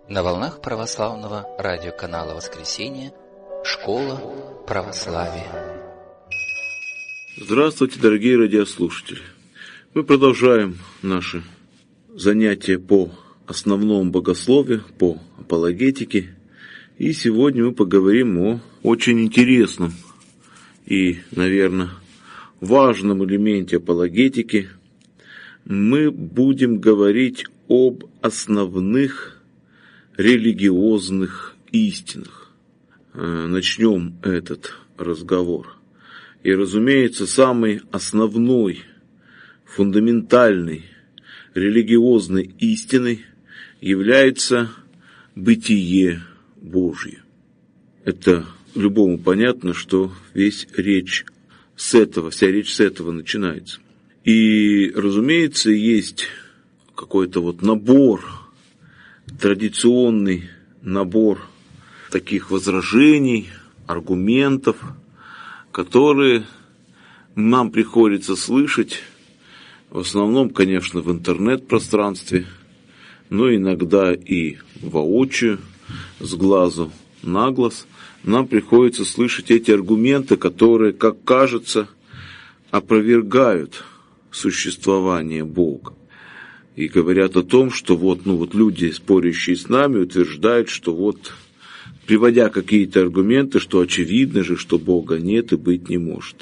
На волнах православного радиоканала «Воскресенье» Школа православия. Здравствуйте, дорогие радиослушатели! Мы продолжаем наши занятия по основному богословию, по апологетике. И сегодня мы поговорим о очень интересном и, наверное, важном элементе апологетики. Мы будем говорить об основных религиозных истинах. Начнем этот разговор. И, разумеется, самой основной, фундаментальной религиозной истиной является бытие Божье. Это любому понятно, что вся речь с этого начинается. И, разумеется, есть какой-то набор, традиционный набор таких возражений, аргументов, которые нам приходится слышать, в основном, конечно, в интернет-пространстве, но иногда и воочию, с глазу на глаз. Нам приходится слышать эти аргументы, которые, как кажется, опровергают существование Бога. И говорят о том, что люди, спорящие с нами, утверждают, что приводя какие-то аргументы, что очевидно же, что Бога нет и быть не может.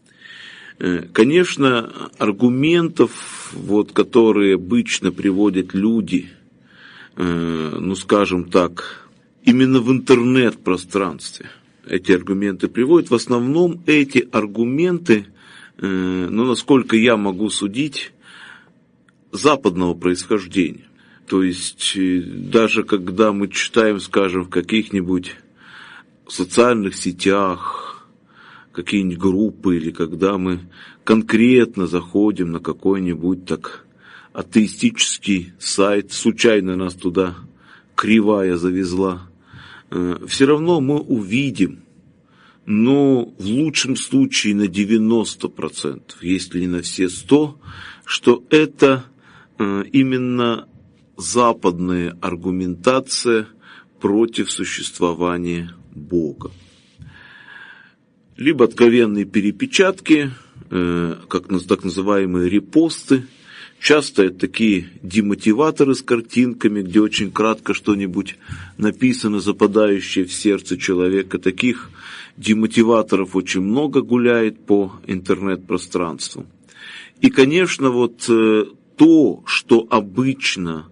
Конечно, аргументов, которые обычно приводят люди, скажем так, именно в интернет-пространстве, эти аргументы приводят. В основном эти аргументы, насколько я могу судить, западного происхождения. То есть, даже когда мы читаем, скажем, в каких-нибудь социальных сетях, какие-нибудь группы, или когда мы конкретно заходим на какой-нибудь атеистический сайт, случайно нас туда кривая завезла, все равно мы увидим, в лучшем случае на 90%, если не на все 100%, что это именно западная аргументация против существования Бога. Либо откровенные перепечатки, так называемые репосты. Часто это такие демотиваторы с картинками, где очень кратко что-нибудь написано, западающее в сердце человека. Таких демотиваторов очень много гуляет по интернет-пространству. И, конечно, то, что обычно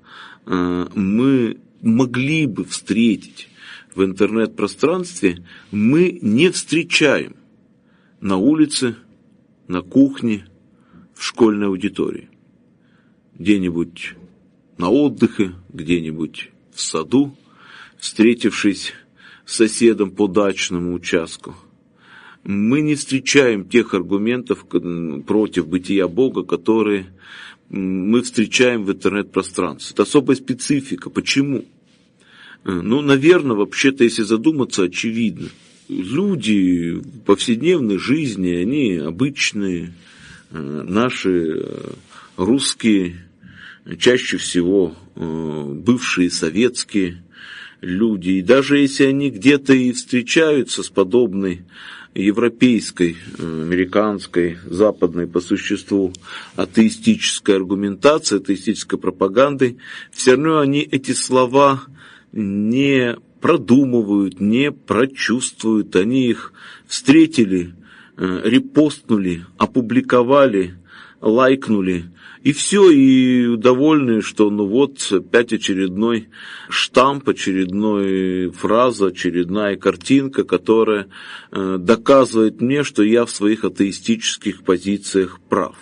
мы могли бы встретить в интернет-пространстве, мы не встречаем на улице, на кухне, в школьной аудитории. Где-нибудь на отдыхе, где-нибудь в саду, встретившись с соседом по дачному участку. Мы не встречаем тех аргументов против бытия Бога, которые мы встречаем в интернет-пространстве. Это особая специфика. Почему? Наверное, вообще-то, если задуматься, очевидно. Люди в повседневной жизни, они обычные, наши русские, чаще всего бывшие советские люди. И даже если они где-то и встречаются с подобной европейской, американской, западной по существу атеистической аргументацией, атеистической пропагандой, все равно они эти слова не продумывают, не прочувствуют. Они их встретили, репостнули, опубликовали, лайкнули, и все, и довольны, что опять очередной штамп, очередная фраза, очередная картинка, которая доказывает мне, что я в своих атеистических позициях прав.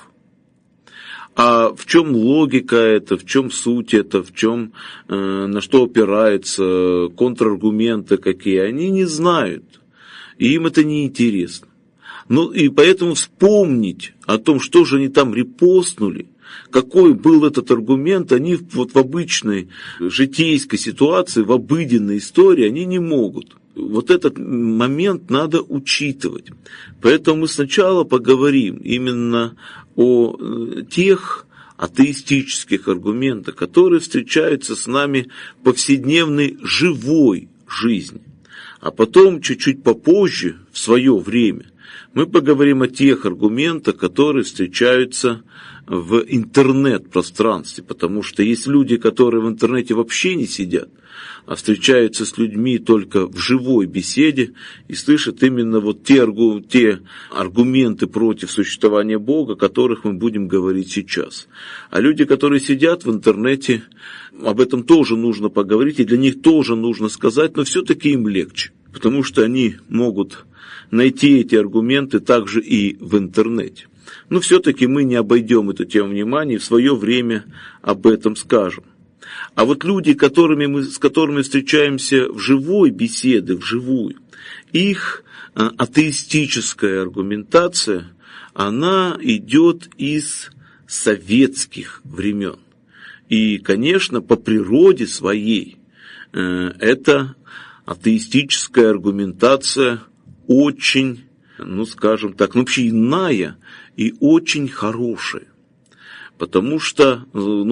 А в чем логика это, в чем суть это, на что опирается, контраргументы какие, они не знают, и им это не интересно. И поэтому вспомнить о том, что же они там репостнули, какой был этот аргумент, они в обычной житейской ситуации, в обыденной истории, они не могут. Этот момент надо учитывать. Поэтому мы сначала поговорим именно о тех атеистических аргументах, которые встречаются с нами в повседневной живой жизни. А потом, чуть-чуть попозже, в свое время, мы поговорим о тех аргументах, которые встречаются в интернет-пространстве, потому что есть люди, которые в интернете вообще не сидят, а встречаются с людьми только в живой беседе и слышат именно вот те аргументы против существования Бога, о которых мы будем говорить сейчас. А люди, которые сидят в интернете, об этом тоже нужно поговорить, и для них тоже нужно сказать, но все-таки им легче, потому что они могут найти эти аргументы также и в интернете. Но все-таки мы не обойдем эту тему внимания и в свое время об этом скажем. А вот люди, с которыми встречаемся в живой беседе, вживую, их атеистическая аргументация, она идет из советских времен. И, конечно, по природе своей эта атеистическая аргументация очень, вообще иная и очень хорошая. Потому что,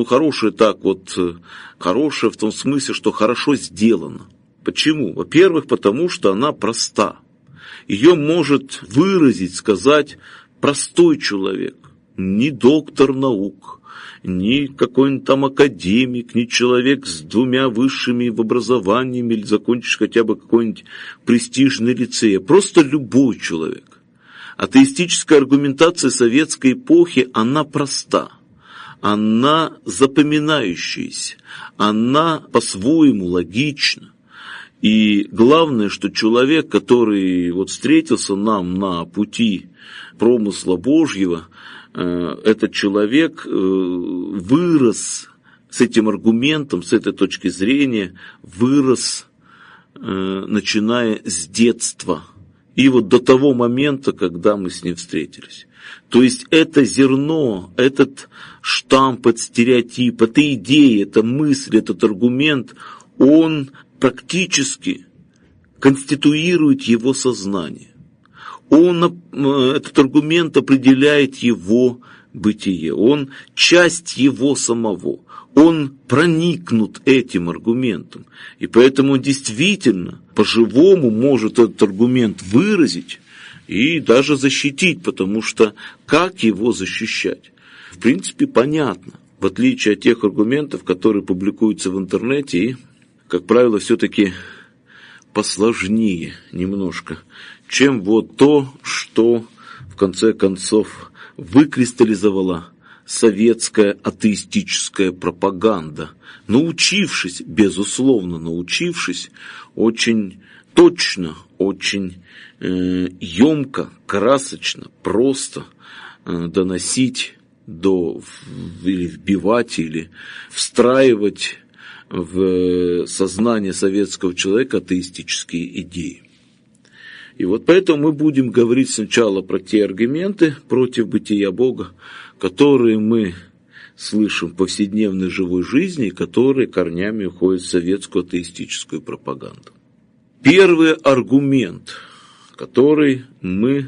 хорошее в том смысле, что хорошо сделано. Почему? Во-первых, потому что она проста. Ее может выразить, сказать простой человек, не доктор наук, не какой-нибудь там академик, не человек с 2 высшими образованиями или закончишь хотя бы какой-нибудь престижный лицей, а просто любой человек. Атеистическая аргументация советской эпохи, она проста. Она запоминающаяся, она по-своему логична. И главное, что человек, который встретился нам на пути промысла Божьего, этот человек вырос с этим аргументом, с этой точки зрения, вырос, начиная с детства. И до того момента, когда мы с ним встретились. То есть это зерно, этот штамп, этот стереотип, эта идея, эта мысль, этот аргумент, он практически конституирует его сознание. Этот аргумент определяет его бытие, он часть его самого. Он проникнут этим аргументом. И поэтому он действительно по-живому может этот аргумент выразить и даже защитить, потому что как его защищать? В принципе, понятно, в отличие от тех аргументов, которые публикуются в интернете и, как правило, все-таки посложнее немножко, чем то, что в конце концов выкристаллизовала советская атеистическая пропаганда, безусловно научившись очень точно, очень емко, красочно, просто доносить или вбивать, или встраивать в сознание советского человека атеистические идеи. И поэтому мы будем говорить сначала про те аргументы против бытия Бога, которые мы слышим в повседневной живой жизни, и которые корнями уходят в советскую атеистическую пропаганду. Первый аргумент, который мы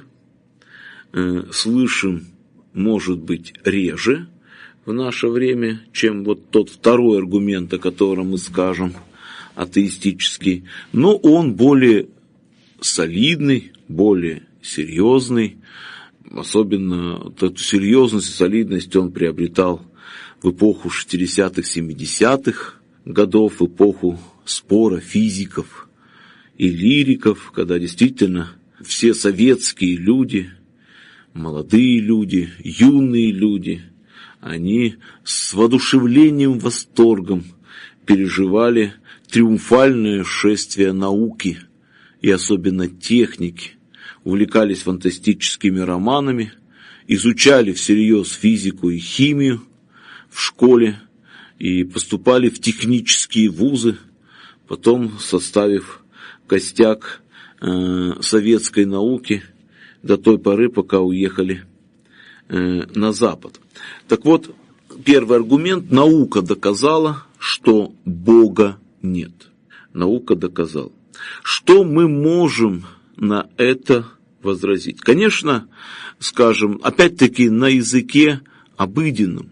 слышим, может быть, реже в наше время, чем тот второй аргумент, о котором мы скажем, атеистический, но он более солидный, более серьезный. Особенно эту серьезность и солидность он приобретал в эпоху 60-х, 70-х годов, в эпоху спора физиков и лириков, когда действительно все советские люди, молодые люди, юные люди, они с воодушевлением, восторгом переживали триумфальное шествие науки и особенно техники, увлекались фантастическими романами, изучали всерьез физику и химию в школе и поступали в технические вузы, потом составив костяк советской науки до той поры, пока уехали на Запад. Так вот, первый аргумент: наука доказала, что Бога нет. Наука доказала. Что мы можем на это возразить? Конечно, скажем, опять-таки на языке обыденном.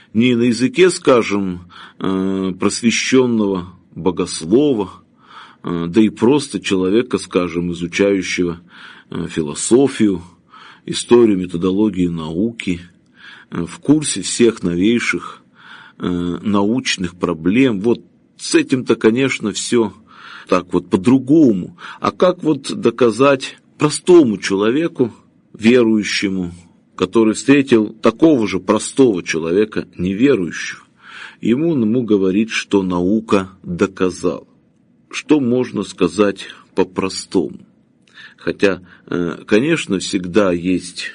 не на языке, скажем, просвещенного богослова, да и просто человека, скажем, изучающего философию, историю, методологию науки, в курсе всех новейших научных проблем. Вот с этим-то, конечно, все так вот по-другому. А как вот доказать простому человеку, верующему, который встретил такого же простого человека, неверующего, ему говорит, что наука доказала. Что можно сказать по-простому? Хотя, конечно, всегда есть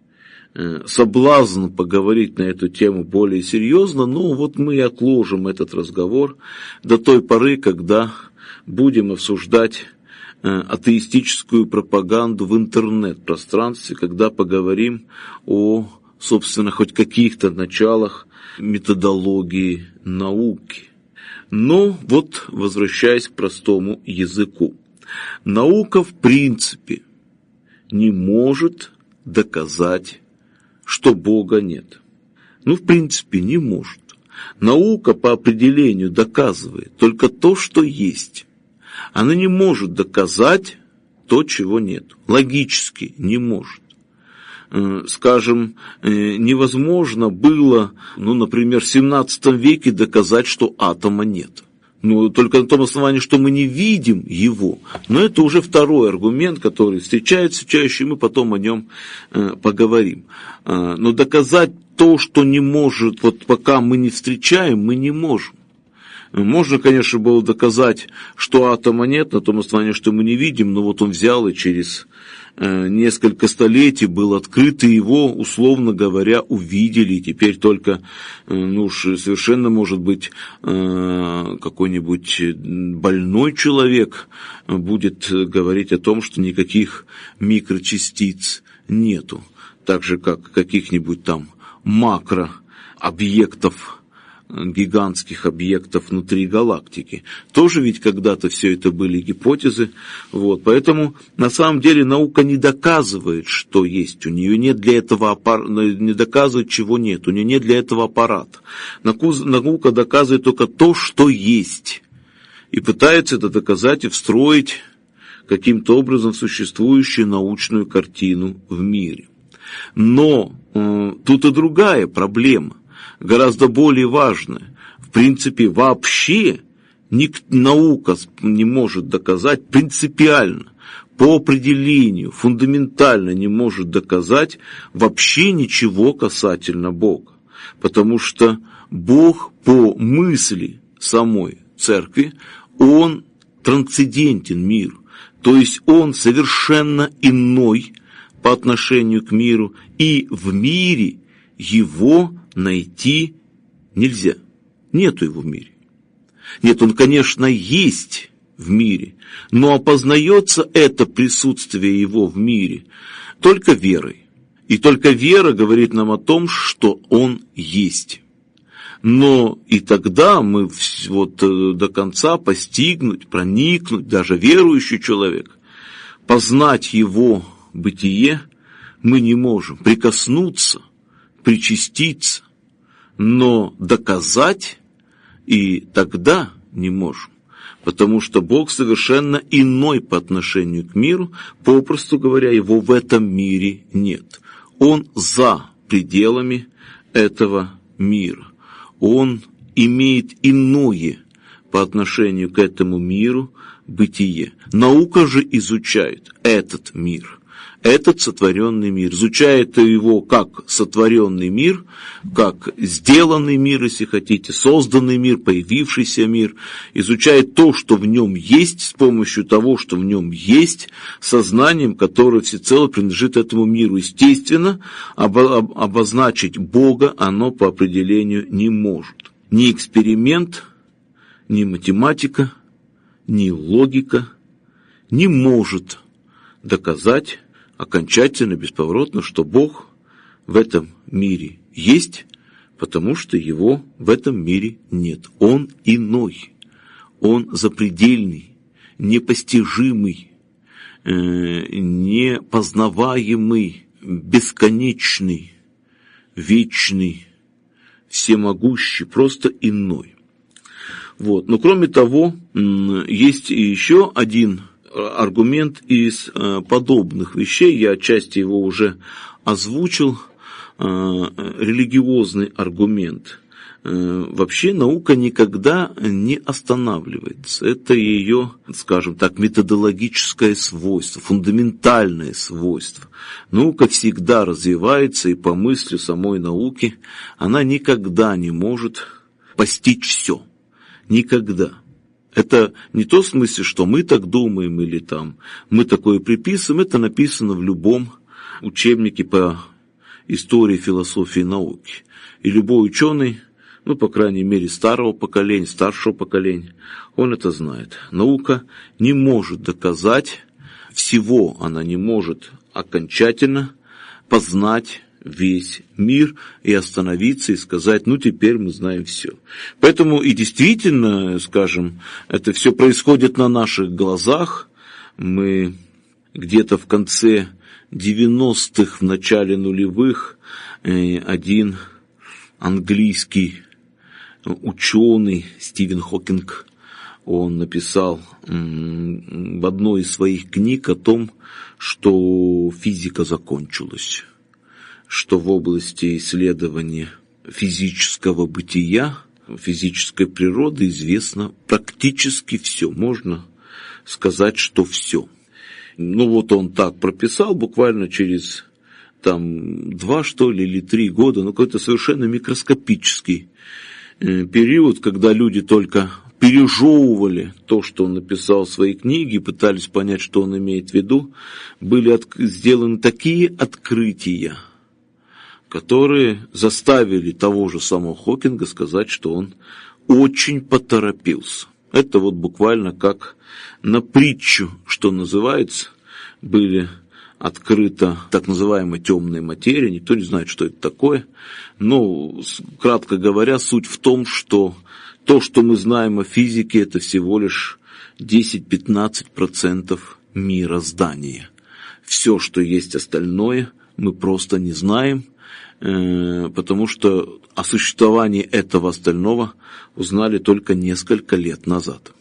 соблазн поговорить на эту тему более серьезно, но вот мы и отложим этот разговор до той поры, когда будем обсуждать атеистическую пропаганду в интернет-пространстве, когда поговорим о, собственно, хоть каких-то началах методологии науки. Но вот, возвращаясь к простому языку, наука в принципе не может доказать, что Бога нет. В принципе, не может. Наука по определению доказывает только то, что есть. Она не может доказать то, чего нет. Логически не может. Скажем, невозможно было, например, в 17 веке доказать, что атома нет. Только на том основании, что мы не видим его. Но это уже второй аргумент, который встречается чаще, и мы потом о нем поговорим. Но доказать то, что не может, вот пока мы не встречаем, мы не можем. Можно, конечно, было доказать, что атома нет, на том основании, что мы не видим, но вот он взял и через несколько столетий был открыт, и его, условно говоря, увидели. И теперь только, уж совершенно, может быть, какой-нибудь больной человек будет говорить о том, что никаких микрочастиц нету. Так же, как каких-нибудь там макрообъектов, гигантских объектов внутри галактики. Тоже ведь когда-то все это были гипотезы. Поэтому на самом деле наука не доказывает, что есть. У нее нет для этого не доказывает, чего нет. У нее нет для этого аппарата. Наука доказывает только то, что есть. И пытается это доказать и встроить каким-то образом в существующую научную картину в мире. Но тут и другая проблема, гораздо более важная. В принципе, вообще наука не может доказать принципиально, по определению, фундаментально не может доказать вообще ничего касательно Бога. Потому что Бог по мысли самой церкви, Он трансцендентен миру. То есть Он совершенно иной по отношению к миру, и в мире Его найти нельзя. Нету его в мире. Нет, он, конечно, есть в мире, но опознается это присутствие его в мире только верой. И только вера говорит нам о том, что он есть. Но и тогда мы до конца постигнуть, проникнуть, даже верующий человек, познать его бытие мы не можем, прикоснуться, причаститься, но доказать и тогда не можем, потому что Бог совершенно иной по отношению к миру, попросту говоря, его в этом мире нет. Он за пределами этого мира. Он имеет иное по отношению к этому миру бытие. Наука же изучает этот мир. Этот сотворенный мир, изучает его как сотворенный мир, как сделанный мир, если хотите, созданный мир, появившийся мир, изучает то, что в нем есть, с помощью того, что в нем есть, сознанием, которое всецело принадлежит этому миру. Естественно, обозначить Бога оно по определению не может. Ни эксперимент, ни математика, ни логика не может доказать окончательно, бесповоротно, что Бог в этом мире есть, потому что его в этом мире нет. Он иной, он запредельный, непостижимый, непознаваемый, бесконечный, вечный, всемогущий, просто иной. Вот. Но кроме того, есть и еще один аргумент из подобных вещей, я отчасти его уже озвучил, религиозный аргумент. Вообще наука никогда не останавливается. Это ее, скажем так, методологическое свойство, фундаментальное свойство. Наука всегда развивается, и по мысли самой науки она никогда не может постичь все. Никогда. Это не то в смысле, что мы так думаем или там мы такое приписываем. Это написано в любом учебнике по истории, философии, науки. И любой ученый, ну, по крайней мере, старшего поколения, он это знает. Наука не может доказать всего, она не может окончательно познать весь мир и остановиться и сказать, ну, теперь мы знаем все. Поэтому и действительно, скажем, это все происходит на наших глазах. Мы где-то в конце 90-х, в начале нулевых, один английский ученый Стивен Хокинг, он написал в одной из своих книг о том, что физика закончилась, что в области исследования физического бытия, физической природы известно практически все, можно сказать, что все. Ну вот он так прописал, буквально через 2, что ли, или 3 года, какой-то совершенно микроскопический период, когда люди только пережевывали то, что он написал в своей книге, пытались понять, что он имеет в виду, были сделаны такие открытия, которые заставили того же самого Хокинга сказать, что он очень поторопился. Это вот буквально как на притчу, что называется, были открыта так называемая темная материя, никто не знает, что это такое, но, кратко говоря, суть в том, что то, что мы знаем о физике, это всего лишь 10-15% мироздания. Все, что есть остальное, мы просто не знаем, потому что о существовании этого остального узнали только несколько лет назад.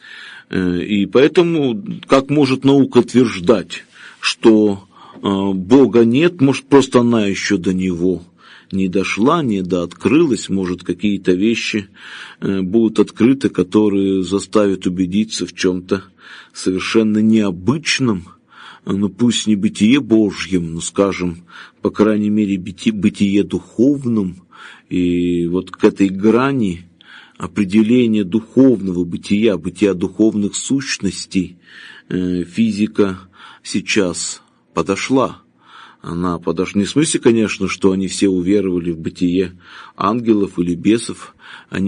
И поэтому, как может наука утверждать, что Бога нет, может, просто она еще до Него не дошла, не дооткрылась, может, какие-то вещи будут открыты, которые заставят убедиться в чем-то совершенно необычном, ну пусть не бытие Божьем, но, скажем, по крайней мере, бытие духовном, и вот к этой грани определения духовного бытия, бытия духовных сущностей физика сейчас подошла. Она подошла не в смысле, конечно, что они все уверовали в бытие ангелов или бесов, они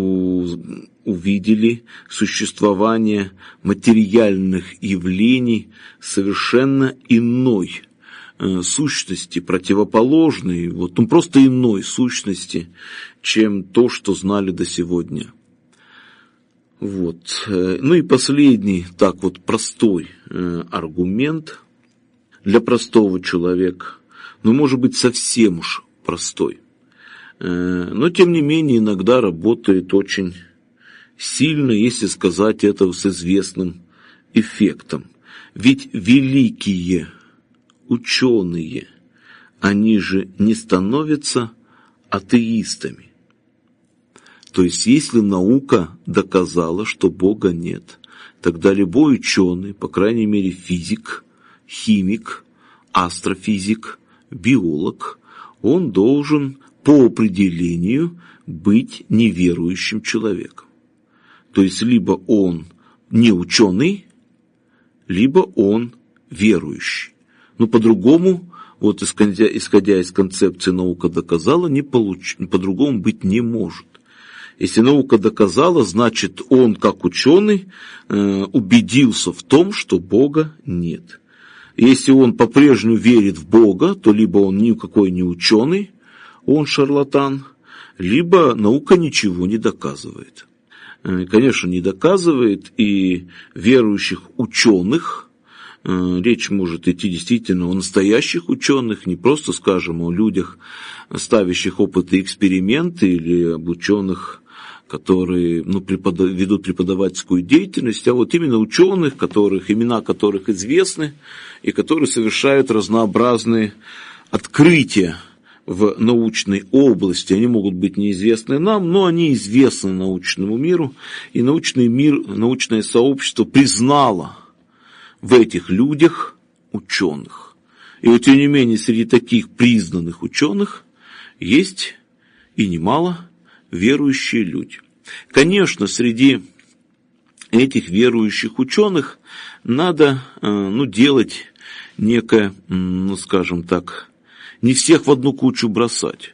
увидели существование материальных явлений совершенно иной сущности, противоположной, просто иной сущности, чем то, что знали до сегодня. Ну и последний, простой аргумент для простого человека, может быть, совсем уж простой, но тем не менее иногда работает очень сильно, если сказать это с известным эффектом. Ведь великие ученые, они же не становятся атеистами. То есть, если наука доказала, что Бога нет, тогда любой ученый, по крайней мере физик, химик, астрофизик, биолог, он должен по определению быть неверующим человеком. То есть, либо он не ученый, либо он верующий. Но по-другому, исходя из концепции «наука доказала», по-другому быть не может. Если наука доказала, значит, он, как ученый, убедился в том, что Бога нет. Если он по-прежнему верит в Бога, то либо он никакой не ученый, он шарлатан, либо наука ничего не доказывает. Конечно, не доказывает, и верующих ученых речь может идти действительно о настоящих ученых, не просто, скажем, о людях, ставящих опыты и эксперименты, или об ученых, которые ведут преподавательскую деятельность, а вот именно ученых, имена которых известны, и которые совершают разнообразные открытия в научной области. Они могут быть неизвестны нам, но они известны научному миру, и научное сообщество признало в этих людях ученых. И вот, тем не менее, среди таких признанных ученых есть и немало верующие люди. Конечно, среди этих верующих ученых надо делать некое, скажем так, не всех в одну кучу бросать.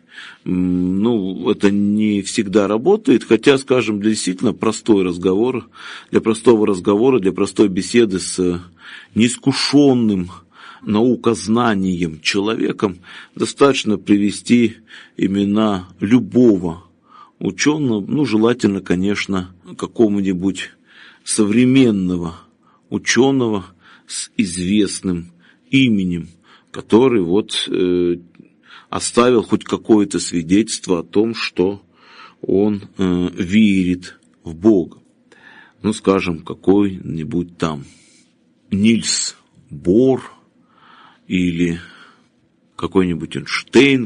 Это не всегда работает, хотя, скажем, для действительно простого разговора, для простой беседы с неискушенным наукознанием человеком достаточно привести имена любого ученого, желательно, конечно, какого-нибудь современного ученого с известным именем, который оставил хоть какое-то свидетельство о том, что он верит в Бога. Скажем, какой-нибудь там Нильс Бор, или какой-нибудь Эйнштейн,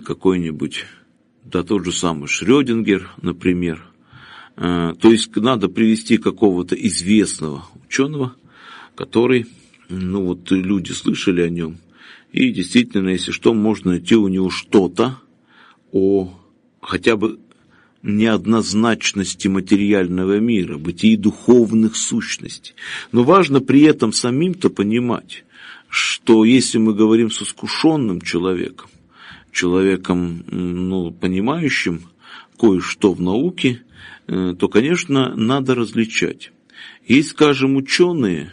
тот же самый Шрёдингер, например. То есть надо привести какого-то известного ученого, который, люди слышали о нем, и действительно, если что, можно найти у него что-то о хотя бы неоднозначности материального мира, бытии духовных сущностей. Но важно при этом самим-то понимать, что если мы говорим с искушенным человеком, понимающим кое-что в науке, то, конечно, надо различать. Есть, скажем, ученые,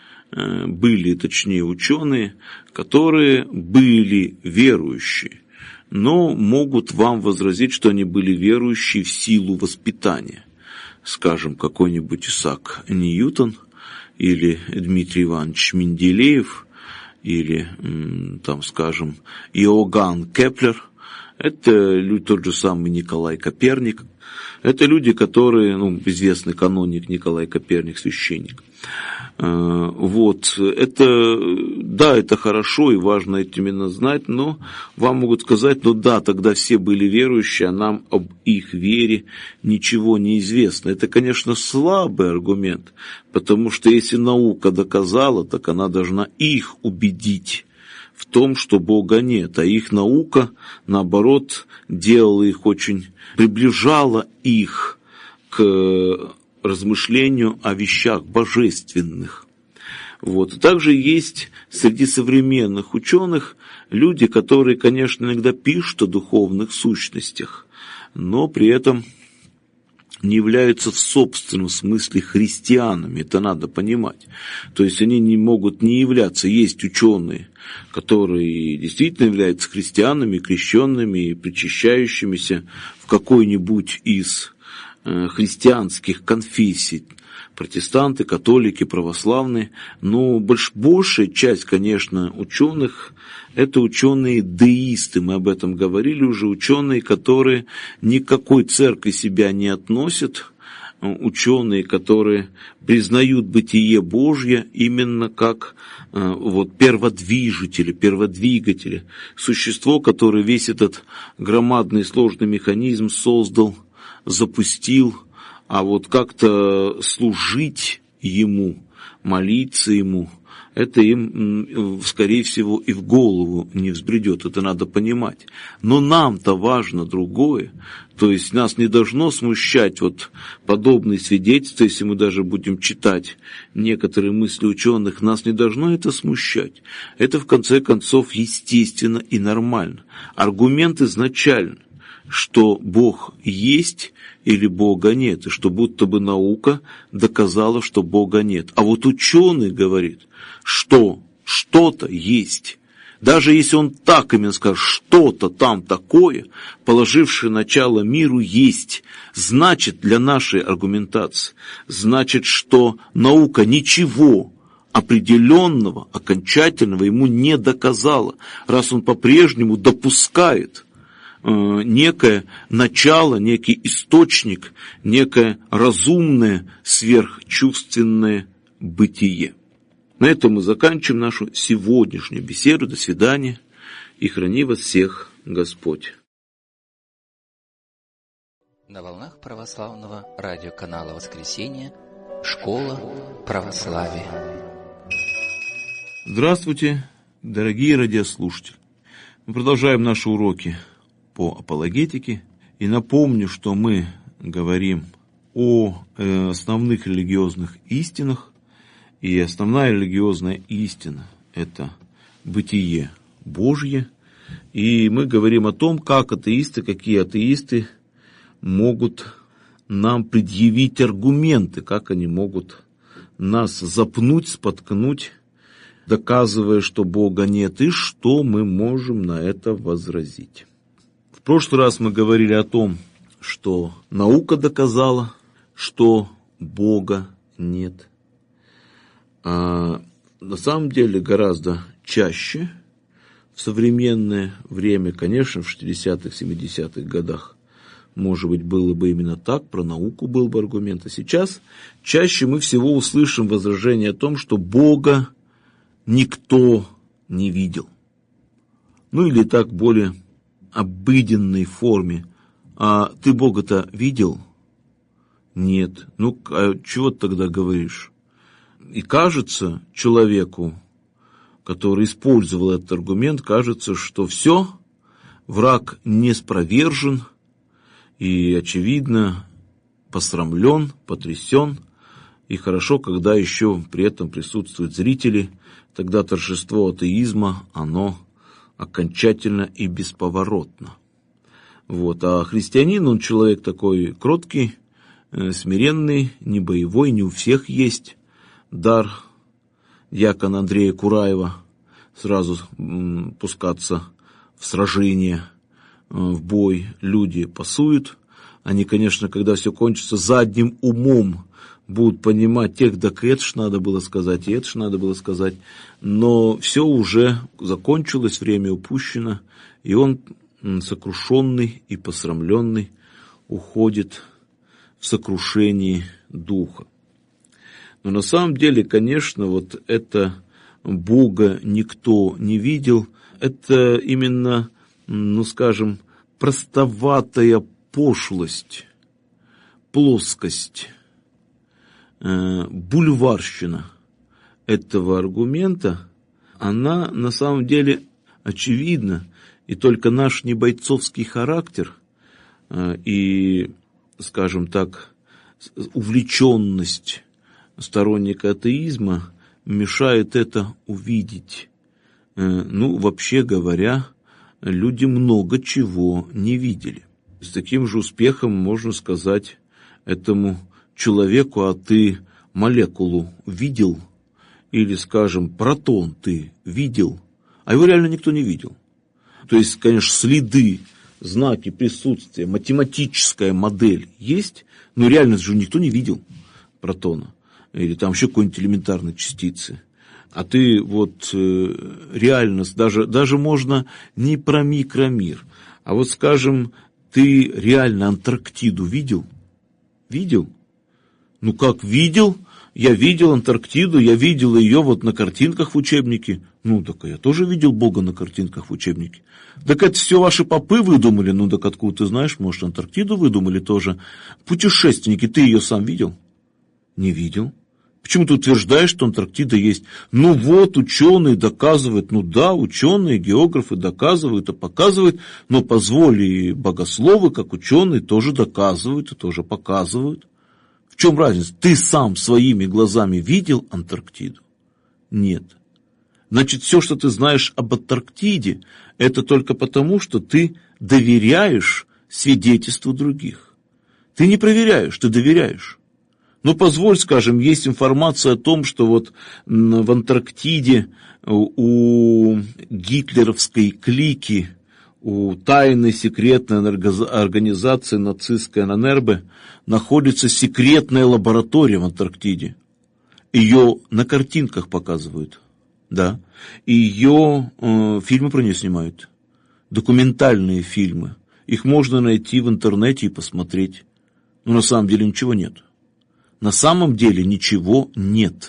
которые были верующие, но могут вам возразить, что они были верующие в силу воспитания. Скажем, какой-нибудь Исаак Ньютон, или Дмитрий Иванович Менделеев, или, скажем, Иоганн Кеплер. Это тот же самый Николай Коперник. Это люди, которые, известный каноник Николай Коперник, священник. Это хорошо и важно это именно знать, но вам могут сказать, тогда все были верующие, а нам об их вере ничего не известно. Это, конечно, слабый аргумент, потому что если наука доказала, так она должна их убедить в том, что Бога нет, а их наука, наоборот, приближала их к размышлению о вещах божественных. Также есть среди современных ученых люди, которые, конечно, иногда пишут о духовных сущностях, но при этом не являются в собственном смысле христианами, это надо понимать. То есть они не могут не являться. Есть ученые, которые действительно являются христианами, крещенными и причащающимися в какой-нибудь из христианских конфессий, протестанты, католики, православные, но большая часть, конечно, ученых – это ученые-деисты, мы об этом говорили уже, ученые, которые никакой церкви себя не относят, ученые, которые признают бытие Божье именно как перводвигатели, существо, которое весь этот громадный сложный механизм создал, запустил, а как-то служить ему, молиться ему, это им, скорее всего, и в голову не взбредет, это надо понимать. Но нам-то важно другое, то есть нас не должно смущать подобные свидетельства, если мы даже будем читать некоторые мысли ученых, нас не должно это смущать. Это, в конце концов, естественно и нормально. Аргумент изначально, что Бог есть или Бога нет, и что будто бы наука доказала, что Бога нет. А ученый говорит, что что-то есть. Даже если он так именно скажет, что-то там такое, положившее начало миру, есть, значит, для нашей аргументации, значит, что наука ничего определенного, окончательного ему не доказала, раз он по-прежнему допускает некое начало, некий источник, некое разумное, сверхчувственное бытие. На этом мы заканчиваем нашу сегодняшнюю беседу. До свидания, и храни вас всех Господь. На волнах православного радиоканала «Воскресенье» «Школа православия». Здравствуйте, дорогие радиослушатели. Мы продолжаем наши уроки по апологетике. И напомню, что мы говорим о основных религиозных истинах. И основная религиозная истина – это бытие Божье. И мы говорим о том, какие атеисты могут нам предъявить аргументы, как они могут нас запнуть, споткнуть, доказывая, что Бога нет, и что мы можем на это возразить. В прошлый раз мы говорили о том, что наука доказала, что Бога нет. А на самом деле гораздо чаще в современное время, конечно, в 60-х, 70-х годах, может быть, было бы именно так, про науку был бы аргумент. А сейчас чаще мы всего услышим возражение о том, что Бога никто не видел. Ну или так, более обыденной форме. А ты Бога-то видел? Нет. Ну, а чего ты тогда говоришь? И кажется человеку, который использовал этот аргумент, кажется, что все, враг не спровержен и, очевидно, посрамлен, потрясен. И хорошо, когда еще при этом присутствуют зрители, тогда торжество атеизма, оно окончательно и бесповоротно. Вот. А христианин, он человек такой кроткий, смиренный, не боевой, не у всех есть дар дьякона Андрея Кураева сразу пускаться в сражение, в бой. Люди пасуют. Они, конечно, когда все кончится, задним умом будут понимать, да это ж надо было сказать, и это ж надо было сказать. Но все уже закончилось, время упущено, и он, сокрушенный и посрамленный, уходит в сокрушении духа. Но на самом деле, конечно, вот это Бога никто не видел, это именно, скажем, простоватая пошлость, плоскость, бульварщина этого аргумента, она на самом деле очевидна, и только наш небойцовский характер и, скажем так, увлеченность сторонника атеизма мешает это увидеть. Вообще говоря, люди много чего не видели. С таким же успехом можно сказать этому человеку: а ты молекулу видел? Или, скажем, протон ты видел? А его реально никто не видел. То есть, конечно, следы, знаки присутствия, математическая модель есть, но реально же никто не видел протона. Или там еще какой-нибудь элементарной частицы. А ты вот реально, даже можно не про микромир, а вот, скажем, ты реально Антарктиду видел? Видел? Ну как видел? Я видел Антарктиду, я видел ее вот на картинках в учебнике. Так я тоже видел Бога на картинках в учебнике. Так это все ваши попы выдумали? Так откуда ты знаешь, может, Антарктиду выдумали тоже? Путешественники, ты ее сам видел? Не видел. Почему ты утверждаешь, что Антарктида есть? Ученые доказывают. Да, ученые, географы доказывают и показывают, но позволь, и богословы, как ученые, тоже доказывают и тоже показывают. В чем разница? Ты сам своими глазами видел Антарктиду? Нет. Значит, все, что ты знаешь об Антарктиде, это только потому, что ты доверяешь свидетельству других. Ты не проверяешь, ты доверяешь. Позволь, скажем, есть информация о том, что вот в Антарктиде у гитлеровской клики, у тайной секретной организации нацистской ННРБ находится секретная лаборатория в Антарктиде. Ее на картинках показывают, да. И ее фильмы про нее снимают. Документальные фильмы. Их можно найти в интернете и посмотреть. Но на самом деле ничего нет. На самом деле ничего нет.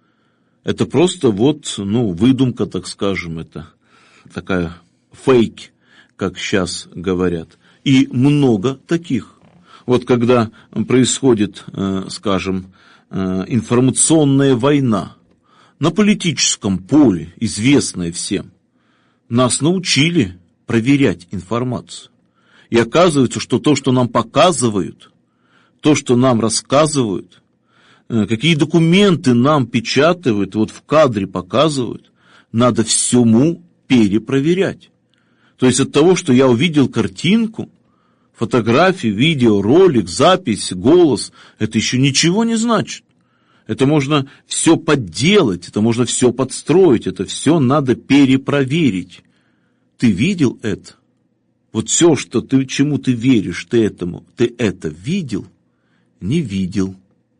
Это просто выдумка, так скажем, это такая фейк, как сейчас говорят. И много таких. Вот когда происходит, скажем, информационная война на политическом поле, известная всем, нас научили проверять информацию. И оказывается, что то, что нам показывают, то, что нам рассказывают, какие документы нам печатают, вот в кадре показывают, надо всему перепроверять. То есть от того, что я увидел картинку, фотографию, видео, ролик, запись, голос, это еще ничего не значит. Это можно все подделать, это можно все подстроить, это все надо перепроверить. Ты видел это? Вот все, чему ты веришь, ты это видел? Не видел.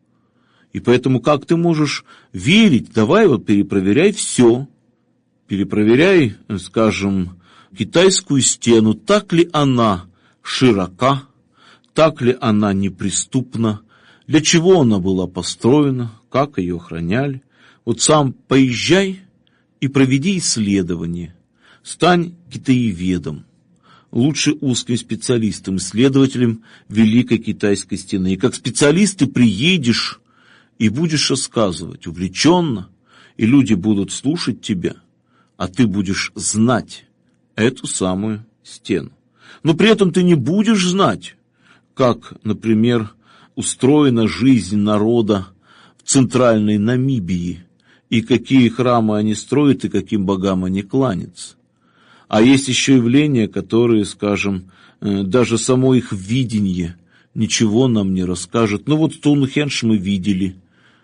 И поэтому как ты можешь верить? Давай перепроверяй все. Перепроверяй, скажем, китайскую стену, так ли она широка, так ли она неприступна, для чего она была построена, как ее охраняли. Вот сам поезжай и проведи исследование. Стань китаеведом, лучше узким специалистом, исследователем Великой Китайской стены. И как специалист ты приедешь и будешь рассказывать увлеченно, и люди будут слушать тебя, а ты будешь знать эту самую стену. Но при этом ты не будешь знать, как, например, устроена жизнь народа в центральной Намибии, и какие храмы они строят, и каким богам они кланятся. А есть еще явления, которые, скажем, даже само их видение ничего нам не расскажет. Стоунхендж мы видели.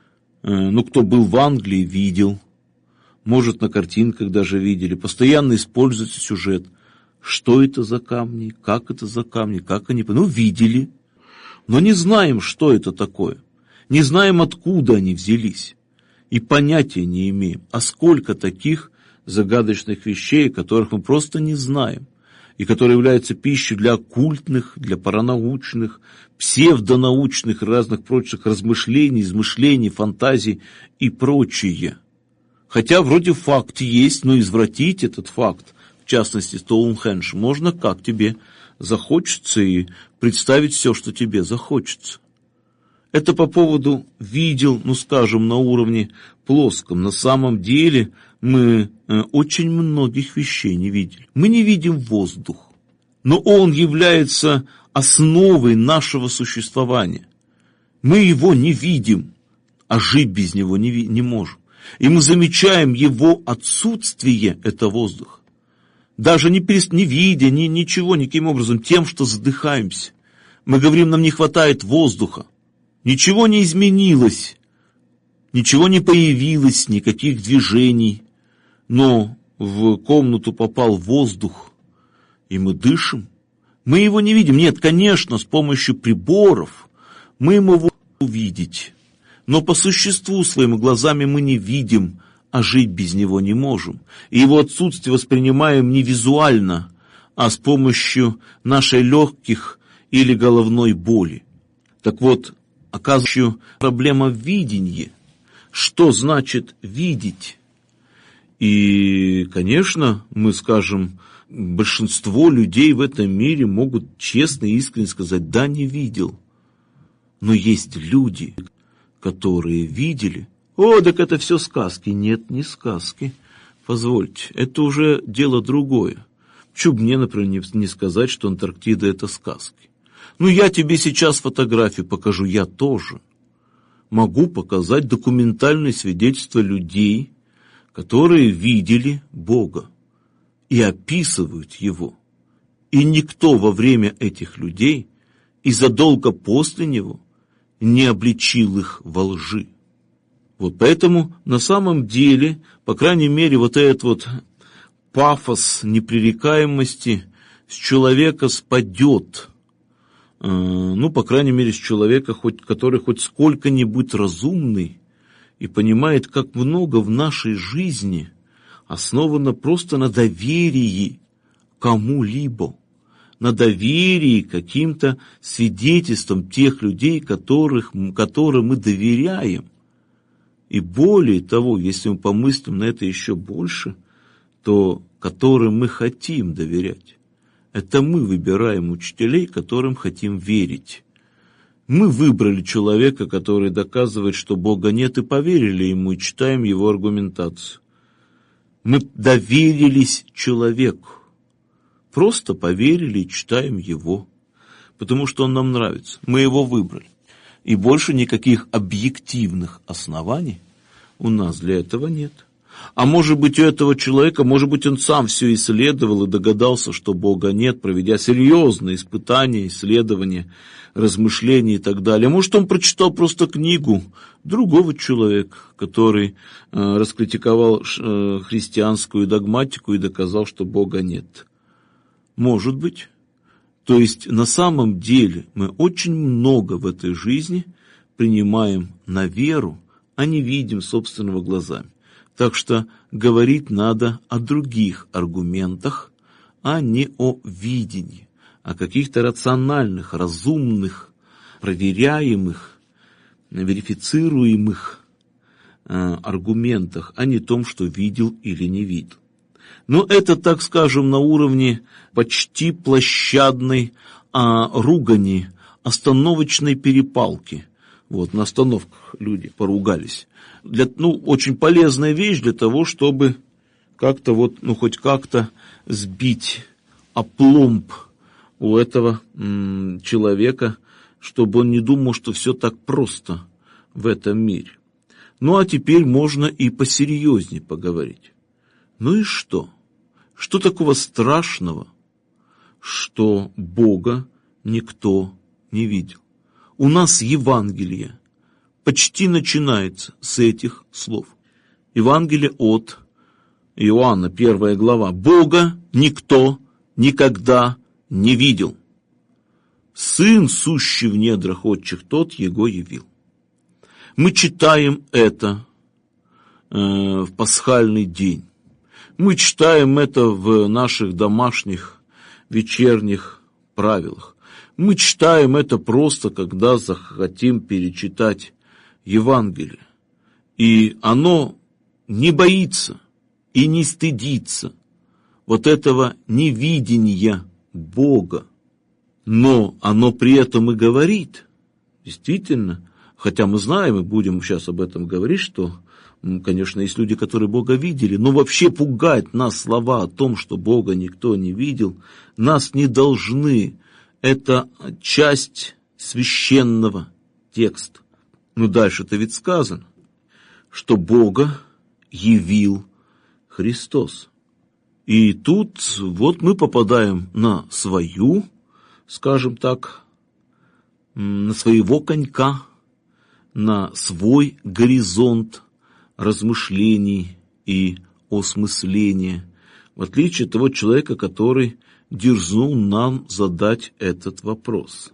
Кто был в Англии, видел. Может, на картинках даже видели. Постоянно используется сюжет. Что это за камни, как они... видели. Но не знаем, что это такое. Не знаем, откуда они взялись. И понятия не имеем. А сколько таких загадочных вещей, которых мы просто не знаем. И которые являются пищей для оккультных, для паранаучных, псевдонаучных и разных прочих размышлений, измышлений, фантазий и прочее. Хотя вроде факт есть, но извратить этот факт, в частности Стоунхендж, можно как тебе захочется и представить все, что тебе захочется. Это по поводу видел, на уровне плоском. На самом деле мы очень многих вещей не видели. Мы не видим воздух, но он является основой нашего существования. Мы его не видим, а жить без него не можем. И мы замечаем его отсутствие, это воздух. Даже не видя, ничего, никаким образом, тем, что задыхаемся. Мы говорим, нам не хватает воздуха. Ничего не изменилось, ничего не появилось, никаких движений. Но в комнату попал воздух, и мы дышим. Мы его не видим. Нет, конечно, с помощью приборов мы его увидеть. Но по существу своими глазами мы не видим, а жить без него не можем. И его отсутствие воспринимаем не визуально, а с помощью нашей легких или головной боли. Так вот, оказывается, проблема в видении. Что значит видеть? И, конечно, мы скажем, большинство людей в этом мире могут честно и искренне сказать: да, не видел. Но есть люди, которые видели. Так это все сказки. Нет, не сказки. Позвольте, это уже дело другое. Чего бы мне, например, не сказать, что Антарктида — это сказки. Я тебе сейчас фотографию покажу, я тоже могу показать документальные свидетельства людей, которые видели Бога и описывают Его. И никто во время этих людей и задолго после Него не обличил их во лжи. Поэтому на самом деле, по крайней мере, этот пафос непререкаемости с человека спадет. По крайней мере, с человека, который хоть сколько-нибудь разумный и понимает, как много в нашей жизни основано просто на доверии кому-либо, на доверии каким-то свидетельствам тех людей, которым мы доверяем. И более того, если мы помыслим на это еще больше, то которым мы хотим доверять. Это мы выбираем учителей, которым хотим верить. Мы выбрали человека, который доказывает, что Бога нет, и поверили ему, и читаем его аргументацию. Мы доверились человеку. Просто поверили и читаем его, потому что он нам нравится. Мы его выбрали. И больше никаких объективных оснований у нас для этого нет. А может быть, у этого человека, может быть, он сам все исследовал и догадался, что Бога нет, проведя серьезные испытания, исследования, размышления и так далее. Может, он прочитал просто книгу другого человека, который раскритиковал христианскую догматику и доказал, что Бога нет. Может быть. То есть, на самом деле, мы очень много в этой жизни принимаем на веру, а не видим собственными глазами. Так что говорить надо о других аргументах, а не о видении, о каких-то рациональных, разумных, проверяемых, верифицируемых аргументах, а не том, что видел или не видел. Но это, так скажем, на уровне почти площадной ругани, остановочной перепалки. Вот, на остановках люди поругались. Очень полезная вещь для того, чтобы как-то хоть как-то сбить опломб у этого человека, чтобы он не думал, что все так просто в этом мире. Ну, а теперь можно и посерьезнее поговорить. Ну и что? Что такого страшного, что Бога никто не видел? У нас Евангелие почти начинается с этих слов. Евангелие от Иоанна, 1 глава. Бога никто никогда не видел. Сын, сущий в недрах отчих, тот его явил. Мы читаем это в пасхальный день. Мы читаем это в наших домашних вечерних правилах. Мы читаем это просто, когда захотим перечитать Евангелие. И оно не боится и не стыдится вот этого невидения Бога. Но оно при этом и говорит, действительно, хотя мы знаем и будем сейчас об этом говорить, что, конечно, есть люди, которые Бога видели, но вообще пугать нас слова о том, что Бога никто не видел, нас не должны. Это часть священного текста. Но дальше-то ведь сказано, что Бога явил Христос. И тут вот мы попадаем на свою, скажем так, на своего конька, на свой горизонт размышлений и осмысления, в отличие от того человека, который дерзнул нам задать этот вопрос.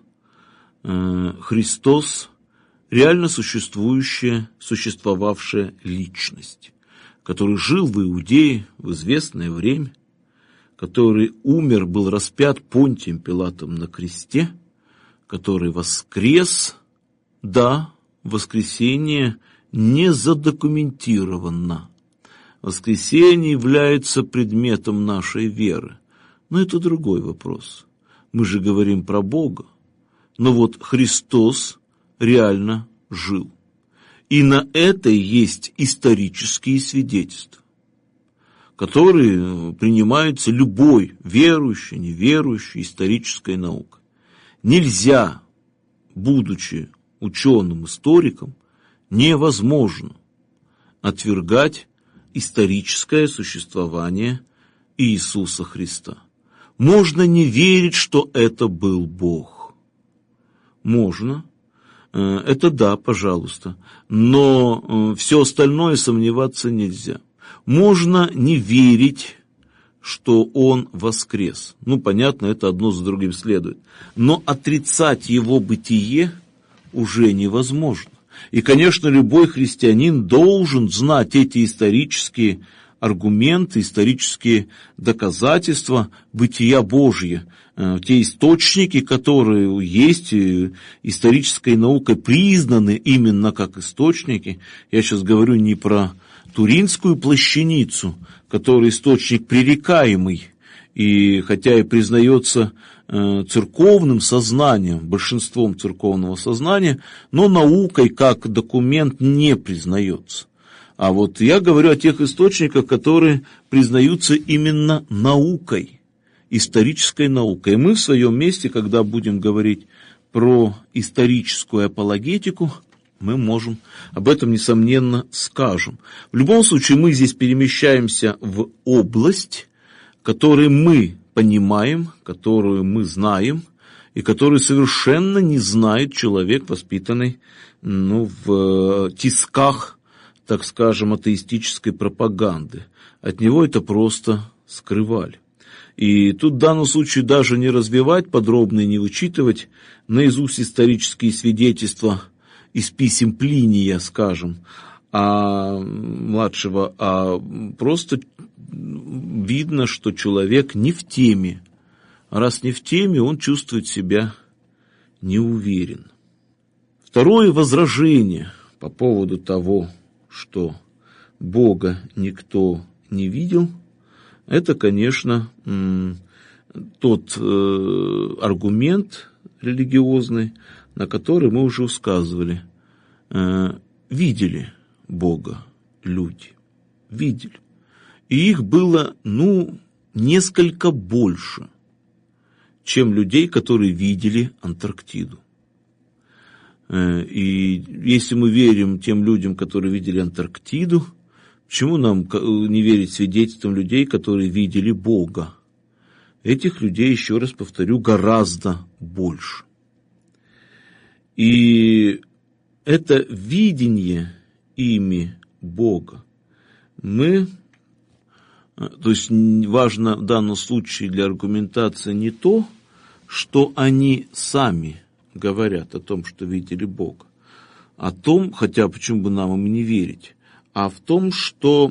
Христос – реально существовавшая личность, который жил в Иудее в известное время, который умер, был распят Понтием Пилатом на кресте, который воскрес. Да, воскресение не задокументировано. Воскресение является предметом нашей веры. Но это другой вопрос. Мы же говорим про Бога. Но вот Христос реально жил. И на это есть исторические свидетельства, которые принимаются любой верующей, неверующей, исторической наукой. Нельзя, будучи ученым, историком, невозможно отвергать историческое существование Иисуса Христа. Можно не верить, что это был Бог. Можно. Это да, пожалуйста. Но все остальное сомневаться нельзя. Можно не верить, что Он воскрес. Понятно, это одно за другим следует. Но отрицать Его бытие уже невозможно. И, конечно, любой христианин должен знать эти исторические аргументы, исторические доказательства бытия Божия, те источники, которые есть исторической наукой, признаны именно как источники. Я сейчас говорю не про Туринскую плащаницу, который источник пререкаемый, и хотя и признается церковным сознанием, большинством церковного сознания, но наукой как документ не признается. А вот я говорю о тех источниках, которые признаются именно наукой, исторической наукой. И мы в своем месте, когда будем говорить про историческую апологетику, мы можем об этом, несомненно, скажем. В любом случае, мы здесь перемещаемся в область, которую мы понимаем, которую мы знаем, и которую совершенно не знает человек, воспитанный в тисках, так скажем, атеистической пропаганды. От него это просто скрывали. И тут в данном случае даже не развивать подробно и не вычитывать наизусть исторические свидетельства из писем Плиния, скажем, младшего, а просто видно, что человек не в теме. А раз не в теме, он чувствует себя неуверен. Второе возражение по поводу того, что Бога никто не видел, это, конечно, тот аргумент религиозный, на который мы уже сказывали. Видели Бога люди, видели. И их было, несколько больше, чем людей, которые видели Антарктиду. И если мы верим тем людям, которые видели Антарктиду, почему нам не верить свидетельствам людей, которые видели Бога? Этих людей, еще раз повторю, гораздо больше. И это видение ими Бога то есть важно в данном случае для аргументации не то, что они сами говорят о том, что видели Бога, о том, хотя почему бы нам им не верить, а в том, что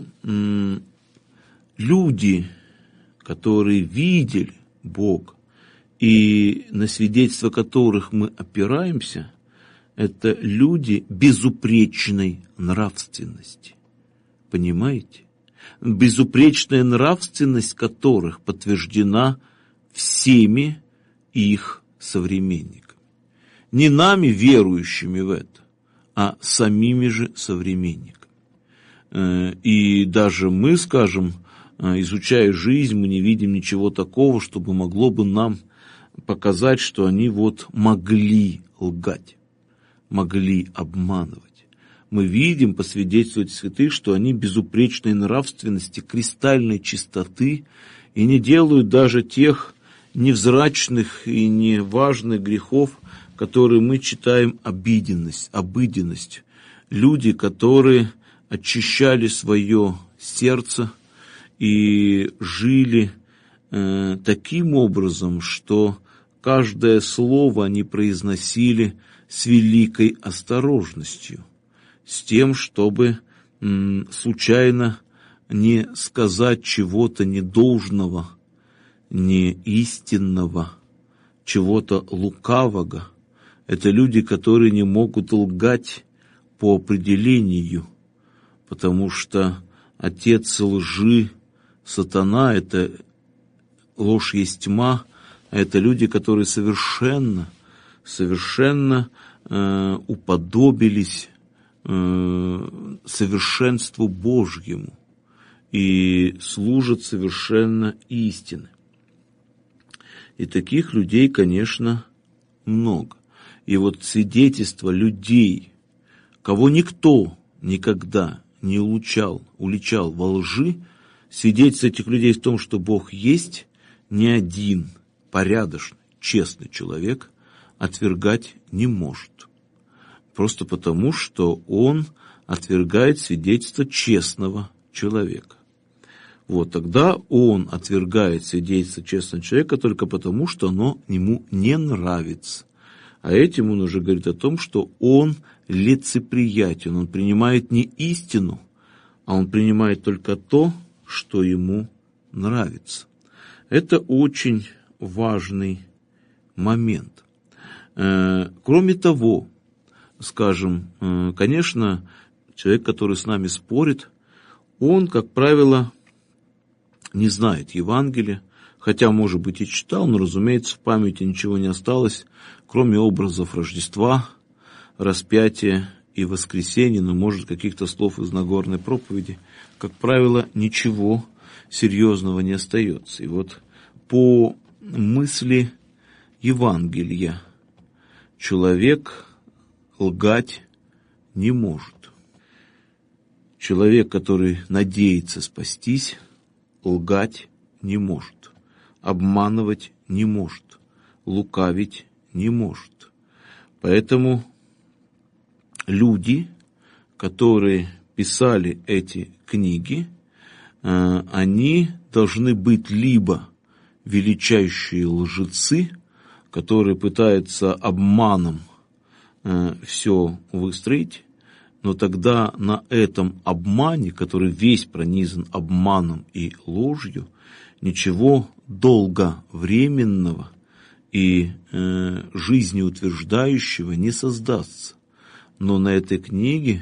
люди, которые видели Бога, и на свидетельства которых мы опираемся, это люди безупречной нравственности. Понимаете? Безупречная нравственность которых подтверждена всеми их современниками. Не нами, верующими в это, а самими же современниками. И даже мы, скажем, изучая жизнь, мы не видим ничего такого, чтобы могло бы нам показать, что они могли лгать, могли обманывать. Мы видим по свидетельству святых, что они безупречной нравственности, кристальной чистоты и не делают даже тех невзрачных и неважных грехов, которые мы читаем обыденность. Люди, которые очищали свое сердце и жили таким образом, что каждое слово они произносили с великой осторожностью, с тем, чтобы случайно не сказать чего-то недолжного, неистинного, чего-то лукавого. Это люди, которые не могут лгать по определению, потому что отец лжи, сатана, это ложь есть тьма, а это люди, которые совершенно уподобились совершенству Божьему и служат совершенно истине. И таких людей, конечно, много. И свидетельства людей, кого никто никогда не уличал во лжи, свидетельство этих людей в том, что Бог есть, ни один порядочный, честный человек отвергать не может. Просто потому, что он отвергает свидетельство честного человека. Тогда он отвергает свидетельство честного человека только потому, что оно ему не нравится. А этим он уже говорит о том, что он лицеприятен, он принимает не истину, а он принимает только то, что ему нравится. Это очень важный момент. Кроме того, скажем, конечно, человек, который с нами спорит, он, как правило, не знает Евангелия, хотя, может быть, и читал, но, разумеется, в памяти ничего не осталось, кроме образов Рождества, распятия и воскресения, но, может, каких-то слов из Нагорной проповеди. Как правило, ничего серьезного не остается. И вот по мысли Евангелия человек лгать не может. Человек, который надеется спастись, лгать не может, обманывать не может, лукавить не может. Поэтому люди, которые писали эти книги, они должны быть либо величайшие лжецы, которые пытаются обманом все выстроить, но тогда на этом обмане, который весь пронизан обманом и ложью, ничего долговременного и жизнеутверждающего не создастся. Но на этой книге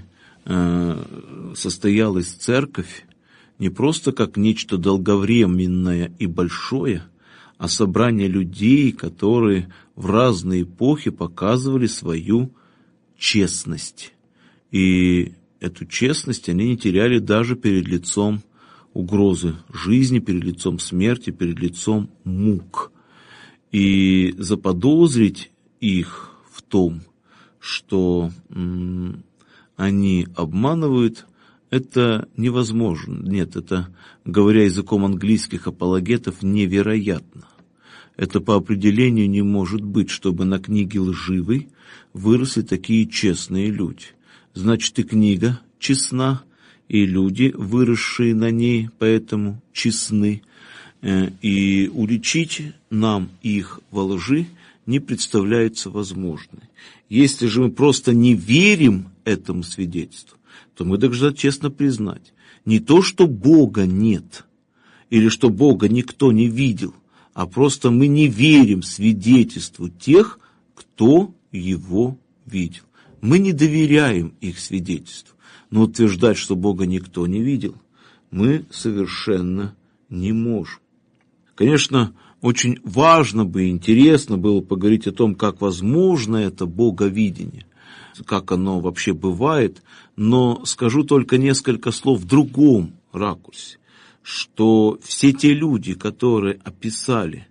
состоялась церковь не просто как нечто долговременное и большое, а собрание людей, которые в разные эпохи показывали свою честность. И эту честность они не теряли даже перед лицом угрозы жизни, перед лицом смерти, перед лицом мук. И заподозрить их в том, что они обманывают, это невозможно. Нет, это, говоря языком английских апологетов, невероятно. Это по определению не может быть, чтобы на книге лживой выросли такие честные люди. Значит, и книга честна, и люди, выросшие на ней, поэтому честны. И уличить нам их во лжи не представляется возможным. Если же мы просто не верим этому свидетельству, то мы должны честно признать, не то, что Бога нет, или что Бога никто не видел, а просто мы не верим свидетельству тех, кто его видел. Мы не доверяем их свидетельству, но утверждать, что Бога никто не видел, мы совершенно не можем. Конечно, очень важно бы и интересно было поговорить о том, как возможно это боговидение, как оно вообще бывает, но скажу только несколько слов в другом ракурсе, что все те люди, которые описали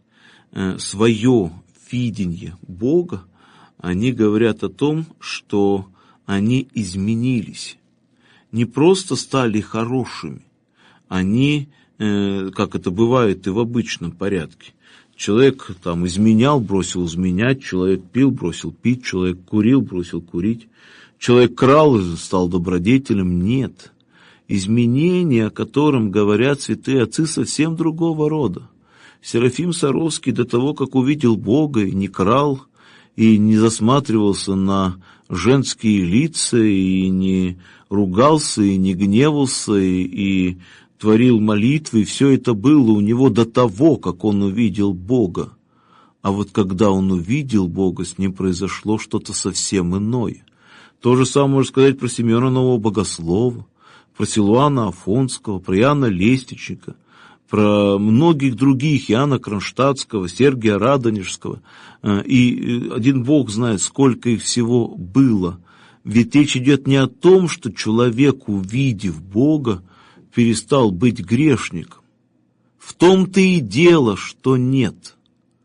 свое видение Бога, они говорят о том, что они изменились, не просто стали хорошими, они, как это бывает и в обычном порядке, человек там изменял, бросил изменять, человек пил, бросил пить, человек курил, бросил курить, человек крал и стал добродетелем. Нет. Изменения, о котором говорят святые отцы, совсем другого рода. Серафим Саровский до того, как увидел Бога, и не крал, и не засматривался на женские лица, и не ругался, и не гневался, и творил молитвы, и все это было у него до того, как он увидел Бога. А вот когда он увидел Бога, с ним произошло что-то совсем иное. То же самое можно сказать про Симеона Нового Богослова, про Силуана Афонского, про Иоанна Лестничника, про многих других, Иоанна Кронштадтского, Сергия Радонежского. И один Бог знает, сколько их всего было. Ведь речь идет не о том, что человек, увидев Бога, перестал быть грешником. В том-то и дело, что нет.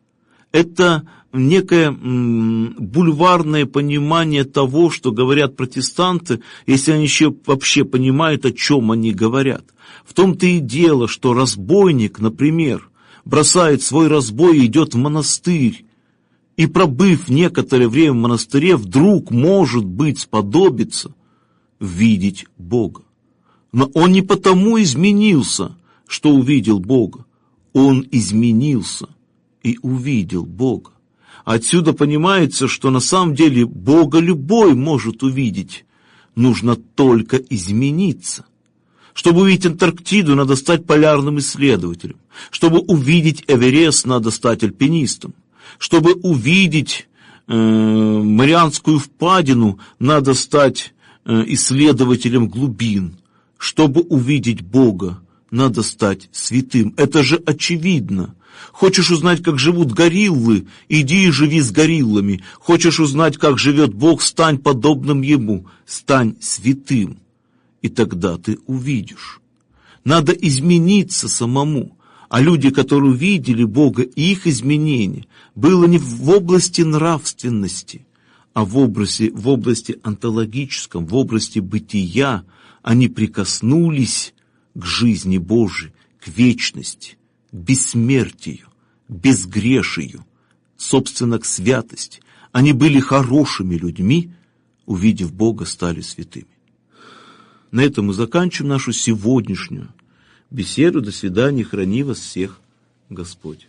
Это некое бульварное понимание того, что говорят протестанты, если они еще вообще понимают, о чем они говорят. В том-то и дело, что разбойник, например, бросает свой разбой и идет в монастырь, и, пробыв некоторое время в монастыре, вдруг, может быть, сподобится видеть Бога. Но он не потому изменился, что увидел Бога. Он изменился и увидел Бога. Отсюда понимается, что на самом деле Бога любой может увидеть. Нужно только измениться. Чтобы увидеть Антарктиду, надо стать полярным исследователем. Чтобы увидеть Эверест, надо стать альпинистом. Чтобы увидеть Марианскую впадину, надо стать исследователем глубин. Чтобы увидеть Бога, надо стать святым. Это же очевидно. Хочешь узнать, как живут гориллы? Иди и живи с гориллами. Хочешь узнать, как живет Бог? Стань подобным Ему. Стань святым. И тогда ты увидишь. Надо измениться самому. А люди, которые увидели Бога, и их изменение было не в области нравственности, а в области онтологическом, в области бытия. Они прикоснулись к жизни Божией, к вечности, к бессмертию, к безгрешию, собственно, к святости. Они были хорошими людьми, увидев Бога, стали святыми. На этом мы заканчиваем нашу сегодняшнюю беседу. До свидания, храни вас всех Господь.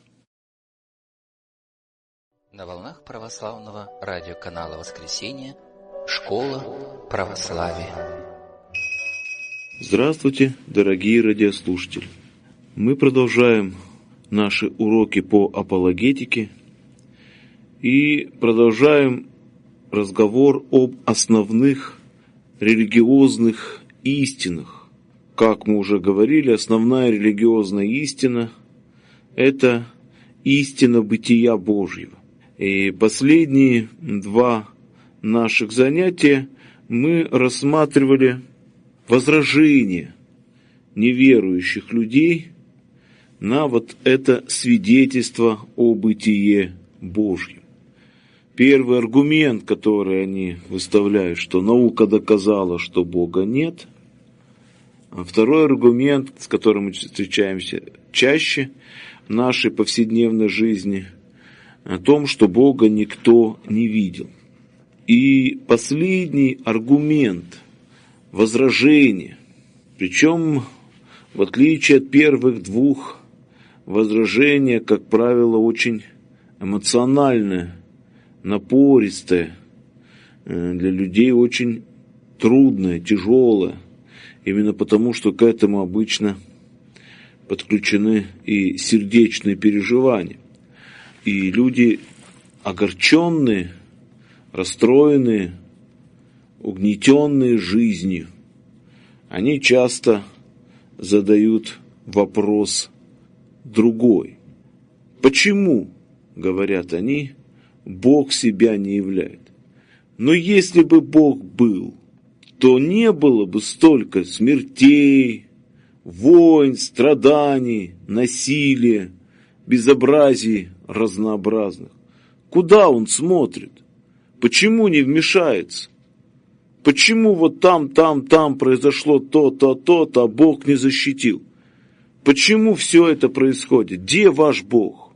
На волнах православного радиоканала «Воскресенье» Школа православия. Здравствуйте, дорогие радиослушатели! Мы продолжаем наши уроки по апологетике и продолжаем разговор об основных религиозных истинах. Как мы уже говорили, основная религиозная истина – это истина бытия Божьего. И последние два наших занятия мы рассматривали возражения неверующих людей на вот это свидетельство о бытие Божьем. Первый аргумент, который они выставляют, что наука доказала, что Бога нет. А второй аргумент, с которым мы встречаемся чаще в нашей повседневной жизни, о том, что Бога никто не видел. И последний аргумент, возражение, причем в отличие от первых двух, возражение, как правило, очень эмоциональное, напористое, для людей очень трудное, тяжелое, именно потому, что к этому обычно подключены и сердечные переживания. И люди огорченные, расстроенные, угнетенные жизнью, они часто задают вопрос другой. Почему, говорят они, Бог себя не являет? Но если бы Бог был, то не было бы столько смертей, войн, страданий, насилия, безобразий разнообразных. Куда Он смотрит? Почему не вмешается? Почему вот там произошло то-то, а Бог не защитил? Почему все это происходит? Где ваш Бог?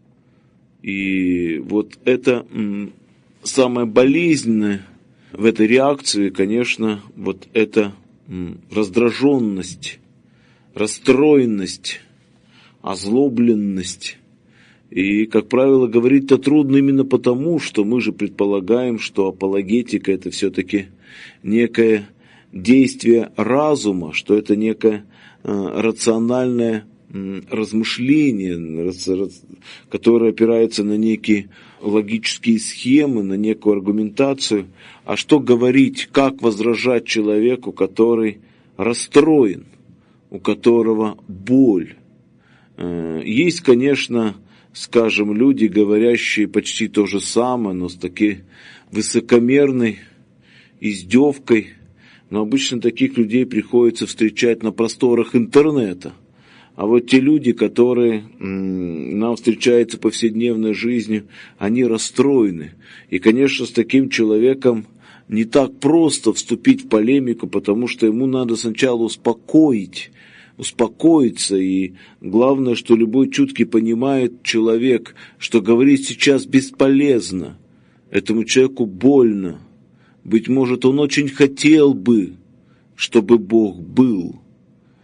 И вот это самое болезненное в этой реакции, конечно, вот эта раздраженность, расстроенность, озлобленность. И, как правило, говорить-то трудно именно потому, что мы же предполагаем, что апологетика – это все-таки некое действие разума, что это некое рациональное размышление, которое опирается на некие логические схемы, на некую аргументацию. А что говорить, как возражать человеку, который расстроен, у которого боль? Есть, конечно, скажем, люди, говорящие почти то же самое, но с такой высокомерной издевкой. Но обычно таких людей приходится встречать на просторах интернета. А вот те люди, которые нам встречаются в повседневной жизни, они расстроены. И, конечно, с таким человеком не так просто вступить в полемику, потому что ему надо сначала успокоиться. И главное, что любой чуткий понимает человек, что говорить сейчас бесполезно. Этому человеку больно. Быть может, он очень хотел бы, чтобы Бог был,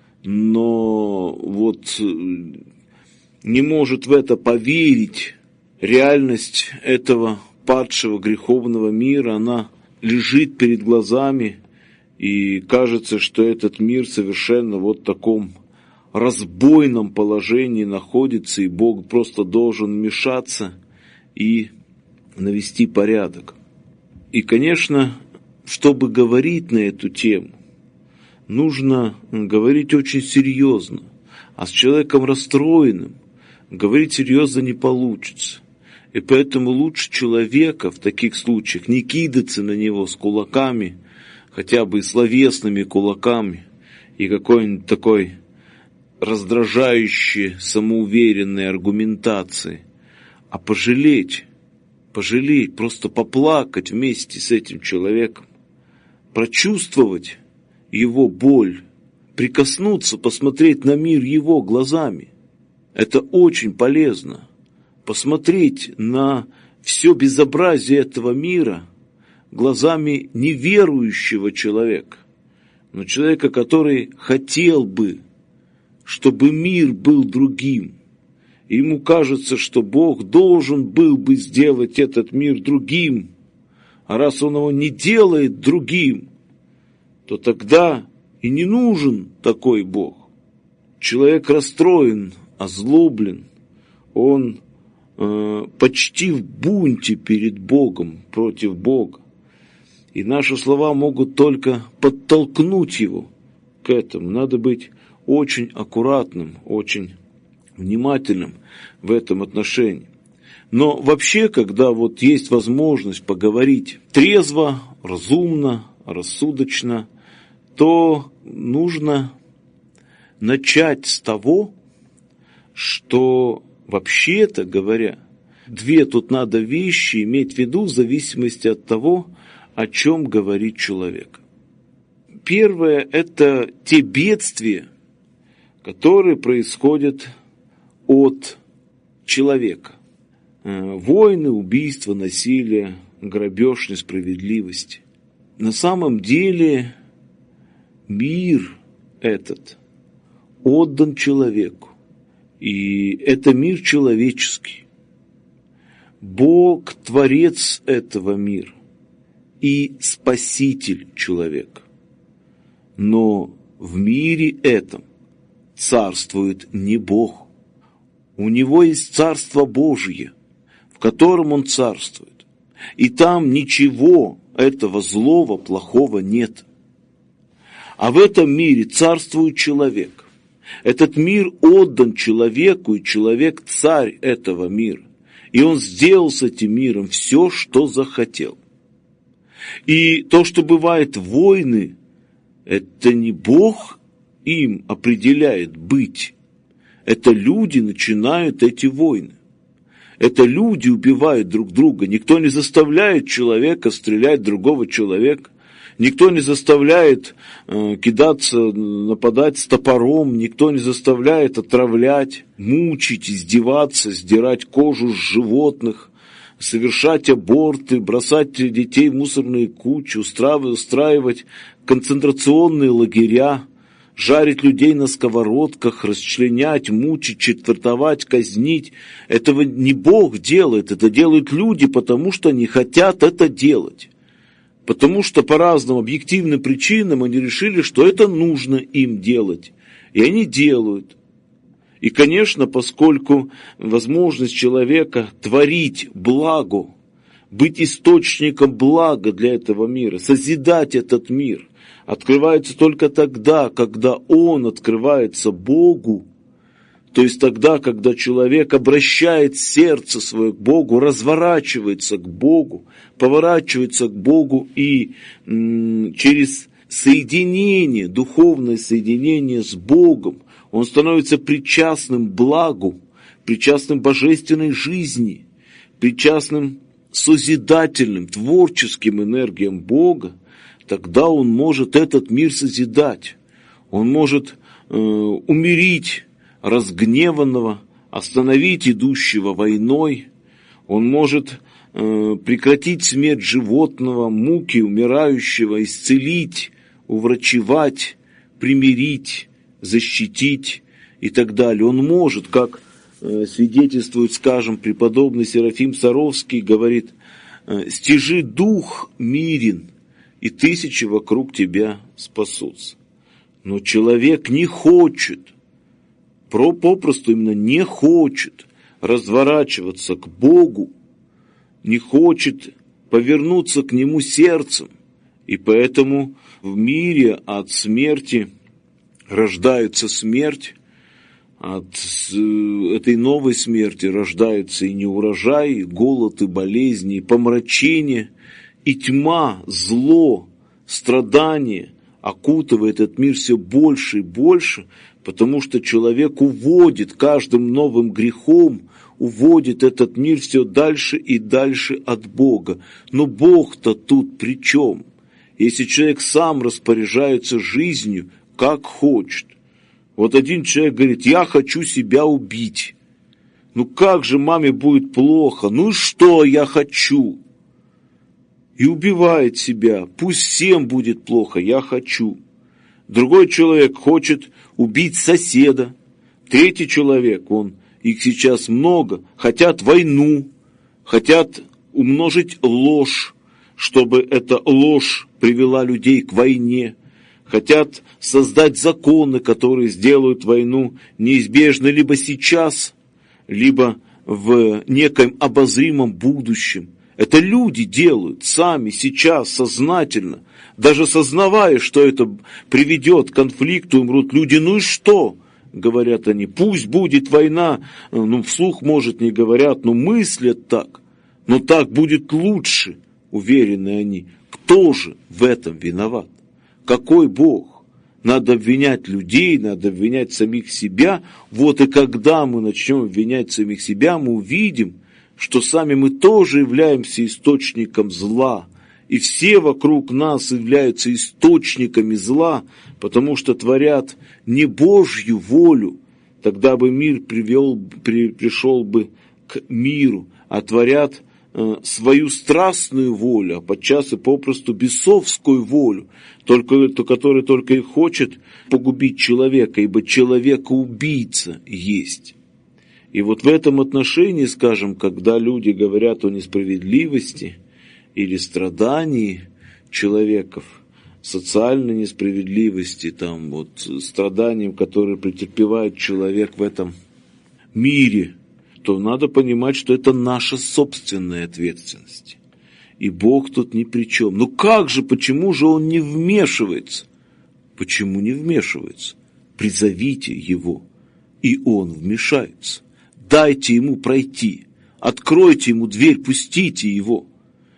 но вот не может в это поверить, реальность этого падшего греховного мира, она лежит перед глазами, и кажется, что этот мир совершенно вот в таком разбойном положении находится, и Бог просто должен вмешаться и навести порядок. И, конечно, чтобы говорить на эту тему, нужно говорить очень серьезно, а с человеком расстроенным говорить серьезно не получится. И поэтому лучше человека в таких случаях не кидаться на него с кулаками, хотя бы и словесными кулаками, и какой-нибудь такой раздражающей, самоуверенной аргументацией, а пожалеть, просто поплакать вместе с этим человеком, прочувствовать его боль, прикоснуться, посмотреть на мир его глазами. Это очень полезно. Посмотреть на все безобразие этого мира глазами неверующего человека, но человека, который хотел бы, чтобы мир был другим. И ему кажется, что Бог должен был бы сделать этот мир другим, а раз Он его не делает другим, то тогда и не нужен такой Бог. Человек расстроен, озлоблен, он почти в бунте перед Богом, против Бога. И наши слова могут только подтолкнуть его к этому. Надо быть очень аккуратным, очень внимательным в этом отношении. Но вообще, когда вот есть возможность поговорить трезво, разумно, рассудочно, то нужно начать с того, что вообще-то говоря, две тут надо вещи иметь в виду в зависимости от того, о чем говорит человек. Первое – это те бедствия, которые происходят от человека. Войны, убийства, насилие, грабеж, несправедливость. На самом деле мир этот отдан человеку. И это мир человеческий. Бог – творец этого мира и спаситель человека. Но в мире этом царствует не Бог. У Него есть Царство Божие, в котором Он царствует. И там ничего этого злого, плохого нет. А в этом мире царствует человек. Этот мир отдан человеку, и человек царь этого мира. И он сделал с этим миром все, что захотел. И то, что бывает войны, это не Бог им определяет быть. Это люди начинают эти войны. Это люди убивают друг друга. Никто не заставляет человека стрелять в другого человека. Никто не заставляет кидаться, нападать с топором. Никто не заставляет отравлять, мучить, издеваться, сдирать кожу с животных, совершать аборты, бросать детей в мусорные кучи, устраивать концентрационные лагеря, жарить людей на сковородках, расчленять, мучить, четвертовать, казнить. Этого не Бог делает, это делают люди, потому что они хотят это делать. Потому что по разным объективным причинам они решили, что это нужно им делать. И они делают. И, конечно, поскольку возможность человека творить благо, быть источником блага для этого мира, созидать этот мир, открывается только тогда, когда он открывается Богу, то есть тогда, когда человек обращает сердце свое к Богу, разворачивается к Богу, поворачивается к Богу и через соединение, духовное соединение с Богом, он становится причастным благу, причастным божественной жизни, причастным созидательным, творческим энергиям Бога, тогда он может этот мир созидать. Он может умирить разгневанного, остановить идущего войной. Он может прекратить смерть животного, муки умирающего, исцелить, уврачевать, примирить, защитить и так далее. Он может, как свидетельствует, скажем, преподобный Серафим Саровский, говорит: «Стяжи дух мирен, и тысячи вокруг тебя спасутся». Но человек не хочет, попросту именно не хочет разворачиваться к Богу, не хочет повернуться к Нему сердцем. И поэтому в мире от смерти рождается смерть, от этой новой смерти рождаются и неурожай, и голод, и болезни, и помрачение, и тьма, зло, страдание окутывает этот мир все больше и больше, потому что человек уводит каждым новым грехом, уводит этот мир все дальше и дальше от Бога. Но Бог-то тут при чем? Если человек сам распоряжается жизнью, как хочет. Вот один человек говорит: я хочу себя убить. Ну как же маме будет плохо? Ну что я хочу? И убивает себя. Пусть всем будет плохо, я хочу. Другой человек хочет убить соседа. Третий человек, их сейчас много, хотят войну, хотят умножить ложь, чтобы эта ложь привела людей к войне. Хотят создать законы, которые сделают войну неизбежной либо сейчас, либо в некоем обозримом будущем. Это люди делают сами, сейчас, сознательно. Даже сознавая, что это приведет к конфликту, умрут люди. Ну и что? Говорят они, пусть будет война. Вслух, может, не говорят, но мыслят так. Но так будет лучше, уверены они. Кто же в этом виноват? Какой Бог? Надо обвинять людей, надо обвинять самих себя. Вот и когда мы начнем обвинять самих себя, мы увидим, что сами мы тоже являемся источником зла. И все вокруг нас являются источниками зла, потому что творят не Божью волю, тогда бы мир пришел бы к миру, а творят свою страстную волю, а подчас и попросту бесовскую волю, которая только и хочет погубить человека, ибо человека-убийца есть. И вот в этом отношении, скажем, когда люди говорят о несправедливости или страдании человеков, социальной несправедливости, страданиям, которые претерпевает человек в этом мире, то надо понимать, что это наша собственная ответственность. И Бог тут ни при чем. Ну как же, почему же Он не вмешивается? Почему не вмешивается? Призовите Его, и Он вмешается. Дайте Ему пройти, откройте Ему дверь, пустите Его.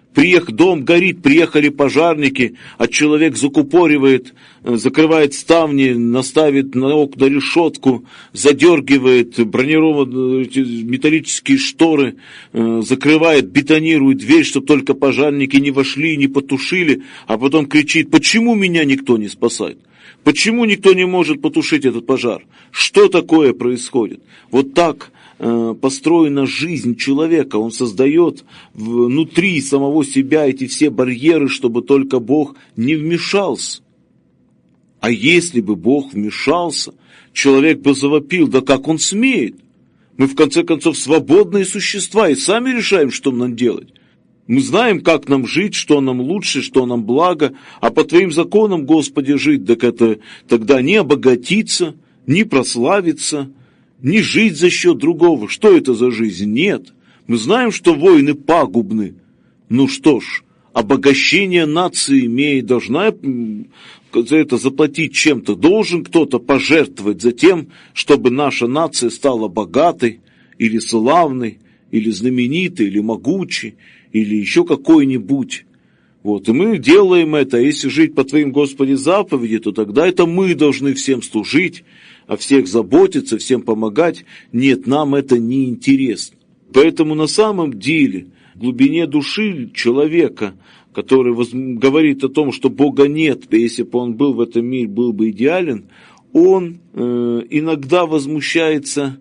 Дом горит, приехали пожарники, а человек закупоривает, закрывает ставни, наставит на окна решетку, задергивает бронированные металлические шторы, закрывает, бетонирует дверь, чтобы только пожарники не вошли, не потушили, а потом кричит: почему меня никто не спасает? Почему никто не может потушить этот пожар? Что такое происходит? Вот так построена жизнь человека. Он создает внутри самого себя эти все барьеры, чтобы только Бог не вмешался. А если бы Бог вмешался, человек бы завопил: да как он смеет? Мы в конце концов свободные существа и сами решаем, что нам делать. Мы знаем, как нам жить, что нам лучше, что нам благо, а по Твоим законам, Господи, жить, так это тогда не обогатиться, не прославиться, не жить за счет другого. Что это за жизнь? Нет. Мы знаем, что войны пагубны. Ну что ж, обогащение нации должна за это заплатить чем-то. Должен кто-то пожертвовать за тем, чтобы наша нация стала богатой, или славной, или знаменитой, или могучей, или еще какой-нибудь. И мы делаем это. Если жить по Твоим, Господи, заповеди, то тогда это мы должны всем служить, о всех заботиться, всем помогать. Нет, нам это не интересно. Поэтому на самом деле в глубине души человека, который говорит о том, что Бога нет, если бы он был в этом мире, был бы идеален, он иногда возмущается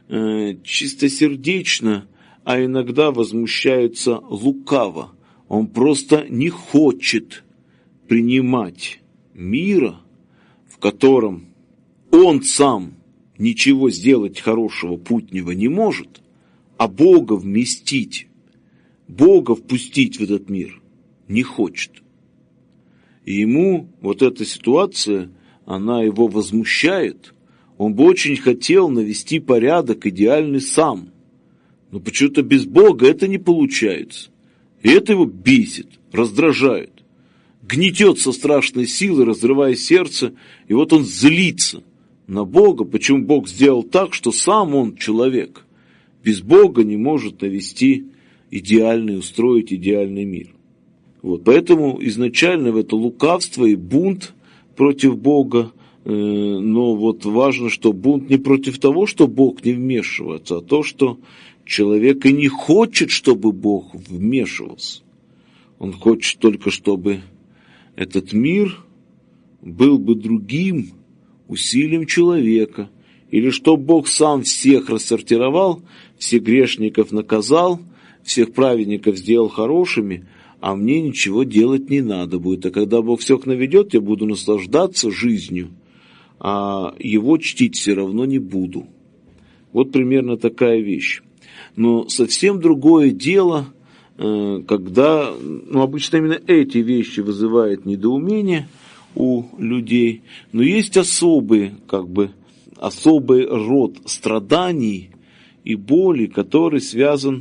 чистосердечно, а иногда возмущается лукаво. Он просто не хочет принимать мира, в котором он сам ничего сделать хорошего путнего не может, а Бога вместить, Бога впустить в этот мир не хочет. И ему вот эта ситуация, она его возмущает. Он бы очень хотел навести порядок идеальный сам. Но почему-то без Бога это не получается. И это его бесит, раздражает. Гнетет со страшной силой, разрывая сердце. И вот он злится на Бога. Почему Бог сделал так, что сам он человек. Без Бога не может навести идеальный, устроить идеальный мир. Вот. Поэтому изначально в это лукавство и бунт против Бога. Но вот важно, что бунт не против того, что Бог не вмешивается, а то, что человек и не хочет, чтобы Бог вмешивался. Он хочет только, чтобы этот мир был бы другим усилием человека. Или чтобы Бог сам всех рассортировал, всех грешников наказал, всех праведников сделал хорошими, а мне ничего делать не надо будет. А когда Бог всех наведет, я буду наслаждаться жизнью, а его чтить все равно не буду. Вот примерно такая вещь. Но совсем другое дело, когда, обычно именно эти вещи вызывают недоумение у людей, но есть особый род страданий и боли, который связан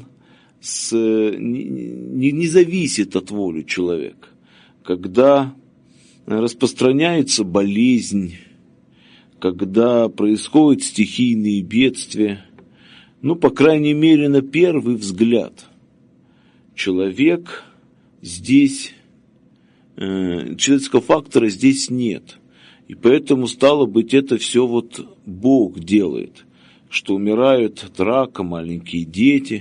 не зависит от воли человека. Когда распространяется болезнь, когда происходят стихийные бедствия, по крайней мере, на первый взгляд, человек здесь, человеческого фактора здесь нет. И поэтому, стало быть, это все вот Бог делает, что умирают от рака маленькие дети,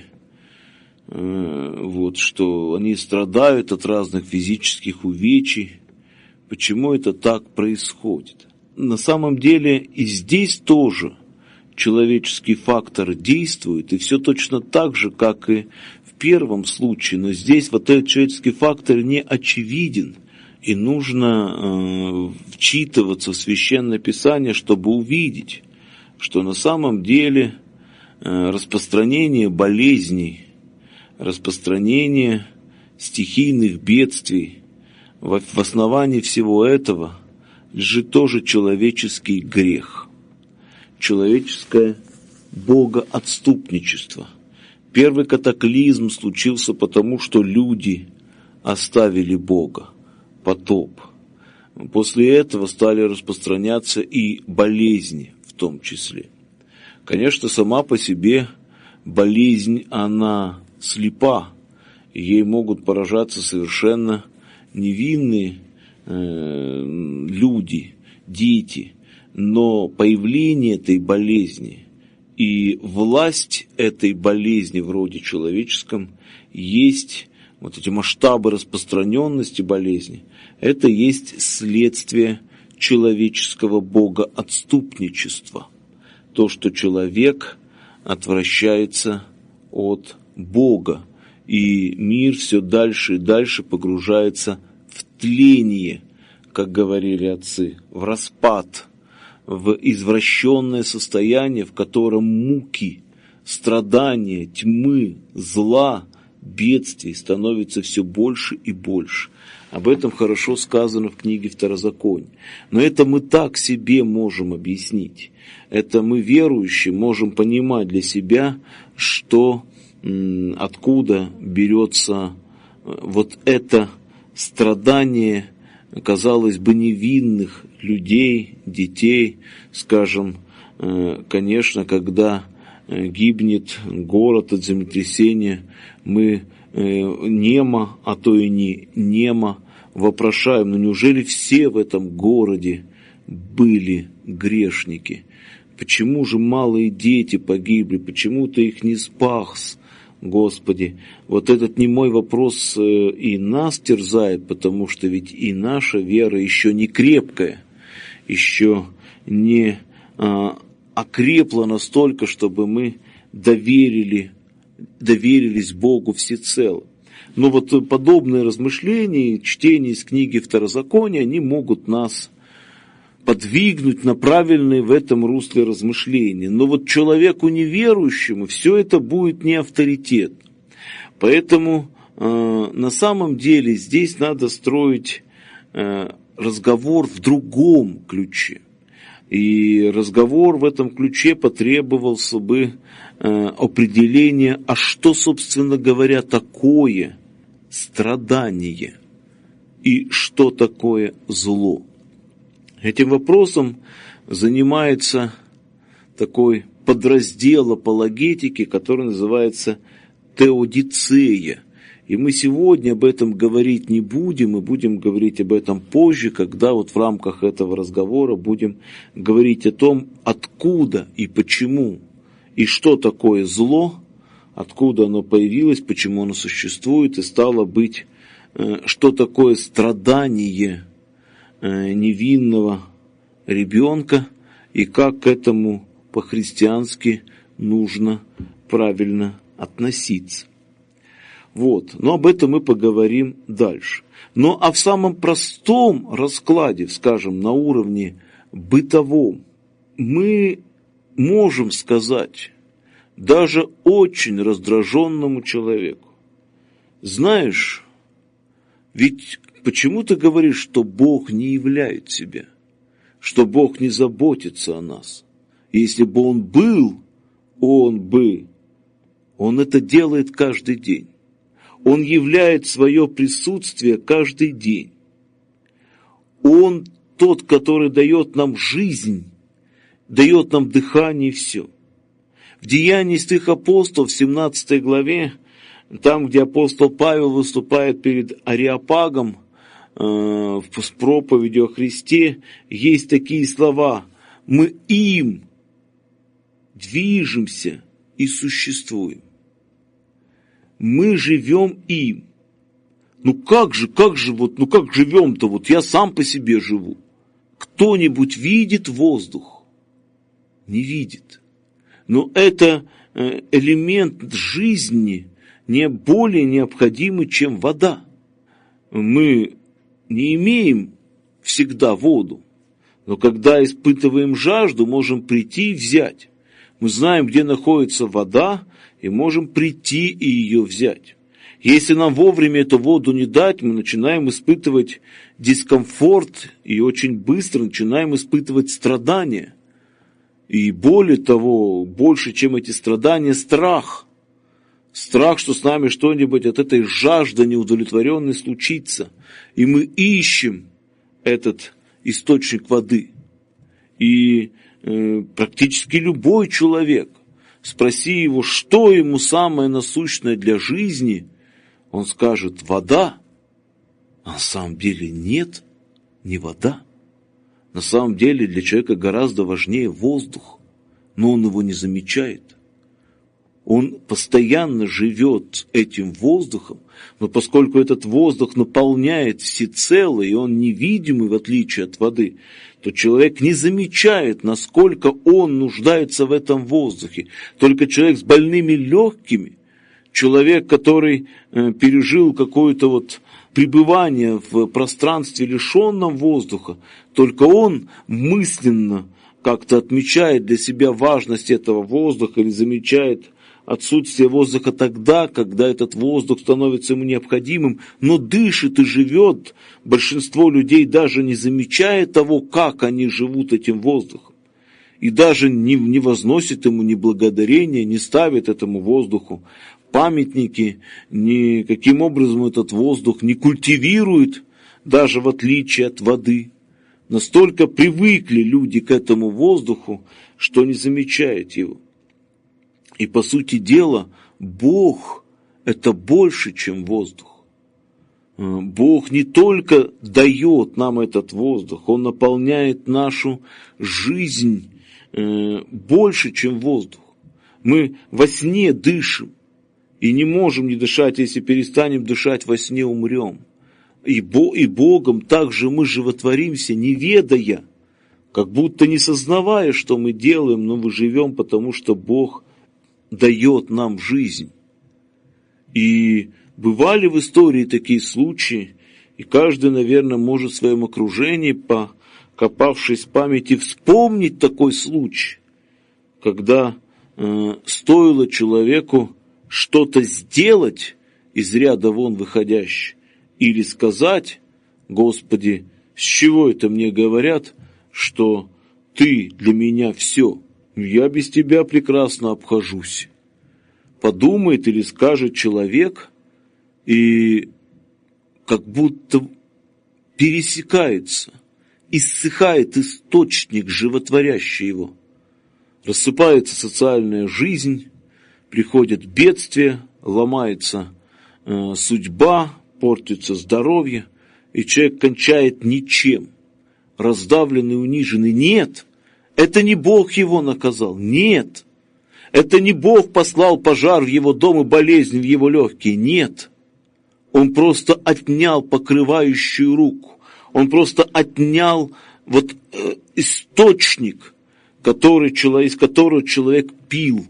что они страдают от разных физических увечий. Почему это так происходит? На самом деле и здесь тоже человеческий фактор действует, и все точно так же, как и в первом случае, но здесь вот этот человеческий фактор не очевиден, и нужно вчитываться в Священное Писание, чтобы увидеть, что на самом деле распространение болезней, распространение стихийных бедствий, в основании всего этого лежит тоже человеческий грех, человеческое богоотступничество. Первый катаклизм случился потому, что люди оставили Бога, потоп. После этого стали распространяться и болезни в том числе. Конечно, сама по себе болезнь, она слепа, и ей могут поражаться совершенно невинные люди, дети, но появление этой болезни и власть этой болезни в роде человеческом есть вот эти масштабы распространенности болезни, это есть следствие человеческого богоотступничества. То, что человек отвращается от Бога, и мир все дальше и дальше погружается в тление, как говорили отцы, в распад, в извращенное состояние, в котором муки, страдания, тьмы, зла, бедствий становится все больше и больше. Об этом хорошо сказано в книге Второзакония. Но это мы так себе можем объяснить. Это мы, верующие, можем понимать для себя, что откуда берется вот это страдание, казалось бы, невинных людей, детей. Скажем, конечно, когда гибнет город от землетрясения, мы немо, а то и не немо вопрошаем, но неужели все в этом городе были грешники? Почему же малые дети погибли? Почему ты их не спас, Господи? Вот этот немой вопрос и нас терзает, потому что ведь и наша вера еще не крепкая, еще не окрепла настолько, чтобы мы доверились Богу всецело. Но вот подобные размышления, чтение из книги Второзакония, они могут нас подвигнуть на правильные в этом русле размышления. Но вот человеку неверующему все это будет не авторитет. Поэтому на самом деле здесь надо строить разговор в другом ключе. И разговор в этом ключе потребовался бы определения, а что, собственно говоря, такое страдание и что такое зло. Этим вопросом занимается такой подраздел апологетики, который называется теодицея. И мы сегодня об этом говорить не будем, мы будем говорить об этом позже, когда вот в рамках этого разговора будем говорить о том, откуда и почему, и что такое зло, откуда оно появилось, почему оно существует, и стало быть, что такое страдание невинного ребенка, и как к этому по-христиански нужно правильно относиться. Вот, но об этом мы поговорим дальше. Но а в самом простом раскладе, скажем, на уровне бытовом, мы можем сказать даже очень раздраженному человеку: знаешь, ведь почему ты говоришь, что Бог не являет себя, что Бог не заботится о нас? Если бы Он был, Он это делает каждый день. Он являет свое присутствие каждый день. Он тот, который дает нам жизнь, дает нам дыхание и все. В Деянии святых апостолов, в 17 главе, там, где апостол Павел выступает перед Ареопагом с проповедью о Христе, есть такие слова: мы им движемся и существуем. Мы живем им. Как живем-то? Вот я сам по себе живу. Кто-нибудь видит воздух? Не видит. Но это элемент жизни не более необходимый, чем вода. Мы не имеем всегда воду, но когда испытываем жажду, можем прийти и взять. Мы знаем, где находится вода, и можем прийти и ее взять. Если нам вовремя эту воду не дать, мы начинаем испытывать дискомфорт и очень быстро начинаем испытывать страдания. И более того, больше, чем эти страдания, страх. Страх, что с нами что-нибудь от этой жажды неудовлетворенной случится. И мы ищем этот источник воды. И практически любой человек, спроси его, что ему самое насущное для жизни, он скажет: вода. А на самом деле нет, не вода. На самом деле для человека гораздо важнее воздух, но он его не замечает. Он постоянно живет этим воздухом, но поскольку этот воздух наполняет всецело, и он невидимый, в отличие от воды, то человек не замечает, насколько он нуждается в этом воздухе. Только человек с больными легкими, человек, который пережил какое-то пребывание в пространстве, лишенном воздуха, только он мысленно как-то отмечает для себя важность этого воздуха или замечает отсутствие воздуха тогда, когда этот воздух становится ему необходимым, но дышит и живет. Большинство людей даже не замечает того, как они живут этим воздухом. И даже не возносит ему ни благодарения, не ставит этому воздуху памятники, никаким образом этот воздух не культивирует, даже в отличие от воды. Настолько привыкли люди к этому воздуху, что не замечают его. И по сути дела, Бог – это больше, чем воздух. Бог не только дает нам этот воздух, Он наполняет нашу жизнь больше, чем воздух. Мы во сне дышим и не можем не дышать, если перестанем дышать во сне, умрем. И Богом также мы животворимся, не ведая, как будто не сознавая, что мы делаем, но мы живем, потому что Бог дает нам жизнь. И бывали в истории такие случаи, и каждый, наверное, может в своем окружении копавшись в памяти, вспомнить такой случай, когда стоило человеку что-то сделать из ряда вон выходящее, или сказать: Господи, с чего это мне говорят, что Ты для меня все, я без Тебя прекрасно обхожусь. Подумает или скажет человек, и как будто пересекается, иссыхает источник, животворящий его. Рассыпается социальная жизнь, приходят бедствия, ломается судьба, портится здоровье, и человек кончает ничем, раздавленный, униженный. Нет, это не Бог его наказал, нет, это не Бог послал пожар в его дом и болезнь в его легкие, нет. Он просто отнял покрывающую руку, он просто отнял источник, из которого человек пил.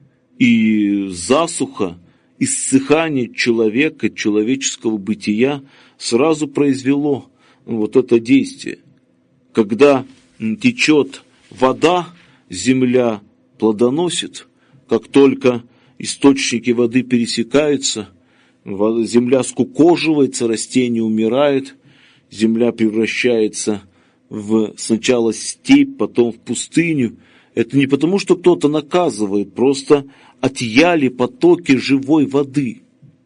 И засуха, иссыхание человека, человеческого бытия сразу произвело это действие. Когда течет вода, земля плодоносит. Как только источники воды пересекаются, земля скукоживается, растение умирает, земля превращается сначала степь, потом в пустыню. Это не потому, что кто-то наказывает, просто отъяли потоки живой воды.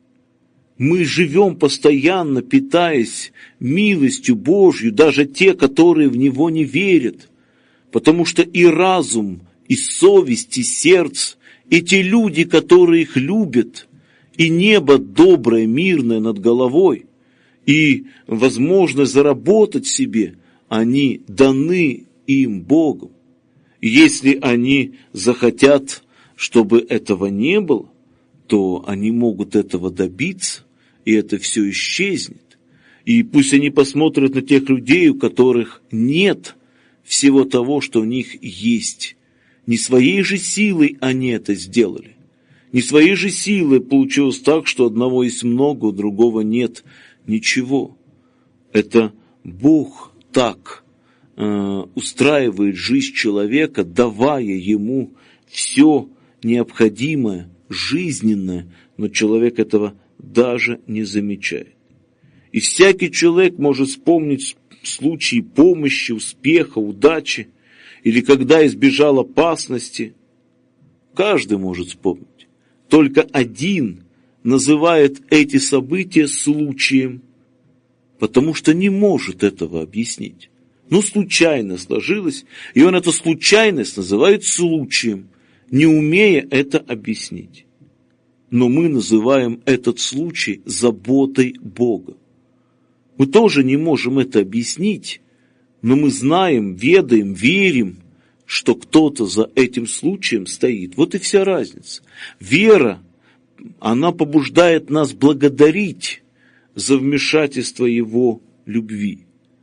Мы живем постоянно, питаясь милостью Божью, даже те, которые в Него не верят. Потому что и разум, и совесть, и сердце, и те люди, которые их любят, и небо доброе, мирное над головой, и возможность заработать себе, они даны им Богом. И если они захотят, чтобы этого не было, то они могут этого добиться, и это все исчезнет. И пусть они посмотрят на тех людей, у которых нет всего того, что у них есть. Не своей же силой они это сделали. Не своей же силой получилось так, что одного есть много, у другого нет ничего. Это Бог так устраивает жизнь человека, давая ему все необходимое, жизненное, но человек этого даже не замечает. И всякий человек может вспомнить случаи помощи, успеха, удачи, или когда избежал опасности. Каждый может вспомнить. Только один называет эти события случаем, потому что не может этого объяснить. Случайно сложилось, и он эту случайность называет случаем, не умея это объяснить. Но мы называем этот случай заботой Бога. Мы тоже не можем это объяснить, но мы знаем, ведаем, верим, что кто-то за этим случаем стоит. Вот и вся разница. Вера, она побуждает нас благодарить за вмешательство Его любви.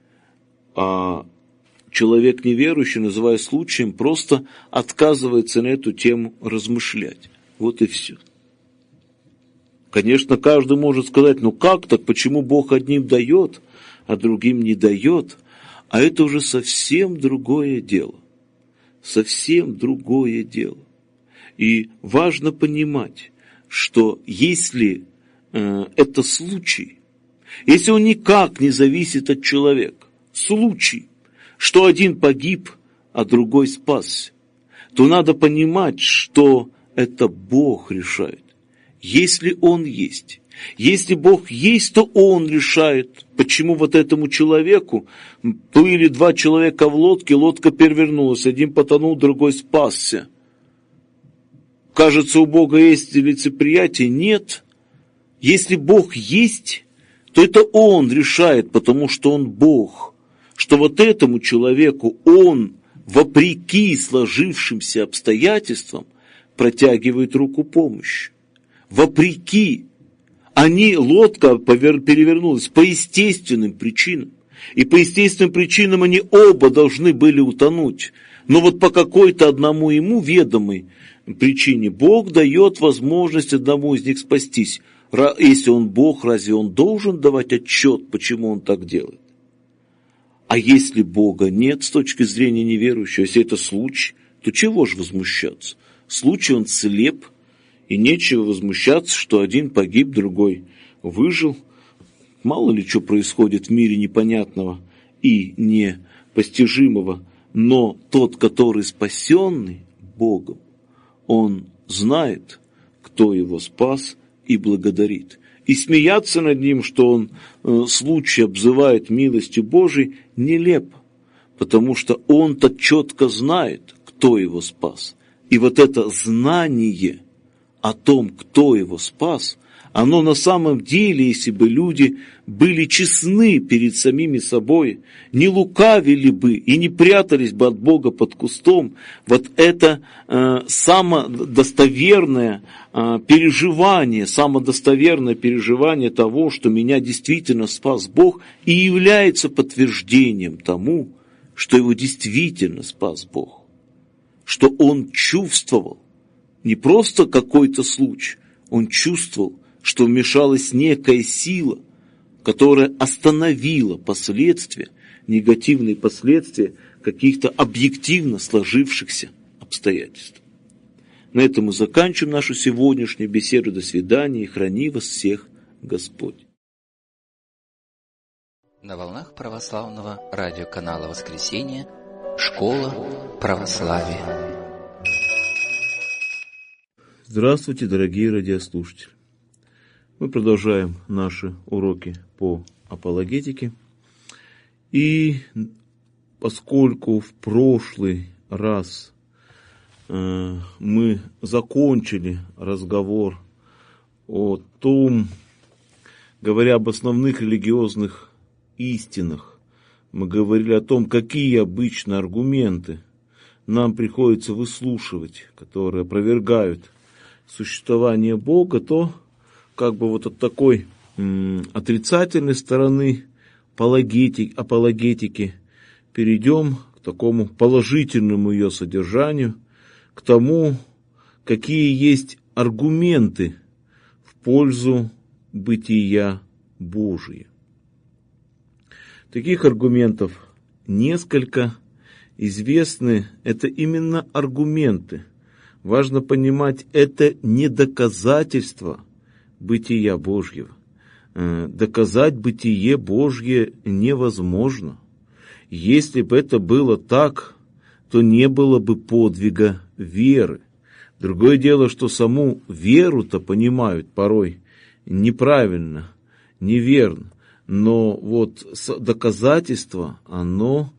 А человек неверующий, называя случаем, просто отказывается на эту тему размышлять. Вот и все. Конечно, каждый может сказать: как так, почему Бог одним дает, а другим не дает? А это уже совсем другое дело. Совсем другое дело. И важно понимать, что если это случай, если он никак не зависит от человека, случай, что один погиб, а другой спасся, то надо понимать, что это Бог решает. Если Он есть, если Бог есть, то Он решает, почему этому человеку плыли два человека в лодке, лодка перевернулась, один потонул, другой спасся. Кажется, у Бога есть лицеприятие? Нет. Если Бог есть, то это Он решает, потому что Он Бог, что этому человеку Он, вопреки сложившимся обстоятельствам, протягивает руку помощи. Вопреки. Лодка перевернулась по естественным причинам. И по естественным причинам они оба должны были утонуть. Но по какой-то одному ему ведомой причине Бог дает возможность одному из них спастись. Если Он Бог, разве Он должен давать отчет, почему Он так делает? А если Бога нет с точки зрения неверующего, если это случай, то чего же возмущаться? Случай он слеп, и нечего возмущаться, что один погиб, другой выжил. Мало ли что происходит в мире непонятного и непостижимого, но тот, который спасенный Богом, он знает, кто его спас, и благодарит. И смеяться над ним, что он случай обзывает милостью Божией, нелепо, потому что он-то четко знает, кто его спас. И вот это знание о том, кто его спас, оно на самом деле, если бы люди были честны перед самими собой, не лукавили бы и не прятались бы от Бога под кустом, вот это самодостоверное переживание того, что меня действительно спас Бог, и является подтверждением тому, что его действительно спас Бог, что он чувствовал не просто какой-то случай, он чувствовал, что вмешалась некая сила, которая остановила последствия, негативные последствия каких-то объективно сложившихся обстоятельств. На этом мы заканчиваем нашу сегодняшнюю беседу. До свидания, и храни вас всех Господь. На волнах православного радиоканала «Воскресенье» «Школа православия». Здравствуйте, дорогие радиослушатели! Мы продолжаем наши уроки по апологетике. И поскольку в прошлый раз мы закончили разговор о том, говоря об основных религиозных истинах, мы говорили о том, какие обычно аргументы нам приходится выслушивать, которые опровергают существование Бога, то как бы вот от такой отрицательной стороны апологетики перейдем к такому положительному ее содержанию, к тому, какие есть аргументы в пользу бытия Божия. Таких аргументов несколько. Известны это именно аргументы. Важно понимать, это не доказательство бытия Божьего. Доказать бытие Божье невозможно. Если бы это было так, то не было бы подвига веры. Другое дело, что саму веру-то понимают порой неправильно, неверно. Но вот доказательство, оно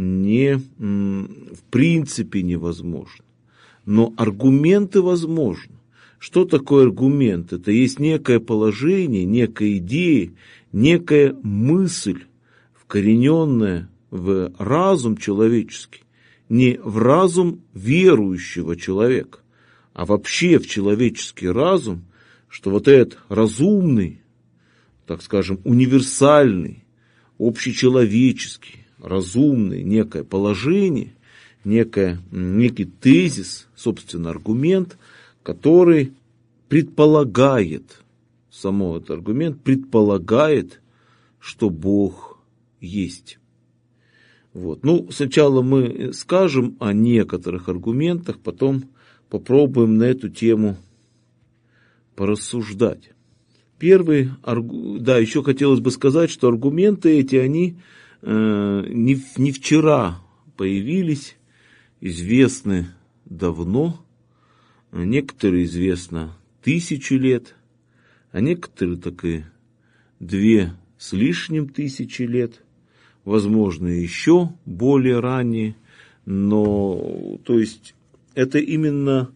в принципе невозможно. Но аргументы возможны. Что такое аргумент? Это есть некое положение, некая идея, некая мысль, вкорененная в разум человеческий, не в разум верующего человека, а вообще в человеческий разум, что вот этот разумный, так скажем, универсальный, общечеловеческий, разумный, некое положение, некий тезис, собственно, аргумент, который предполагает, само этот аргумент предполагает, что Бог есть. Вот. Сначала мы скажем о некоторых аргументах, потом попробуем на эту тему порассуждать. Первый, еще хотелось бы сказать, что аргументы эти, они не вчера появились, известны давно. Некоторые известно 1000 лет, а некоторые так и 2 с лишним тысячи лет, возможно, еще более ранние, но, то есть, это именно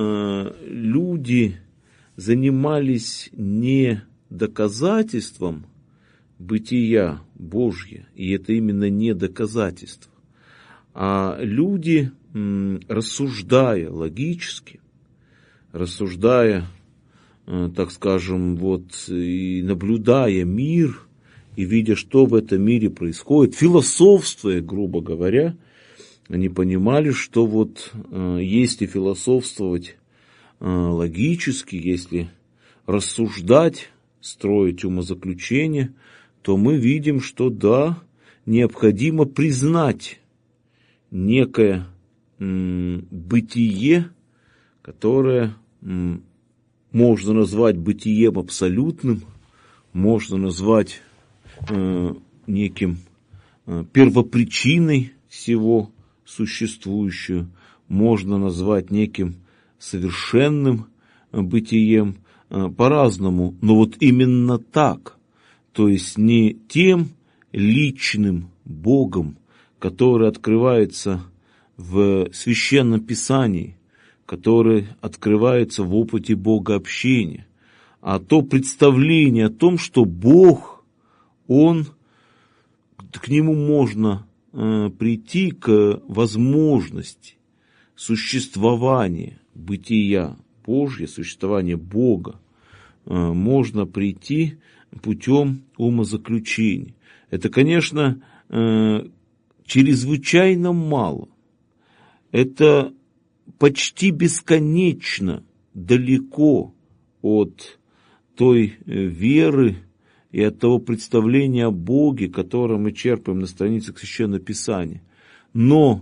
люди занимались не доказательством бытия Божьего, и это именно не доказательство, а люди, рассуждая логически, рассуждая, так скажем, и наблюдая мир, и видя, что в этом мире происходит, философствуя, грубо говоря, они понимали, что если философствовать логически, если рассуждать, строить умозаключения, то мы видим, что да, необходимо признать некое бытие, которое можно назвать бытием абсолютным, можно назвать неким первопричиной всего существующего, можно назвать неким совершенным бытием, по-разному, но вот именно так, то есть не тем личным Богом, который открывается в Священном Писании, который открывается в опыте богообщения, а то представление о том, что Бог, Он, к Нему можно прийти к возможности существования бытия Божьего, существования Бога, можно прийти путем умозаключений. Это, конечно, чрезвычайно мало. Это почти бесконечно далеко от той веры и от того представления о Боге, которое мы черпаем на страницах Священного Писания. Но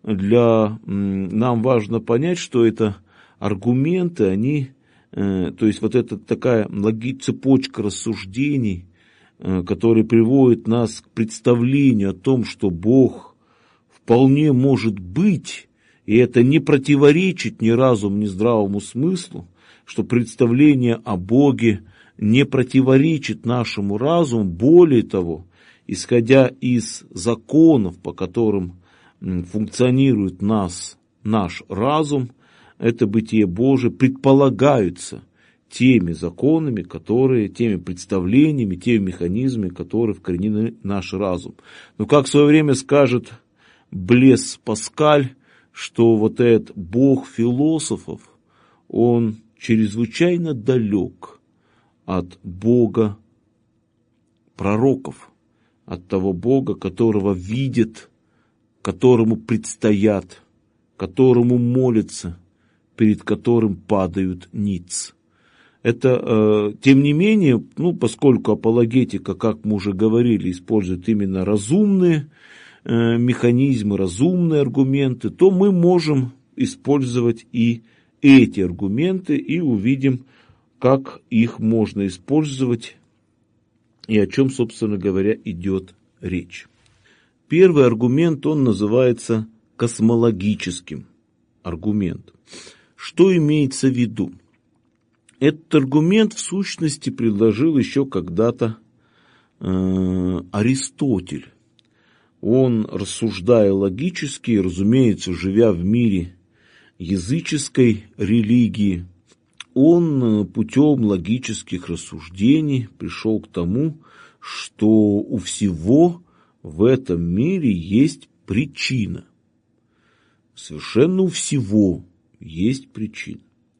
нам важно понять, что это аргументы, они, то есть вот это такая цепочка рассуждений, которые приводят нас к представлению о том, что Бог вполне может быть, и это не противоречит ни разуму, ни здравому смыслу, что представление о Боге не противоречит нашему разуму, более того, исходя из законов, по которым функционирует наш разум, это бытие Божие предполагаются теми законами, теми представлениями, теми механизмами, которые вкоренены в наш разум. Но как в свое время скажет Блес Паскаль, что вот этот Бог философов, он чрезвычайно далек от Бога пророков, от того Бога, которого видят, которому предстоят, которому молятся, перед которым падают ниц. Это, тем не менее, поскольку апологетика, как мы уже говорили, использует именно разумные механизмы, разумные аргументы, то мы можем использовать и эти аргументы и увидим, как их можно использовать и о чем, собственно говоря, идет речь. Первый аргумент, он называется космологическим аргументом. Что имеется в виду? Этот аргумент в сущности предложил еще когда-то Аристотель. Он, рассуждая логически, разумеется, живя в мире языческой религии, он путем логических рассуждений пришел к тому, что у всего в этом мире есть причина. Совершенно у всего есть причина.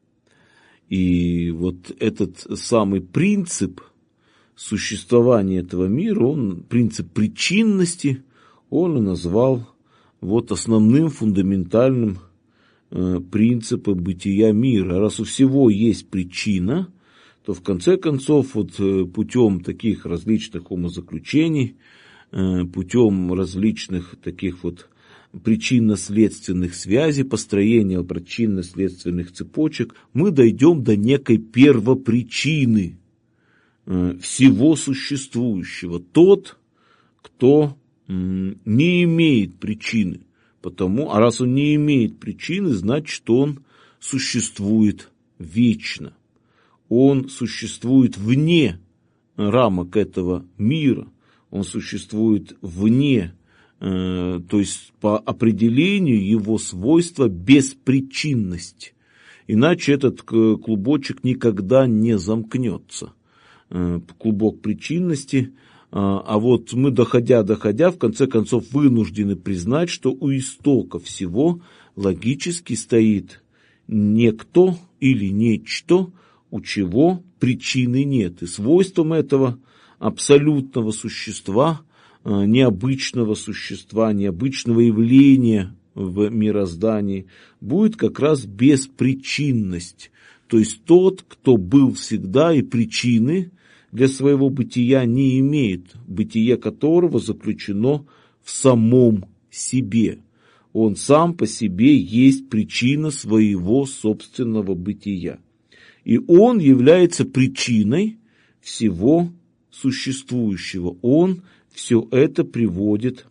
И вот этот самый принцип существования этого мира, принцип причинности, он и назвал основным фундаментальным принципом бытия мира. Раз у всего есть причина, то в конце концов путем таких различных умозаключений, путем различных таких причинно-следственных связей, построения причинно-следственных цепочек, мы дойдем до некой первопричины всего существующего. Тот, кто не имеет причины. А раз он не имеет причины, значит, он существует вечно. Он существует вне рамок этого мира. Он существует вне, то есть по определению его свойства беспричинность. Иначе этот клубочек никогда не замкнется. Клубок причинности. А мы, доходя, в конце концов, вынуждены признать, что у истока всего логически стоит некто или нечто, у чего причины нет. И свойством этого абсолютного существа, необычного существа, необычного явления в мироздании будет как раз беспричинность. То есть тот, кто был всегда, и причины для своего бытия не имеет, бытие которого заключено в самом себе. Он сам по себе есть причина своего собственного бытия. И он является причиной всего существующего. Он все это приводит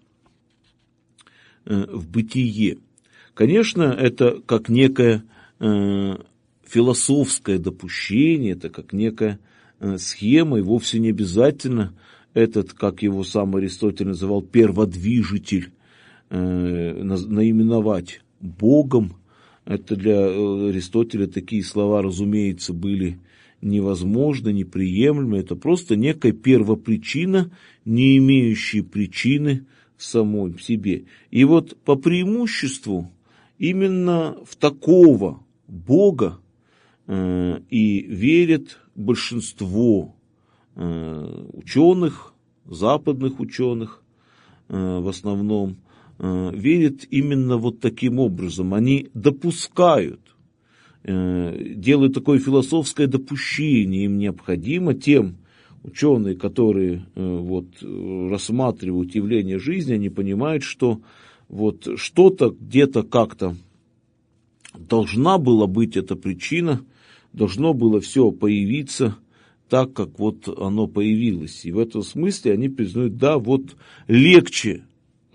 в бытие. Конечно, это как некое философское допущение, это как некая схема, и вовсе не обязательно этот, как его сам Аристотель называл, перводвижитель, наименовать Богом. Это для Аристотеля такие слова, разумеется, были невозможны, неприемлемы. Это просто некая первопричина, не имеющая причины в самой себе. И вот по преимуществу именно в такого Бога и верит большинство ученых, западных ученых в основном, верят именно вот таким образом. Они допускают, делают такое философское допущение, им необходимо тем ученые, которые вот рассматривают явление жизни, они понимают, что вот что-то где-то как-то должна была быть эта причина, должно было все появиться так, как вот оно появилось. И в этом смысле они признают, да, вот легче,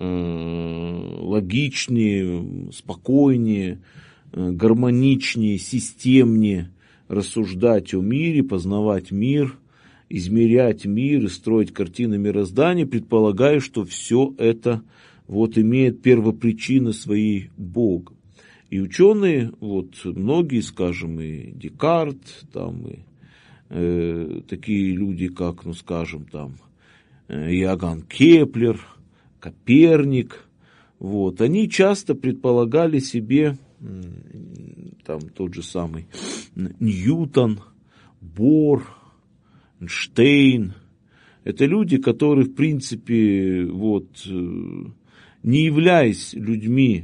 логичнее, спокойнее, гармоничнее, системнее рассуждать о мире, познавать мир, измерять мир и строить картины мироздания, предполагая, что все это вот имеет первопричины своей Бога. И ученые, вот многие, скажем, и Декарт, там, и такие люди, как, ну, скажем, там, Иоганн Кеплер, Коперник, вот, они часто предполагали себе, там, тот же самый Ньютон, Бор, Эйнштейн, это люди, которые, в принципе, вот, не являясь людьми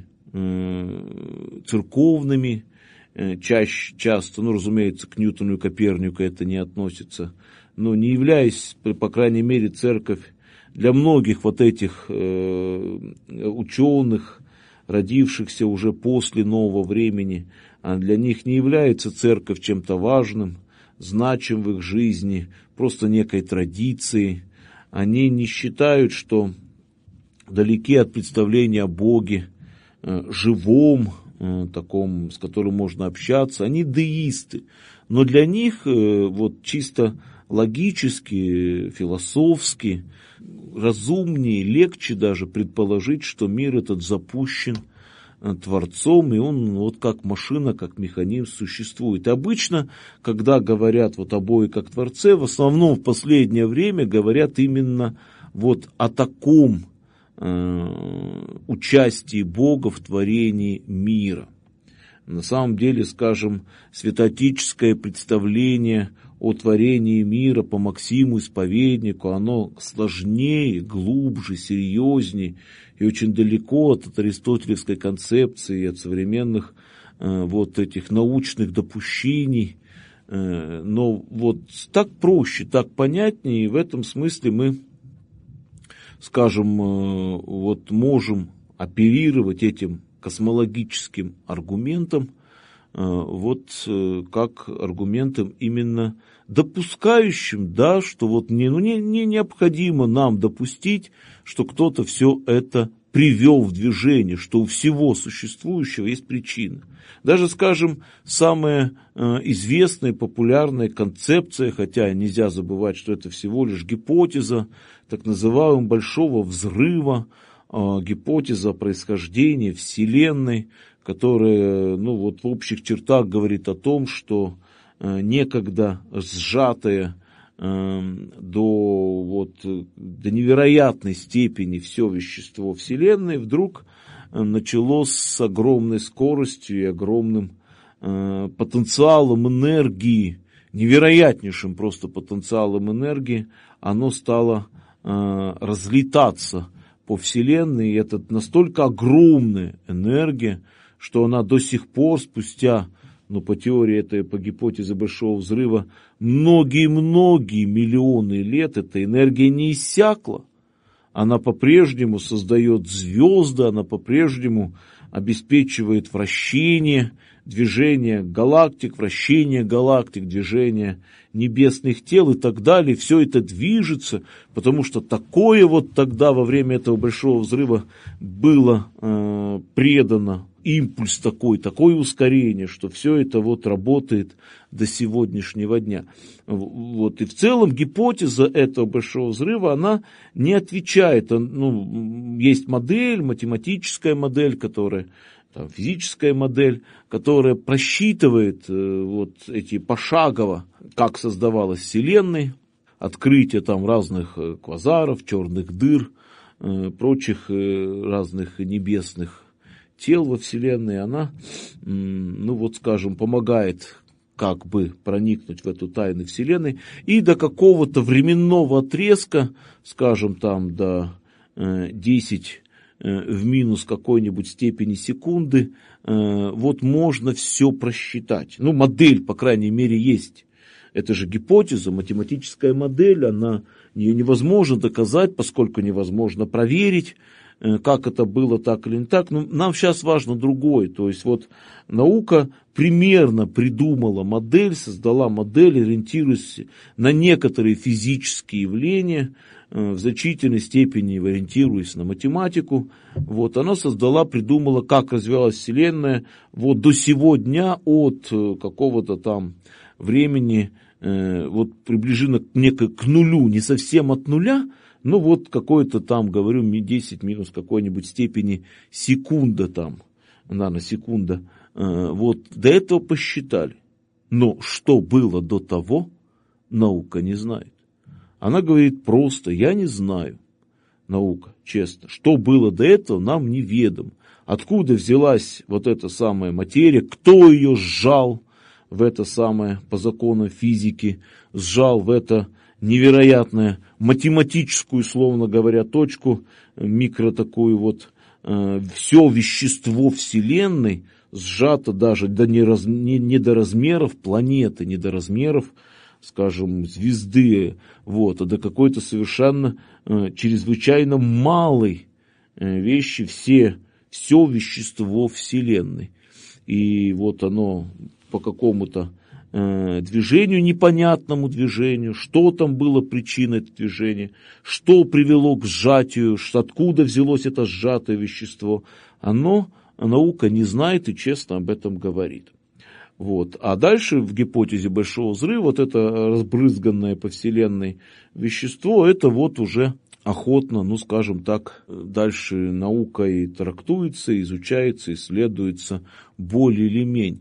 церковными, часто, ну, разумеется, к Ньютону и Копернику это не относится, но не являясь, по крайней мере, церковь для многих вот этих ученых, родившихся уже после нового времени, а для них не является церковь чем-то важным, значимым в их жизни, просто некой традицией. Они не считают, что далеки от представления о Боге, живом, таком, с которым можно общаться, они деисты. Но для них вот чисто логически, философски, разумнее, легче даже предположить, что мир этот запущен Творцом, и он вот как машина, как механизм существует. И обычно, когда говорят вот о Боге как Творце, в основном в последнее время говорят именно вот о таком участии Бога в творении мира. На самом деле, скажем, святоотеческое представление о творении мира по Максиму Исповеднику, оно сложнее, глубже, серьезнее и очень далеко от аристотелевской концепции и от современных вот этих научных допущений. Но вот так проще, так понятнее, и в этом смысле мы, скажем, вот можем оперировать этим космологическим аргументом, вот как аргументом именно допускающим, да, что вот не необходимо нам допустить, что кто-то все это привел в движение, что у всего существующего есть причина. Даже, скажем, самая известная, популярная концепция, хотя нельзя забывать, что это всего лишь гипотеза, так называемого большого взрыва, гипотеза происхождения Вселенной, которая, ну, вот в общих чертах говорит о том, что некогда сжатое до невероятной степени все вещество Вселенной вдруг началось с огромной скоростью и огромным потенциалом энергии, невероятнейшим просто потенциалом энергии, оно стало разлетаться по Вселенной, и это настолько огромная энергия, что она до сих пор, спустя но по теории этой, по гипотезе Большого взрыва, многие-многие миллионы лет эта энергия не иссякла. Она по-прежнему создает звезды, она по-прежнему обеспечивает вращение, движение галактик, вращение галактик, движение небесных тел и так далее. Все это движется, потому что такое вот тогда во время этого Большого взрыва было предано, импульс такое ускорение, что все это вот работает до сегодняшнего дня. Вот. И в целом гипотеза этого Большого взрыва, она не отвечает. Есть модель, математическая модель, которая, физическая модель, которая просчитывает вот эти пошагово, как создавалась Вселенная, открытие там разных квазаров, черных дыр, прочих разных небесных тел во Вселенной, она, помогает как бы проникнуть в эту тайну Вселенной, и до какого-то временного отрезка, скажем, там до 10 в минус какой-нибудь степени секунды, вот можно все просчитать. Модель, по крайней мере, есть. Это же гипотеза, математическая модель, ее невозможно доказать, поскольку невозможно проверить, как это было так или не так. Но нам сейчас важно другое. То есть вот наука примерно придумала модель, создала модель, ориентируясь на некоторые физические явления, в значительной степени ориентируясь на математику. Вот она придумала, как развивалась Вселенная вот до сего дня от какого-то там времени, вот приближенно к нулю, не совсем от нуля, но вот какой-то там, говорю, 10 минус какой-нибудь степени секунда там, наносекунда, вот до этого посчитали. Но что было до того, наука не знает. Она говорит просто: я не знаю, наука, честно, что было до этого, нам неведомо. Откуда взялась вот эта самая материя, кто ее сжал в это самое, по законам физики, сжал в это невероятное математическую, словно говоря, точку, микро такую вот, все вещество Вселенной сжато даже не до размеров планеты, не до размеров, скажем, звезды, вот, а до какой-то совершенно чрезвычайно малой вещи, все вещество Вселенной. И вот оно по какому-то движению, непонятному движению, что там было причиной этого движения, что привело к сжатию, откуда взялось это сжатое вещество, наука не знает и честно об этом говорит. Вот. А дальше в гипотезе Большого взрыва вот это разбрызганное по Вселенной вещество, это вот уже охотно, скажем так, дальше наукой трактуется, изучается, исследуется более или менее.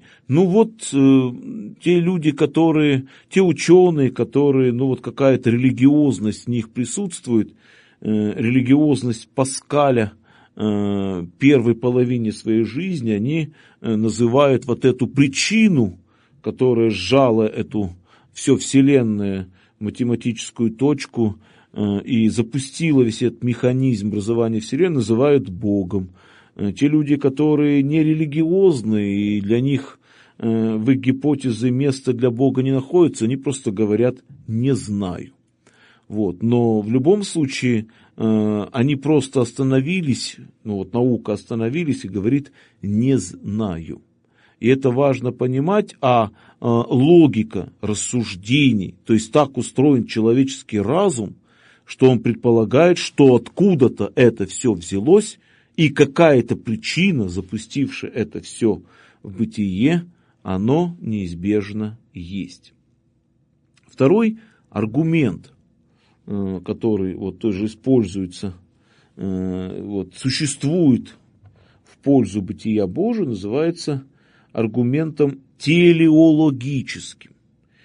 Те люди, те ученые, которые, какая-то религиозность в них присутствует, религиозность Паскаля первой половине своей жизни, они называют вот эту причину, которая сжала эту всю Вселенную, математическую точку, и запустила весь этот механизм образования Вселенной, называют Богом. Те люди, которые не религиозны, и для них в их гипотезе места для Бога не находится, они просто говорят «не знаю». Вот. Но в любом случае они просто остановились, наука остановилась и говорит «не знаю». И это важно понимать, логика рассуждений, то есть так устроен человеческий разум, что он предполагает, что откуда-то это все взялось, и какая-то причина, запустившая это все в бытие, оно неизбежно есть. Второй аргумент, который тоже используется, существует в пользу бытия Божия, называется аргументом телеологическим.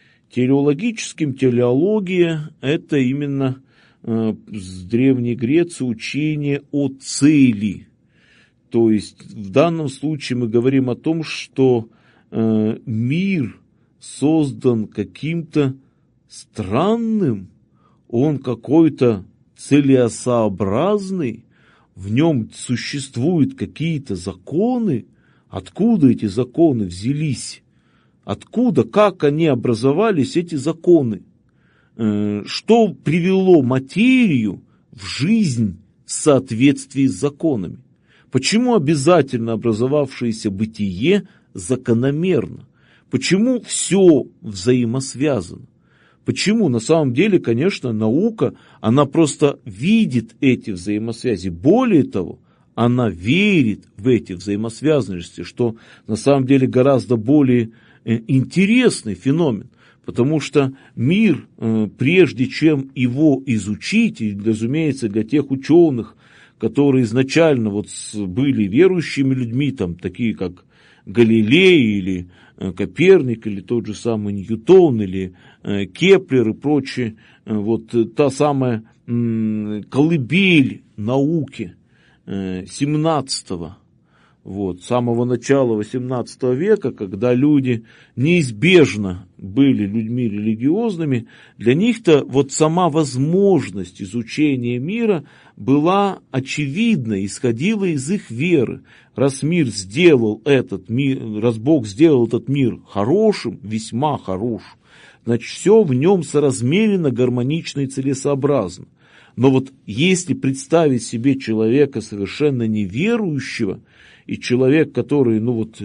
Телеология – это именно с Древней Греции учение о цели. То есть в данном случае мы говорим о том, что мир создан каким-то странным, он какой-то целесообразный, в нем существуют какие-то законы. Откуда эти законы взялись? Откуда, как они образовались, эти законы? Что привело материю в жизнь в соответствии с законами? Почему обязательно образовавшееся бытие закономерно? Почему все взаимосвязано? Почему? На самом деле, конечно, наука, она просто видит эти взаимосвязи. Более того, она верит в эти взаимосвязанности, что на самом деле гораздо более интересный феномен. Потому что мир, прежде чем его изучить, и, разумеется, для тех ученых, которые изначально вот были верующими людьми, там, такие как Галилей или Коперник, или тот же самый Ньютон, или Кеплер и прочие, вот та самая колыбель науки 17-го, вот, самого начала XVIII века, когда люди неизбежно были людьми религиозными, для них-то вот сама возможность изучения мира была очевидна, исходила из их веры. Раз мир сделал этот мир, раз Бог сделал этот мир хорошим, весьма хорошим, значит, все в нем соразмеренно, гармонично и целесообразно. Но вот если представить себе человека совершенно неверующего, и человек, который, вот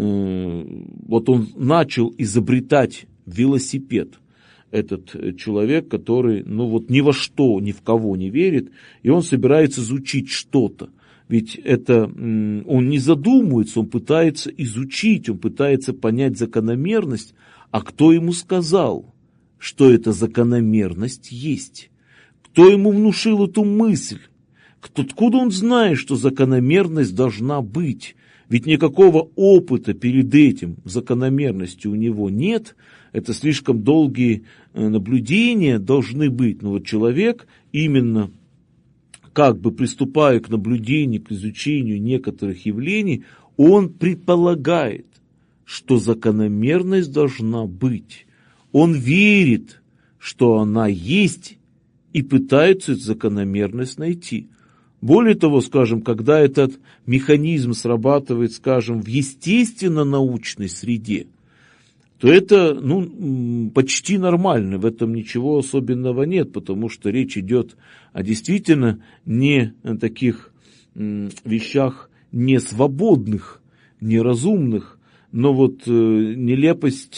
он начал изобретать велосипед, этот человек, который, ни во что, ни в кого не верит, и он собирается изучить что-то. Ведь это он не задумывается, он пытается изучить, он пытается понять закономерность, а кто ему сказал, что эта закономерность есть? Кто ему внушил эту мысль? Откуда он знает, что закономерность должна быть? Ведь никакого опыта перед этим закономерности у него нет. Это слишком долгие наблюдения должны быть. Но вот человек, именно как бы приступая к наблюдению, к изучению некоторых явлений, он предполагает, что закономерность должна быть. Он верит, что она есть, и пытается эту закономерность найти. Более того, скажем, когда этот механизм срабатывает, скажем, в естественно-научной среде, то это почти нормально, в этом ничего особенного нет, потому что речь идет о действительно не таких вещах несвободных, неразумных, но вот нелепость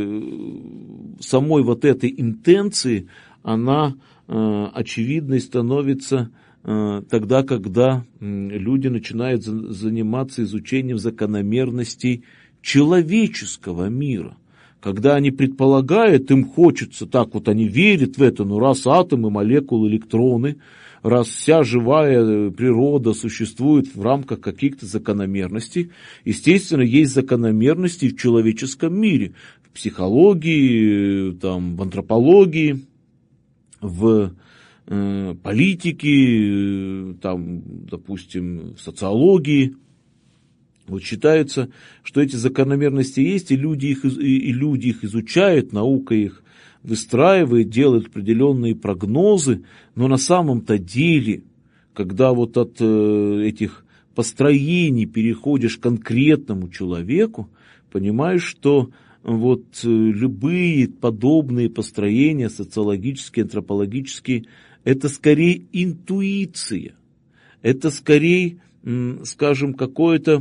самой вот этой интенции, она очевидной становится тогда, когда люди начинают заниматься изучением закономерностей человеческого мира. Когда они предполагают, им хочется, так вот они верят в это, раз атомы, молекулы, электроны, раз вся живая природа существует в рамках каких-то закономерностей, естественно, есть закономерности в человеческом мире, в психологии, в антропологии, в политики, допустим, в социологии. Вот считается, что эти закономерности есть, и люди их изучают, наука их выстраивает, делает определенные прогнозы, но на самом-то деле, когда вот от этих построений переходишь к конкретному человеку, понимаешь, что вот любые подобные построения, социологические, антропологические, это скорее интуиция, это скорее, скажем, какое-то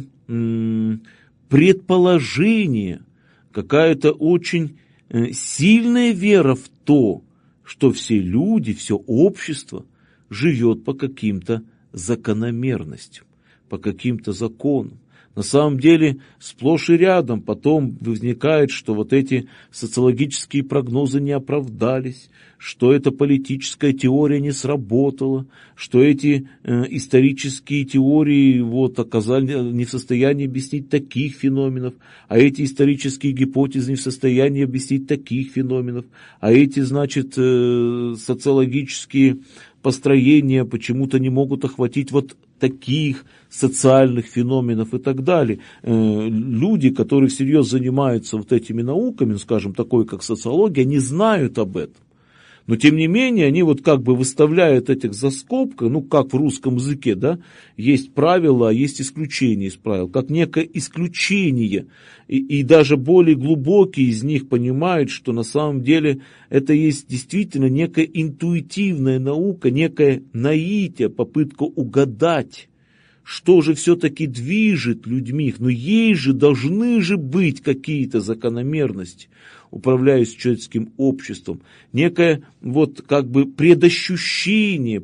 предположение, какая-то очень сильная вера в то, что все люди, все общество живет по каким-то закономерностям, по каким-то законам. На самом деле, сплошь и рядом потом возникает, что вот эти социологические прогнозы не оправдались, что эта политическая теория не сработала, что эти исторические теории оказались не в состоянии объяснить таких феноменов, а эти исторические гипотезы не в состоянии объяснить таких феноменов, а эти, социологические построения почему-то не могут охватить вот таких социальных феноменов и так далее. Люди, которые всерьез занимаются вот этими науками, скажем, такой как социология, не знают об этом. Но, тем не менее, они вот как бы выставляют этих за скобкой, ну, как в русском языке, да, есть правила, а есть исключения из правил, как некое исключение. И даже более глубокие из них понимают, что на самом деле это есть действительно некая интуитивная наука, некое наитие, попытка угадать, что же все-таки движет людьми. Но есть же, должны же быть какие-то закономерности, управляющие человеческим обществом. Некое вот как бы предощущение,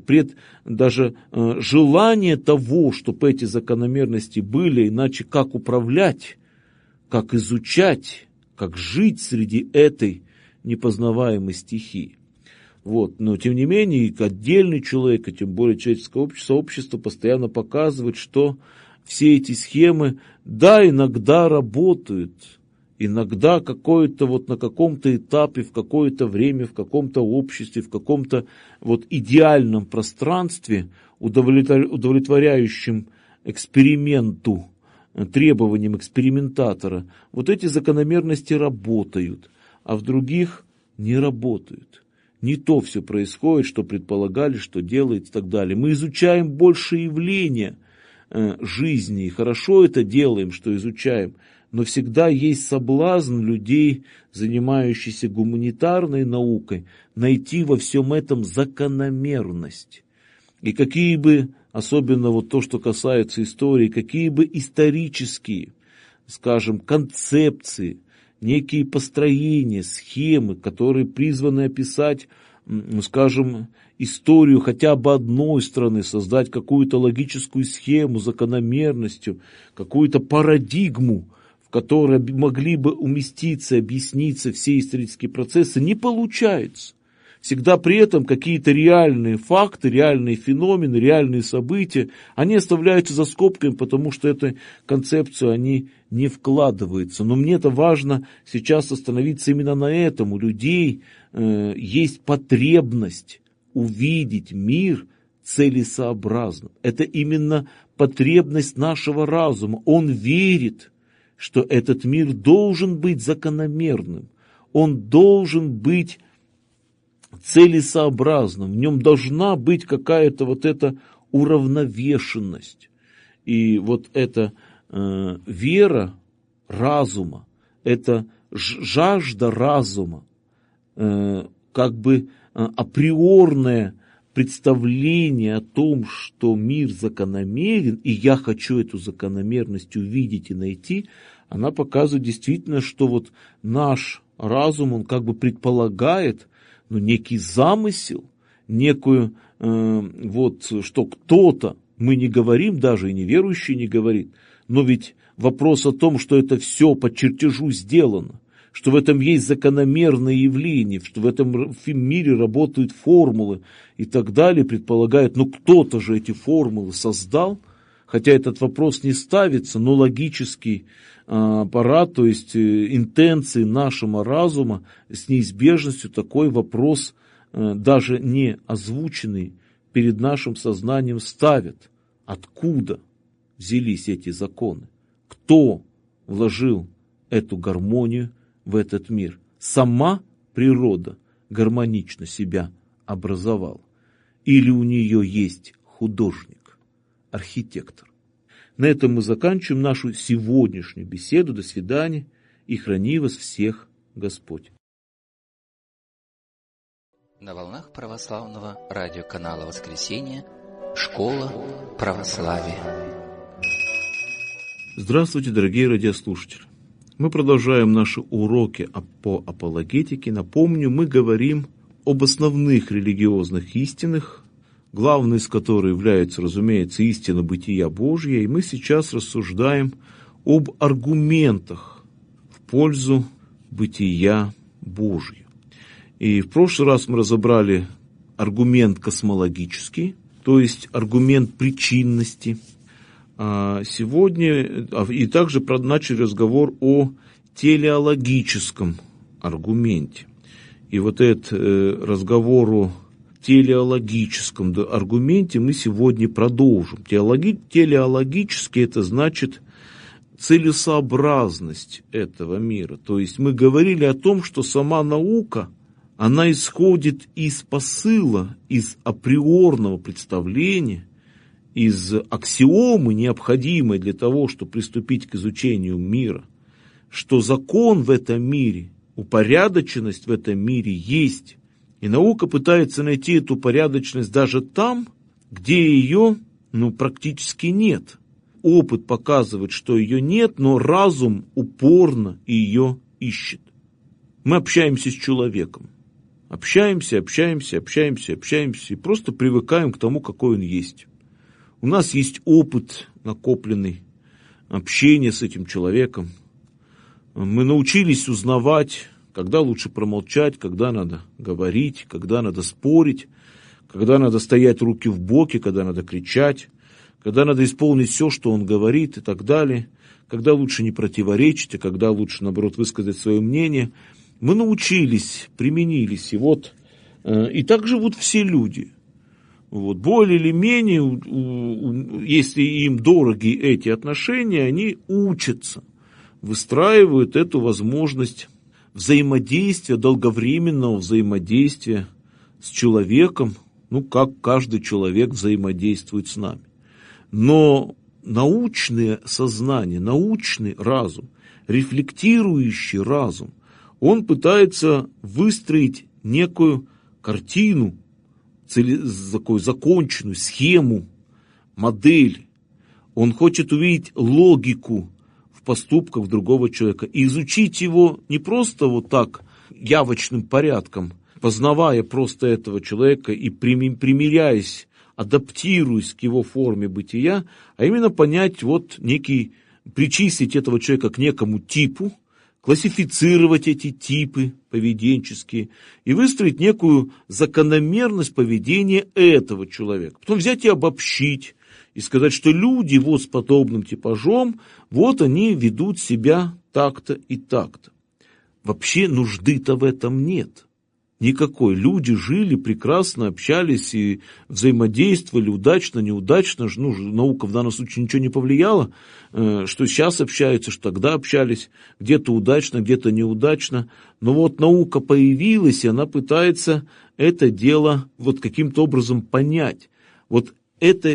даже желание того, чтобы эти закономерности были, иначе как управлять, как изучать, как жить среди этой непознаваемой стихии. Вот. Но, тем не менее, отдельный человек, и тем более человеческое сообщество постоянно показывает, что все эти схемы, да, иногда работают, иногда какое-то вот на каком-то этапе, в какое-то время, в каком-то обществе, в каком-то вот идеальном пространстве, удовлетворяющем эксперименту, требованиям экспериментатора, вот эти закономерности работают, а в других не работают. Не то все происходит, что предполагали, что делается и так далее. Мы изучаем больше явления жизни, и хорошо это делаем, что изучаем, но всегда есть соблазн людей, занимающихся гуманитарной наукой, найти во всем этом закономерность. И какие бы, особенно вот то, что касается истории, какие бы исторические, скажем, концепции, некие построения, схемы, которые призваны описать, скажем, историю хотя бы одной страны, создать какую-то логическую схему, закономерностью, какую-то парадигму, в которой могли бы уместиться, объясниться все исторические процессы, не получается. Всегда при этом какие-то реальные факты, реальные феномены, реальные события, они оставляются за скобками, потому что эту концепцию они не вкладываются. Но мне-то важно сейчас остановиться именно на этом. У людей есть потребность увидеть мир целесообразным. Это именно потребность нашего разума. Он верит, что этот мир должен быть закономерным. Он должен быть целесообразным, в нем должна быть какая-то вот эта уравновешенность. И вот эта вера разума, это жажда разума, как бы априорное представление о том, что мир закономерен, и я хочу эту закономерность увидеть и найти, она показывает действительно, что вот наш разум, он как бы предполагает, ну, некий замысел, некую, что кто-то, мы не говорим даже, и неверующий не говорит, но ведь вопрос о том, что это все по чертежу сделано, что в этом есть закономерное явление, что в этом мире работают формулы и так далее, предполагает, ну кто-то же эти формулы создал, хотя этот вопрос не ставится, но логический аппарат, то есть интенции нашего разума, с неизбежностью такой вопрос, даже не озвученный, перед нашим сознанием ставят. Откуда взялись эти законы? Кто вложил эту гармонию в этот мир? Сама природа гармонично себя образовала? Или у нее есть художник, архитектор? На этом мы заканчиваем нашу сегодняшнюю беседу. До свидания, и храни вас всех Господь. На волнах православного радиоканала «Воскресенье» «Школа православия». Здравствуйте, дорогие радиослушатели. Мы продолжаем наши уроки по апологетике. Напомню, мы говорим об основных религиозных истинах, главной из которых является, разумеется, истина бытия Божья, и мы сейчас рассуждаем об аргументах в пользу бытия Божьего. И в прошлый раз мы разобрали аргумент космологический, то есть аргумент причинности. А сегодня, и также начали разговор о телеологическом аргументе. И вот этот разговор о телеологическом аргументе мы сегодня продолжим. Телеологический — это значит целесообразность этого мира. То есть мы говорили о том, что сама наука, она исходит из посыла, из априорного представления, из аксиомы, необходимой для того, чтобы приступить к изучению мира, что закон в этом мире, упорядоченность в этом мире есть. И наука пытается найти эту упорядоченность даже там, где ее практически нет. Опыт показывает, что ее нет, но разум упорно ее ищет. Мы общаемся с человеком. Общаемся, и просто привыкаем к тому, какой он есть. У нас есть опыт накопленный, общения с этим человеком. Мы научились узнавать, когда лучше промолчать, когда надо говорить, когда надо спорить, когда надо стоять руки в боки, когда надо кричать, когда надо исполнить все, что он говорит и так далее, когда лучше не противоречить, а когда лучше, наоборот, высказать свое мнение. Мы научились, применились, и так живут все люди. Более или менее, если им дороги эти отношения, они учатся, выстраивают эту возможность взаимодействия, долговременного взаимодействия с человеком, как каждый человек взаимодействует с нами. Но научное сознание, научный разум, рефлектирующий разум, он пытается выстроить некую картину, такую законченную схему, модель. Он хочет увидеть логику в поступках другого человека и изучить его не просто так явочным порядком, познавая просто этого человека и примиряясь, адаптируясь к его форме бытия, а именно понять причислить этого человека к некому типу, классифицировать эти типы поведенческие и выстроить некую закономерность поведения этого человека. Потом взять и обобщить, и сказать, что люди с подобным типажом, они ведут себя так-то и так-то. Вообще нужды-то в этом нет. Никакой. Люди жили, прекрасно общались и взаимодействовали удачно, неудачно. Наука в данном случае ничего не повлияла, что сейчас общаются, что тогда общались. Где-то удачно, где-то неудачно. Но наука появилась, и она пытается это дело каким-то образом понять. Это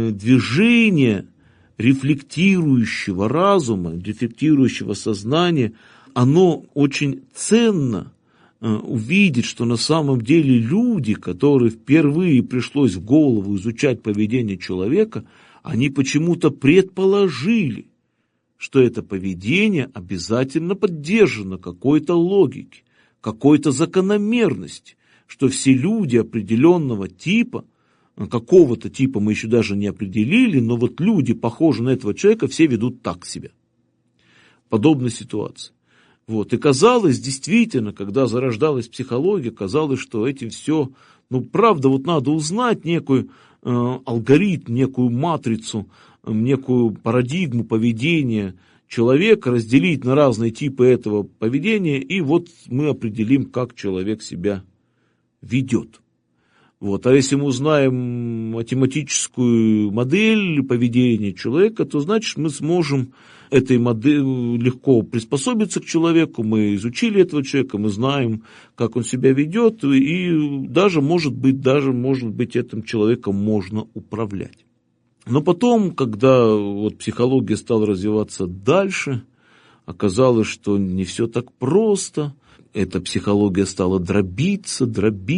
движение рефлектирующего разума, рефлектирующего сознания, оно очень ценно. Увидеть, что на самом деле люди, которые впервые пришлось в голову изучать поведение человека, они почему-то предположили, что это поведение обязательно поддержано какой-то логикой, какой-то закономерностью, что все люди определенного типа, какого-то типа мы еще даже не определили, но люди, похожие на этого человека, все ведут так себя. Подобная ситуация. И казалось, действительно, когда зарождалась психология, казалось, что этим все, правда, надо узнать некий алгоритм, некую матрицу, некую парадигму поведения человека, разделить на разные типы этого поведения, и мы определим, как человек себя ведет. А если мы узнаем математическую модель поведения человека, то значит мы сможем этой модели легко приспособиться к человеку, мы изучили этого человека, мы знаем, как он себя ведет, и даже, может быть, этим человеком можно управлять. Но потом, когда психология стала развиваться дальше, оказалось, что не все так просто, эта психология стала дробиться.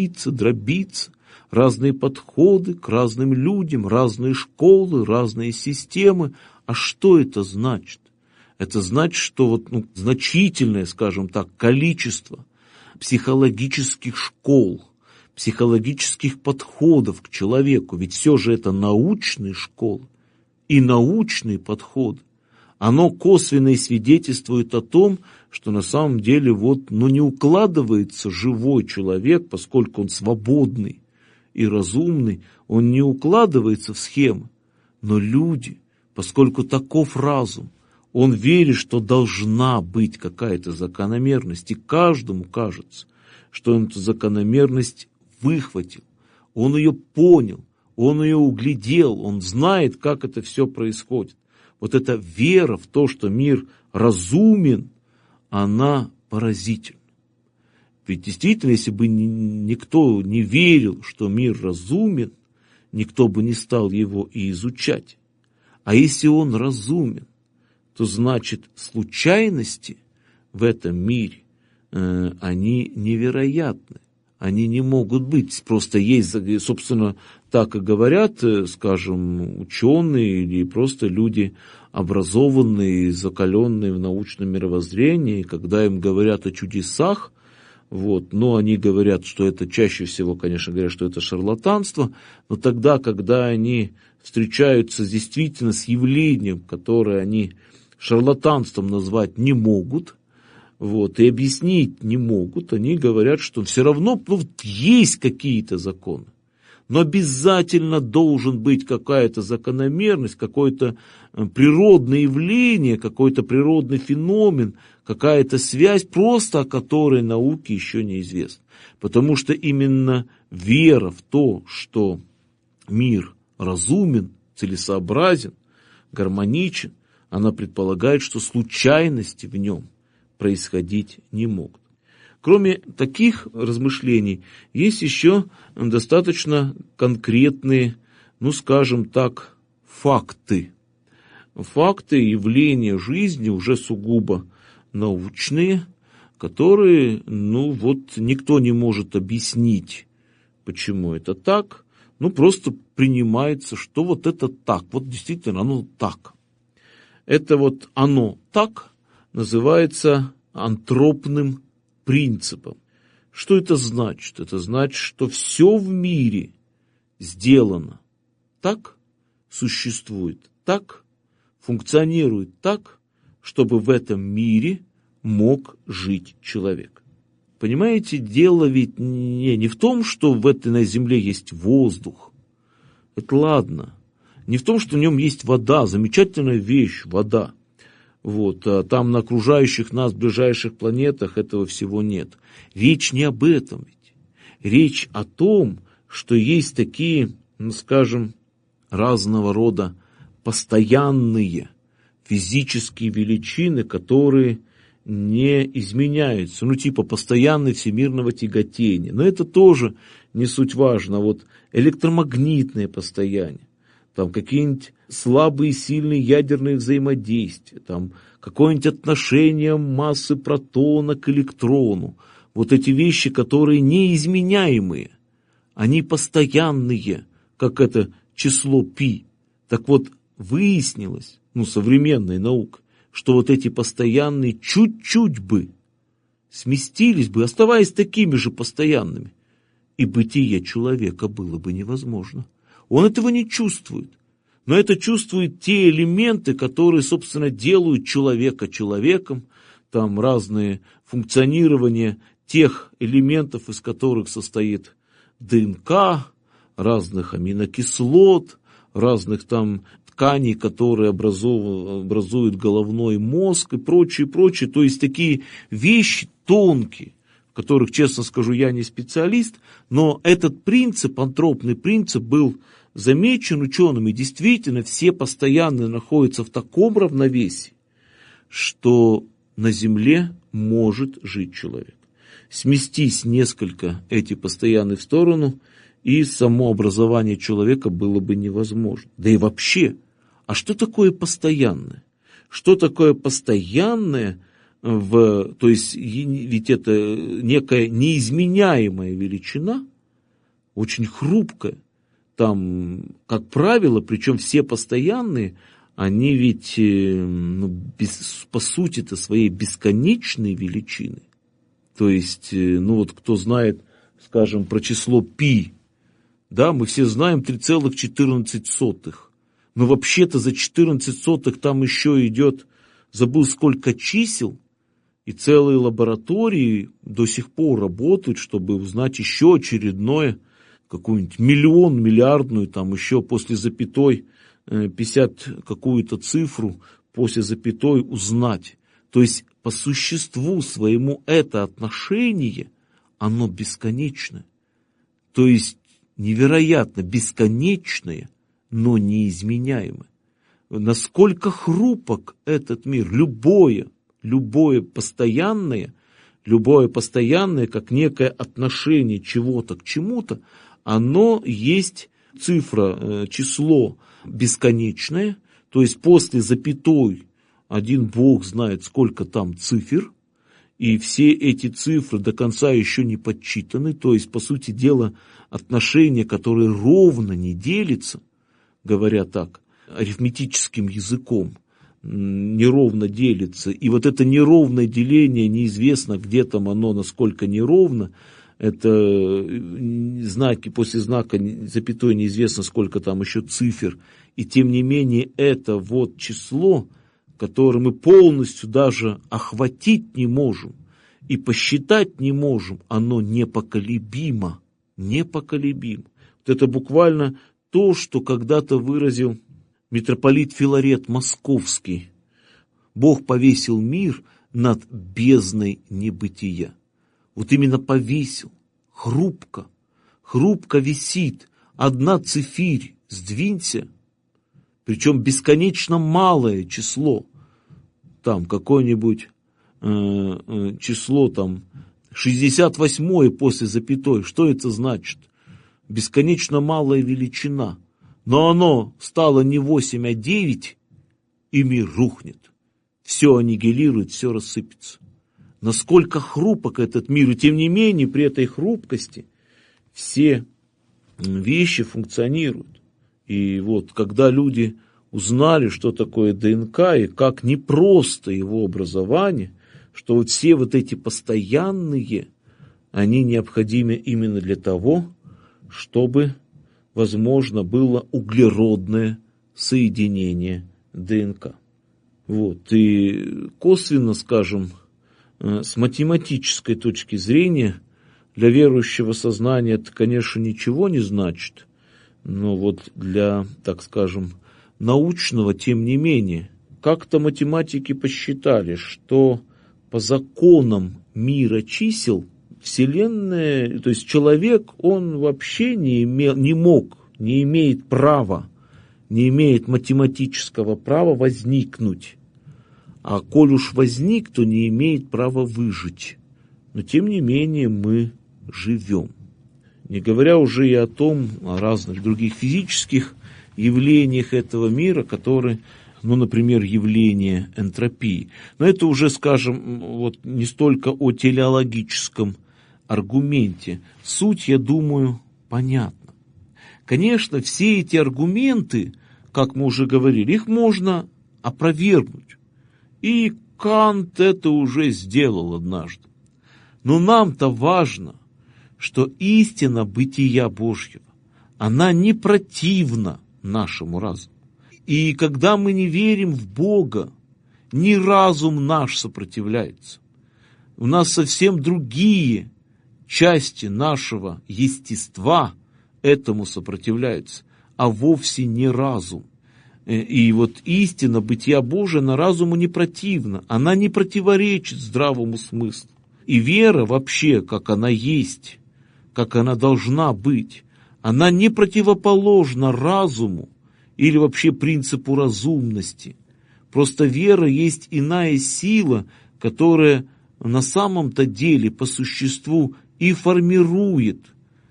Разные подходы к разным людям, разные школы, разные системы. А что это значит? Это значит, что значительное, скажем так, количество психологических школ, психологических подходов к человеку, ведь все же это научные школы и научные подходы, оно косвенно и свидетельствует о том, что на самом деле не укладывается живой человек, поскольку он свободный и разумный, он не укладывается в схемы. Но люди, поскольку таков разум, он верит, что должна быть какая-то закономерность, и каждому кажется, что он эту закономерность выхватил, он ее понял, он ее углядел, он знает, как это все происходит. Эта вера в то, что мир разумен, она поразительна. Ведь действительно, если бы никто не верил, что мир разумен, никто бы не стал его и изучать. А если он разумен, то значит случайности в этом мире, они невероятны. Они не могут быть. Просто есть, собственно, так и говорят, скажем, ученые или просто люди образованные, закаленные в научном мировоззрении, когда им говорят о чудесах, но они говорят, что это чаще всего, конечно, говорят, что это шарлатанство, но тогда, когда они встречаются действительно с явлением, которое они шарлатанством назвать не могут, и объяснить не могут, они говорят, что все равно есть какие-то законы, но обязательно должен быть какая-то закономерность, какое-то природное явление, какой-то природный феномен, какая-то связь, просто о которой науке еще неизвестно. Потому что именно вера в то, что мир разумен, целесообразен, гармоничен, она предполагает, что случайности в нем происходить не могут. Кроме таких размышлений, есть еще достаточно конкретные, скажем так, факты. Факты явления жизни уже сугубо научные, которые, никто не может объяснить, почему это так, просто принимается, что это так, действительно оно так. Это оно так называется антропным принципом. Что это значит? Это значит, что все в мире сделано так, существует так, функционирует так, чтобы в этом мире мог жить человек. Понимаете, дело ведь не в том, что на земле есть воздух. Это ладно. Не в том, что в нем есть вода, замечательная вещь, вода. А там на окружающих нас ближайших планетах этого всего нет. Речь не об этом ведь. Речь о том, что есть такие, скажем, разного рода постоянные физические величины, которые не изменяются. Типа постоянное всемирного тяготения. Но это тоже не суть важно. Электромагнитное постояние. Там какие-нибудь слабые, сильные ядерные взаимодействия, там какое-нибудь отношение массы протона к электрону. Эти вещи, которые неизменяемые, они постоянные, как это число π. Так выяснилось, современная наука, что эти постоянные чуть-чуть бы сместились бы, оставаясь такими же постоянными, и бытие человека было бы невозможно. Он этого не чувствует. Но это чувствуют те элементы, которые, собственно, делают человека человеком. Там разные функционирования тех элементов, из которых состоит ДНК, разных аминокислот, разных там тканей, которые образуют головной мозг и прочее, прочее. То есть такие вещи тонкие, в которых, честно скажу, я не специалист, но этот принцип, антропный принцип, был замечен учеными. Действительно, все постоянно находятся в таком равновесии, что на Земле может жить человек. Сместись несколько эти постоянные в сторону, и само образование человека было бы невозможно. Да и вообще, а что такое постоянное? Что такое постоянное? То есть, ведь это некая неизменяемая величина, очень хрупкая. Там, как правило, причем все постоянные, они ведь по сути-то своей бесконечной величины. То есть, кто знает, скажем, про число π, да, мы все знаем 3,14. Но вообще-то за 14 сотых там еще идет, забыл сколько чисел, и целые лаборатории до сих пор работают, чтобы узнать еще очередное, какую-нибудь миллиардную, там еще после запятой 50 какую-то цифру, после запятой узнать. То есть по существу своему это отношение, оно бесконечное. То есть невероятно бесконечное, но неизменяемое. Насколько хрупок этот мир, любое постоянное, любое постоянное, как некое отношение чего-то к чему-то, оно есть цифра, число бесконечное, то есть после запятой один Бог знает, сколько там цифр, и все эти цифры до конца еще не подсчитаны, то есть, по сути дела, отношение, которое ровно не делится, говоря так, арифметическим языком, неровно делится, и вот это неровное деление, неизвестно, где там оно, насколько неровно, это знаки, после знака запятой неизвестно, сколько там еще цифр, и тем не менее это вот число, которое мы полностью даже охватить не можем и посчитать не можем, оно непоколебимо, непоколебимо. Вот это буквально то, что когда-то выразил митрополит Филарет Московский. Бог повесил мир над бездной небытия. Вот именно повесил, хрупко висит, одна цифирь, сдвинься, причем бесконечно малое число, там какое-нибудь число там 68 после запятой, что это значит? Бесконечно малая величина, но оно стало не 8, а 9, и мир рухнет, все аннигилирует, все рассыпется. Насколько хрупок этот мир, и тем не менее при этой хрупкости все вещи функционируют. И вот когда люди узнали, что такое ДНК и как непросто его образование, что вот все вот эти постоянные, они необходимы именно для того, чтобы возможно было углеродное соединение ДНК. Вот. И косвенно, скажем, с математической точки зрения, для верующего сознания это, конечно, ничего не значит, но вот для, так скажем, научного, тем не менее, как-то математики посчитали, что по законам мира чисел Вселенная, то есть человек, он вообще не имеет права, не имеет математического права возникнуть. А коль уж возник, то не имеет права выжить. Но тем не менее мы живем. Не говоря уже и о разных других физических явлениях этого мира, которые, например, явление энтропии. Но это уже, скажем, вот не столько о телеологическом аргументе. Суть, я думаю, понятна. Конечно, все эти аргументы, как мы уже говорили, их можно опровергнуть. И Кант это уже сделал однажды. Но нам-то важно, что истина бытия Божьего, она не противна нашему разуму. И когда мы не верим в Бога, ни разум наш сопротивляется. У нас совсем другие части нашего естества этому сопротивляются, а вовсе не разум. И вот истина бытия Божия на разуму не противна, она не противоречит здравому смыслу. И вера вообще, как она есть, как она должна быть, она не противоположна разуму или вообще принципу разумности. Просто вера есть иная сила, которая на самом-то деле по существу и формирует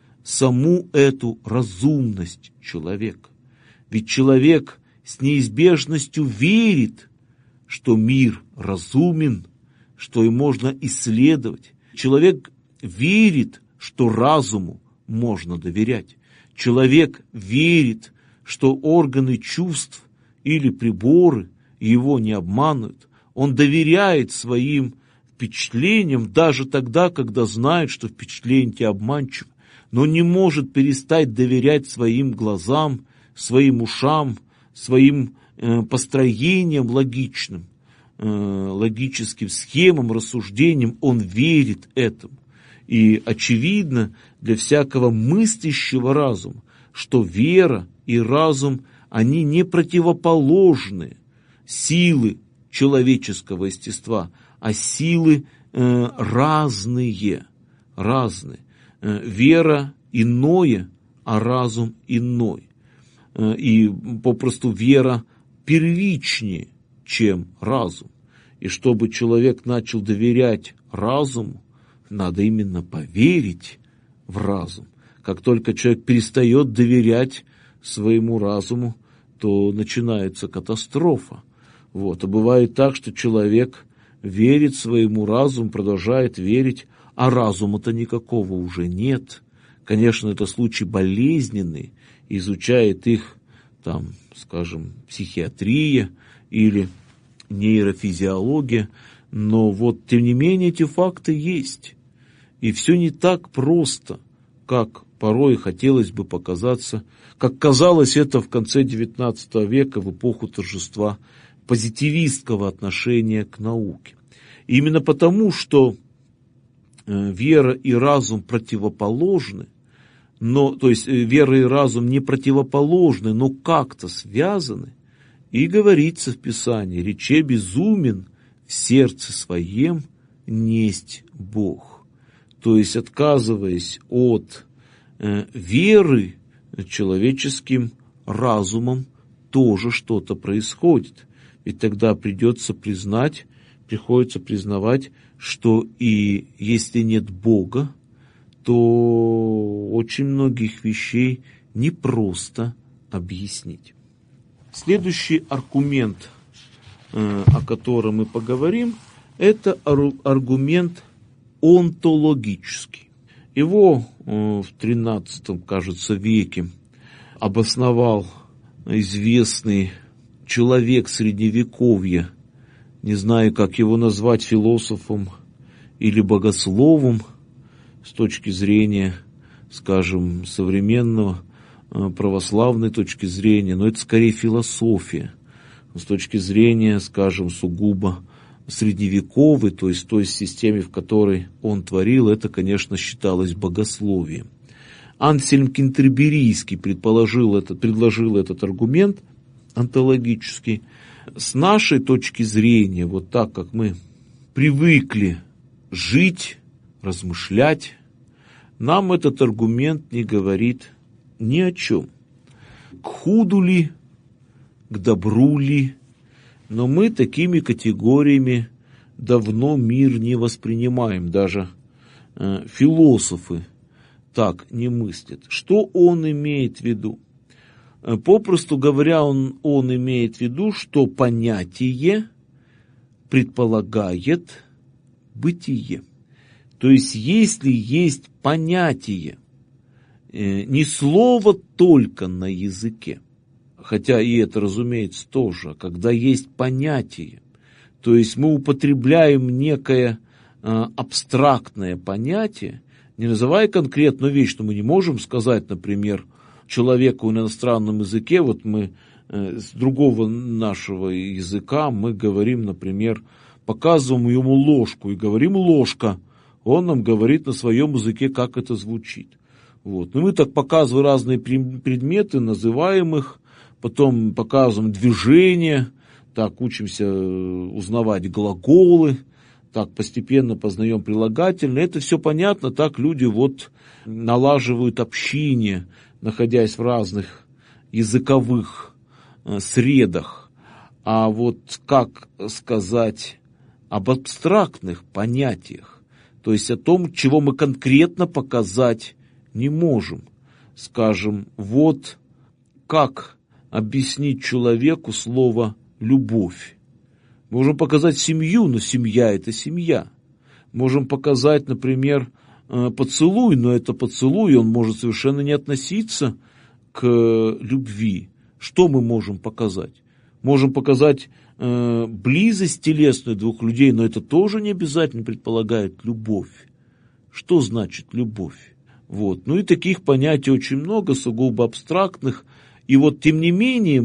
саму эту разумность человека. Ведь человек с неизбежностью верит, что мир разумен, что и можно исследовать. Человек верит, что разуму можно доверять. Человек верит, что органы чувств или приборы его не обманывают. Он доверяет своим впечатлениям даже тогда, когда знает, что впечатление обманчиво, но не может перестать доверять своим глазам, своим ушам, своим построениям логичным, логическим схемам, рассуждениям. Он верит этому. И очевидно для всякого мыслящего разума, что вера и разум, они не противоположны силы человеческого естества, а силы разные. Вера иное, а разум иной. И попросту вера первичнее, чем разум. И чтобы человек начал доверять разуму, надо именно поверить в разум. Как только человек перестает доверять своему разуму, то начинается катастрофа. Вот. А бывает так, что человек верит своему разуму, продолжает верить, а разума-то никакого уже нет. Конечно, это случай болезненный, изучает их, там, скажем, психиатрия или нейрофизиология, но вот, тем не менее, эти факты есть. И все не так просто, как порой хотелось бы показаться, как казалось это в конце XIX века, в эпоху торжества позитивистского отношения к науке. И именно потому, что вера и разум противоположны, то есть вера и разум не противоположны, но как-то связаны, и говорится в Писании: «Рече безумен в сердце своем несть Бог». То есть, отказываясь от веры, человеческим разумом тоже что-то происходит. Ведь тогда приходится признавать, что и если нет Бога, то очень многих вещей непросто объяснить. Следующий аргумент, о котором мы поговорим, это аргумент онтологический. Его в XIII, кажется, веке обосновал известный человек Средневековья, не знаю, как его назвать, философом или богословом с точки зрения, скажем, современного, православной точки зрения, но это скорее философия. С точки зрения, скажем, сугубо средневековой, то есть той системе, в которой он творил, это, конечно, считалось богословием. Ансельм Кентерберийский предложил этот аргумент онтологический. С нашей точки зрения, вот так как мы привыкли жить, размышлять, нам этот аргумент не говорит ни о чем. К худу ли, к добру ли, но мы такими категориями давно мир не воспринимаем, даже философы так не мыслят. Что он имеет в виду? Попросту говоря, он имеет в виду, что понятие предполагает бытие. То есть, если есть понятие, не слово только на языке, хотя и это, разумеется, тоже, когда есть понятие, то есть мы употребляем некое абстрактное понятие, не называя конкретную вещь, что мы не можем сказать, например, человеку на иностранном языке, вот мы с другого нашего языка, мы говорим, например, показываем ему ложку и говорим «ложка», он нам говорит на своем языке, как это звучит. Вот. Но мы так показываем разные предметы, называем их, потом показываем движения, так учимся узнавать глаголы, так постепенно познаем прилагательные. Это все понятно, так люди вот налаживают общение, находясь в разных языковых средах. А вот как сказать об абстрактных понятиях, то есть о том, чего мы конкретно показать не можем. Скажем, вот как объяснить человеку слово «любовь». Можем показать семью, но семья – это семья. Можем показать, например, поцелуй, но это поцелуй, он может совершенно не относиться к любви. Что мы можем показать? Можем показать близость телесную двух людей, но это тоже не обязательно предполагает любовь. Что значит любовь? Вот. Ну и таких понятий очень много, сугубо абстрактных. И вот, тем не менее,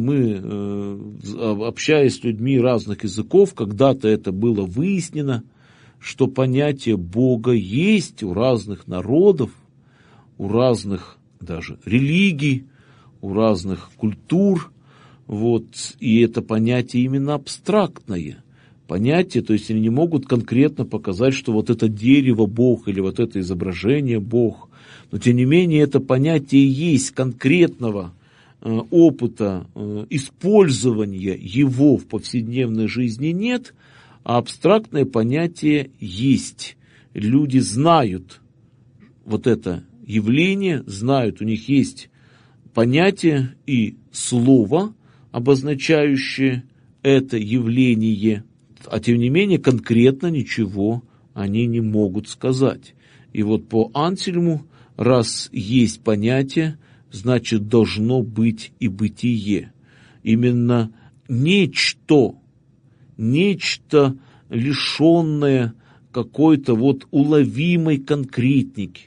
мы, общаясь с людьми разных языков, когда-то это было выяснено, что понятие Бога есть у разных народов, у разных даже религий, у разных культур. Вот. И это понятие именно абстрактное. Понятие, то есть они не могут конкретно показать, что вот это дерево Бог или вот это изображение Бог. Но, тем не менее, это понятие есть конкретного опыта использования его в повседневной жизни нет, а абстрактное понятие есть. люди знают вот это явление, знают, у них есть понятие и слово, обозначающее это явление, а тем не менее конкретно ничего они не могут сказать. И вот по Ансельму, раз есть понятие, значит должно быть и бытие. Именно нечто лишенное какой-то вот уловимой конкретики,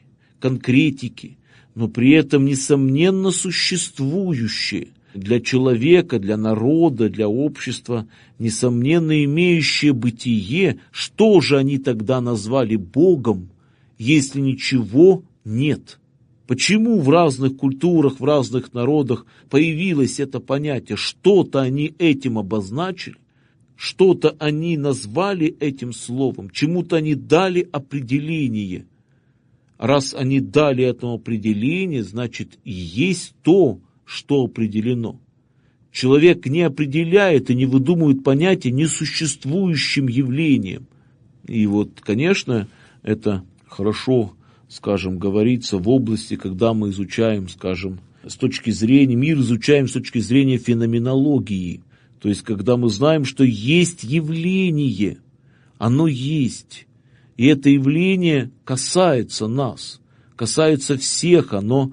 но при этом несомненно существующее для человека, для народа, для общества, несомненно имеющее бытие. Что же они тогда назвали Богом, если ничего нет? Почему в разных культурах, в разных народах появилось это понятие? Что-то они этим обозначили, что-то они назвали этим словом, чему-то они дали определение. Раз они дали этому определение, значит и есть то, что определено. Человек не определяет и не выдумывает понятие несуществующим явлением. И вот, конечно, это хорошо, скажем, говорится в области, когда мы изучаем, скажем, с точки зрения, мир изучаем с точки зрения феноменологии. То есть, когда мы знаем, что есть явление, оно есть. И это явление касается нас, касается всех, оно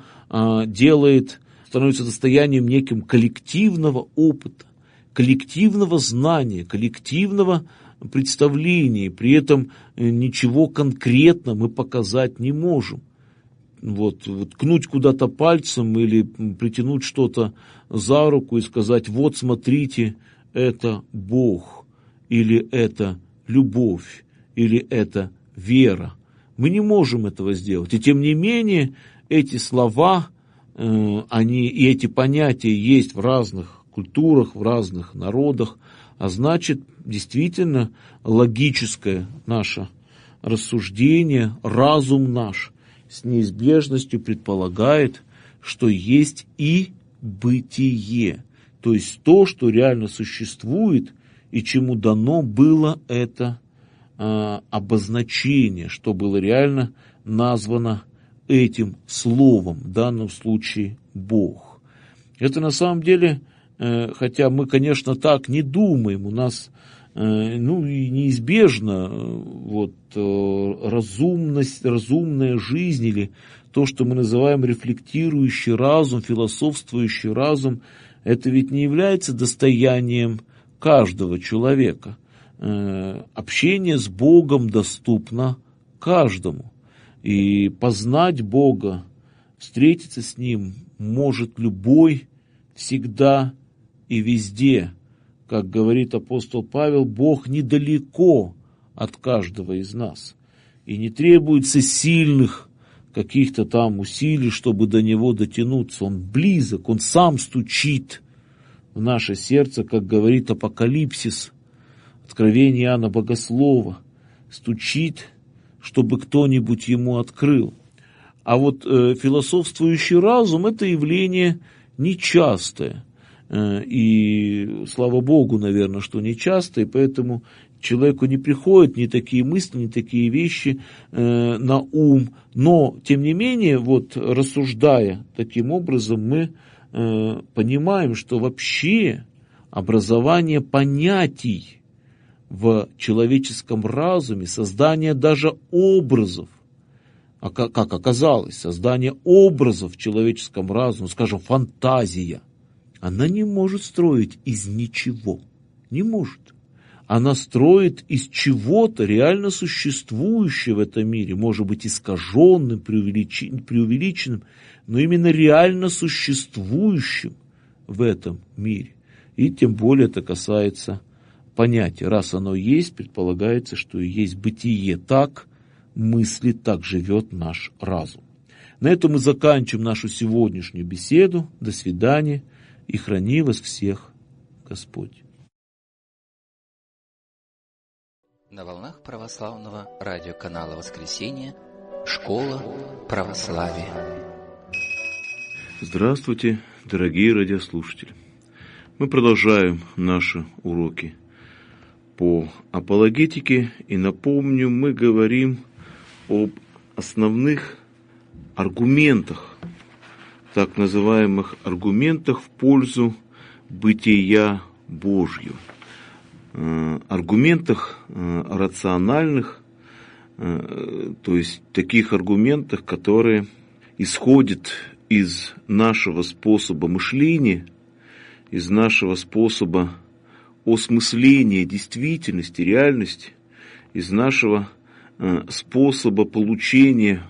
становится достоянием неким коллективного опыта, коллективного знания, коллективного представления. При этом ничего конкретно мы показать не можем. Вот ткнуть куда-то пальцем или притянуть что-то за руку и сказать: вот смотрите, это Бог, или это любовь, или это вера. Мы не можем этого сделать. И тем не менее, эти слова, и эти понятия есть в разных культурах, в разных народах, а значит, действительно, логическое наше рассуждение, разум наш с неизбежностью предполагает, что есть и бытие, то есть то, что реально существует и чему дано было это обозначение, что было реально названо этим словом, в данном случае Бог. Это на самом деле, хотя мы, конечно, так не думаем, у нас и неизбежно разумная жизнь, или то, что мы называем рефлектирующий разум, философствующий разум, это ведь не является достоянием каждого человека. Общение с Богом доступно каждому. И познать Бога, встретиться с Ним может любой, всегда и везде. Как говорит апостол Павел, Бог недалеко от каждого из нас. И не требуется сильных каких-то там усилий, чтобы до Него дотянуться. Он близок, Он сам стучит в наше сердце, как говорит Апокалипсис, Откровение Иоанна Богослова. Стучит, чтобы кто-нибудь Ему открыл. А вот философствующий разум – это явление нечастое. И слава Богу, наверное, что нечастое, и поэтому человеку не приходят ни такие мысли, ни такие вещи на ум. Но, тем не менее, рассуждая таким образом, мы понимаем, что вообще образование понятий в человеческом разуме, создание даже образов, а как оказалось, создание образов в человеческом разуме, скажем, фантазия, она не может строить из ничего, не может. Она строит из чего-то реально существующего в этом мире, может быть искаженным, преувеличенным, но именно реально существующим в этом мире. И тем более это касается понятия. Раз оно есть, предполагается, что и есть бытие. Так мыслит, так живет наш разум. На этом мы заканчиваем нашу сегодняшнюю беседу. До свидания. И храни вас всех Господь. На волнах православного радиоканала «Воскресенье» Школа православия. Здравствуйте, дорогие радиослушатели. Мы продолжаем наши уроки по апологетике. И напомню, мы говорим об основных аргументах, так называемых аргументах в пользу бытия Божьего. Аргументах рациональных, то есть таких аргументах, которые исходят из нашего способа мышления, из нашего способа осмысления действительности, реальности, из нашего способа получения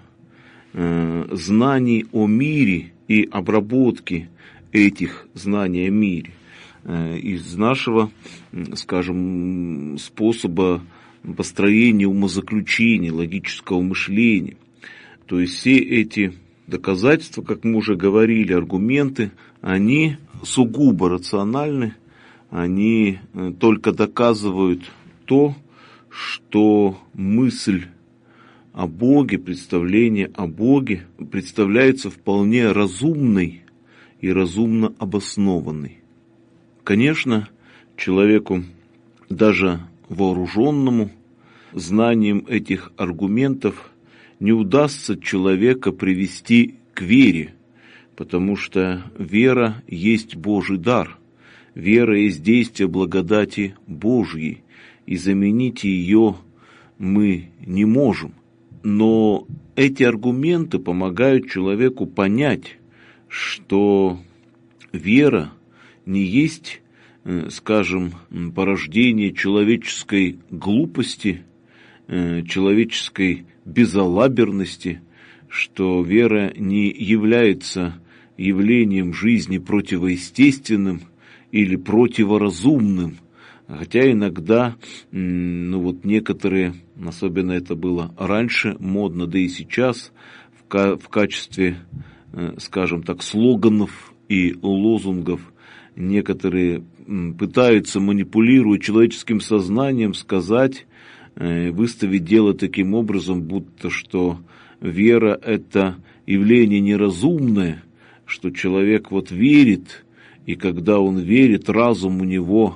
знаний о мире и обработки этих знаний о мире, из нашего, скажем, способа построения умозаключений, логического мышления. То есть все эти доказательства, как мы уже говорили, аргументы, они сугубо рациональны, они только доказывают то, что мысль о Боге, представление о Боге представляется вполне разумной и разумно обоснованной. Конечно, человеку, даже вооруженному знанием этих аргументов, не удастся человека привести к вере, потому что вера есть Божий дар, вера есть действие благодати Божьей, и заменить ее мы не можем. Но эти аргументы помогают человеку понять, что вера не есть, скажем, порождение человеческой глупости, человеческой безалаберности, что вера не является явлением жизни противоестественным или противоразумным, хотя иногда, некоторые, особенно это было раньше модно, да и сейчас, в качестве, скажем так, слоганов и лозунгов, некоторые пытаются, манипулируя человеческим сознанием, сказать, выставить дело таким образом, будто что вера – это явление неразумное, что человек верит, и когда он верит, разум у него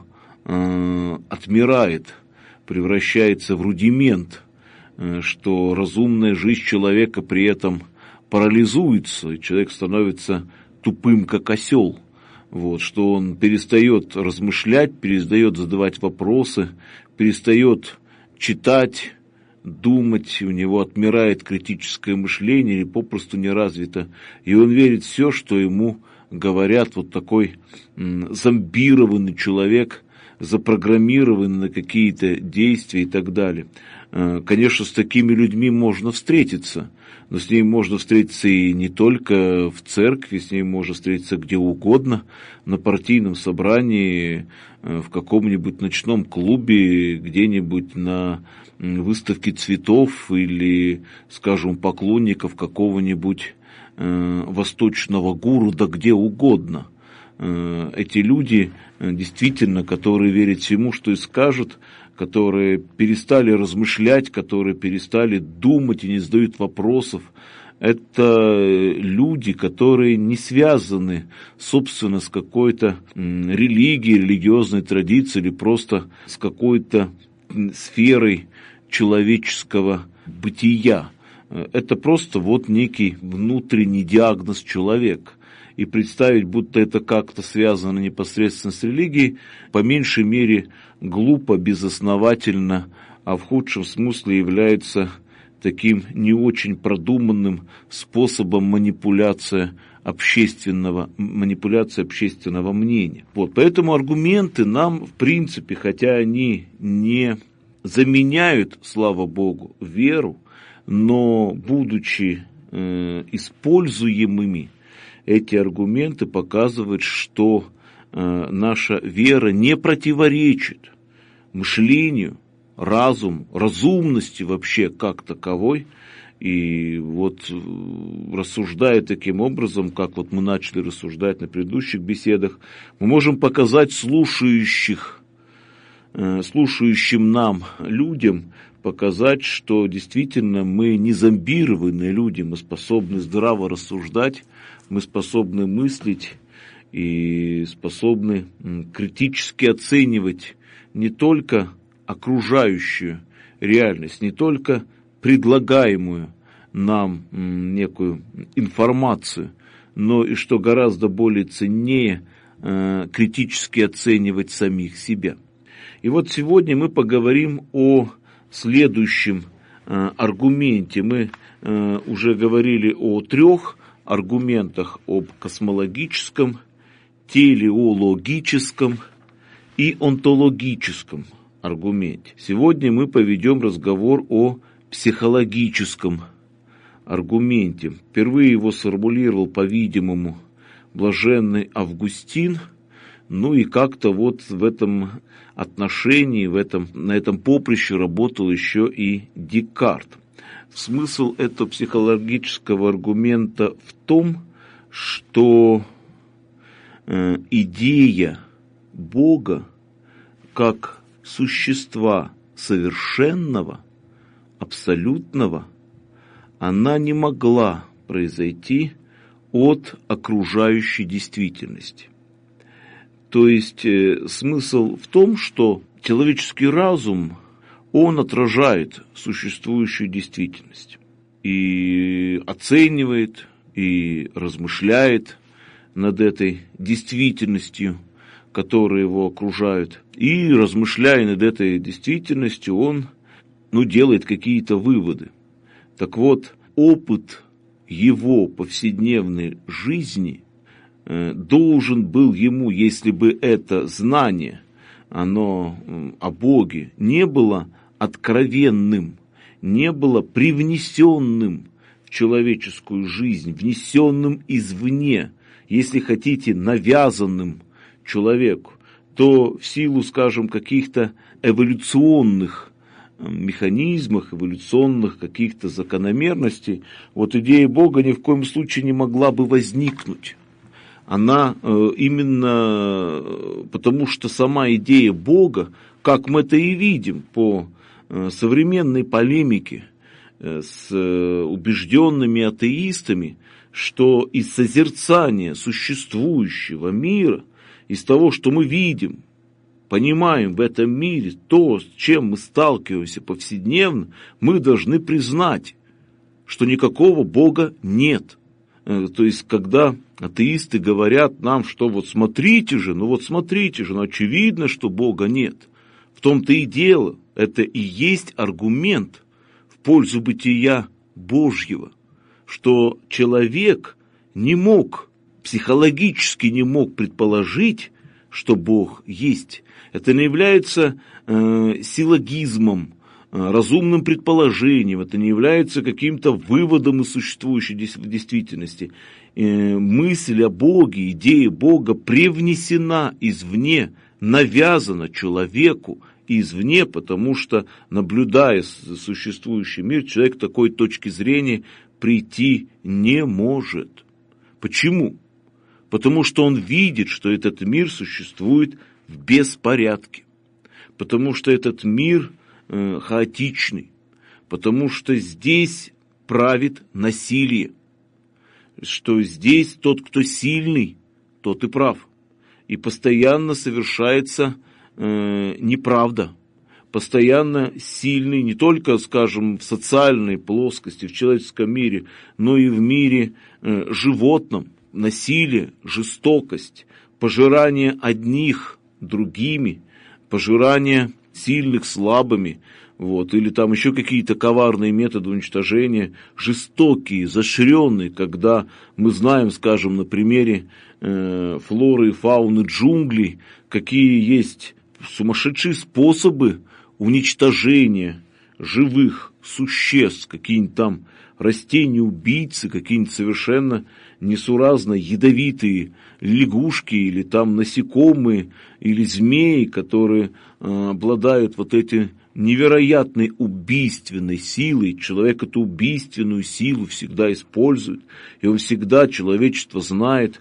отмирает, превращается в рудимент, что разумная жизнь человека при этом парализуется, и человек становится тупым, как осел, что он перестает размышлять, перестает задавать вопросы, перестает читать, думать, у него отмирает критическое мышление или попросту не развито, и он верит в все, что ему говорят, такой зомбированный человек, запрограммированный на какие-то действия и так далее. Конечно, с такими людьми можно встретиться, но с ними можно встретиться и не только в церкви, с ними можно встретиться где угодно, на партийном собрании, в каком-нибудь ночном клубе, где-нибудь на выставке цветов или, скажем, поклонников какого-нибудь восточного гуру, да где угодно. Эти люди, действительно, которые верят всему, что и скажут, которые перестали размышлять, которые перестали думать и не задают вопросов, это люди, которые не связаны, собственно, с какой-то религией, религиозной традицией или просто с какой-то сферой человеческого бытия. Это просто некий внутренний диагноз человека. И представить, будто это как-то связано непосредственно с религией, по меньшей мере глупо, безосновательно, а в худшем смысле является таким не очень продуманным способом манипуляции общественного мнения. Поэтому аргументы нам, в принципе, хотя они не заменяют, слава Богу, веру, но, будучи используемыми, эти аргументы показывают, что наша вера не противоречит мышлению, разумности вообще как таковой. И рассуждая таким образом, как мы начали рассуждать на предыдущих беседах, мы можем показать слушающим нам людям, показать, что действительно мы не зомбированные люди, мы способны здраво рассуждать, мы способны мыслить и способны критически оценивать не только окружающую реальность, не только предлагаемую нам некую информацию, но и что гораздо более ценнее, критически оценивать самих себя. И вот сегодня мы поговорим о следующем аргументе. Мы уже говорили о 3 аргументах: об космологическом, телеологическом и онтологическом аргументе. Сегодня мы поведем разговор о психологическом аргументе. Впервые его сформулировал, по-видимому, блаженный Августин, ну и как-то вот в этом отношении, на этом поприще работал еще и Декарт. Смысл этого психологического аргумента в том, что идея Бога как существа совершенного, абсолютного, она не могла произойти от окружающей действительности. То есть смысл в том, что человеческий разум, он отражает существующую действительность и оценивает, и размышляет над этой действительностью, которая его окружает. И, размышляя над этой действительностью, он делает какие-то выводы. Так вот, опыт его повседневной жизни должен был ему, если бы это знание, оно о Боге не было откровенным, не было привнесенным в человеческую жизнь, внесенным извне, если хотите, навязанным человеку, то в силу, скажем, каких-то эволюционных механизмах, эволюционных каких-то закономерностей, вот идея Бога ни в коем случае не могла бы возникнуть. Она именно потому, что сама идея Бога, как мы это и видим по современной полемике с убежденными атеистами, что из созерцания существующего мира, из того, что мы видим, понимаем в этом мире, то, с чем мы сталкиваемся повседневно, мы должны признать, что никакого Бога нет. То есть, когда атеисты говорят нам, что вот смотрите же, очевидно, что Бога нет. В том-то и дело, это и есть аргумент в пользу бытия Божьего, что человек психологически не мог предположить, что Бог есть. Это не является силлогизмом, разумным предположением, это не является каким-то выводом из существующей действительности. Мысль о Боге, идея Бога привнесена извне, навязана человеку извне, потому что, наблюдая существующий мир, человек к такой точке зрения прийти не может. Почему? Потому что он видит, что этот мир существует в беспорядке, потому что этот мир хаотичный, потому что здесь правит насилие, что здесь тот, кто сильный, тот и прав, и постоянно совершается неправда. Постоянно сильный не только, скажем, в социальной плоскости, в человеческом мире, но и в мире животном. Насилие, жестокость, пожирание одних другими, пожирание сильных слабыми, или там еще какие-то коварные методы уничтожения, жестокие, изощренные, когда мы знаем, скажем, на примере флоры и фауны джунглей, какие есть сумасшедшие способы уничтожения живых существ, какие-нибудь там растения-убийцы, какие-нибудь совершенно несуразно ядовитые лягушки или там насекомые или змеи, которые обладают вот этой невероятной убийственной силой. Человек эту убийственную силу всегда использует, и он всегда, человечество знает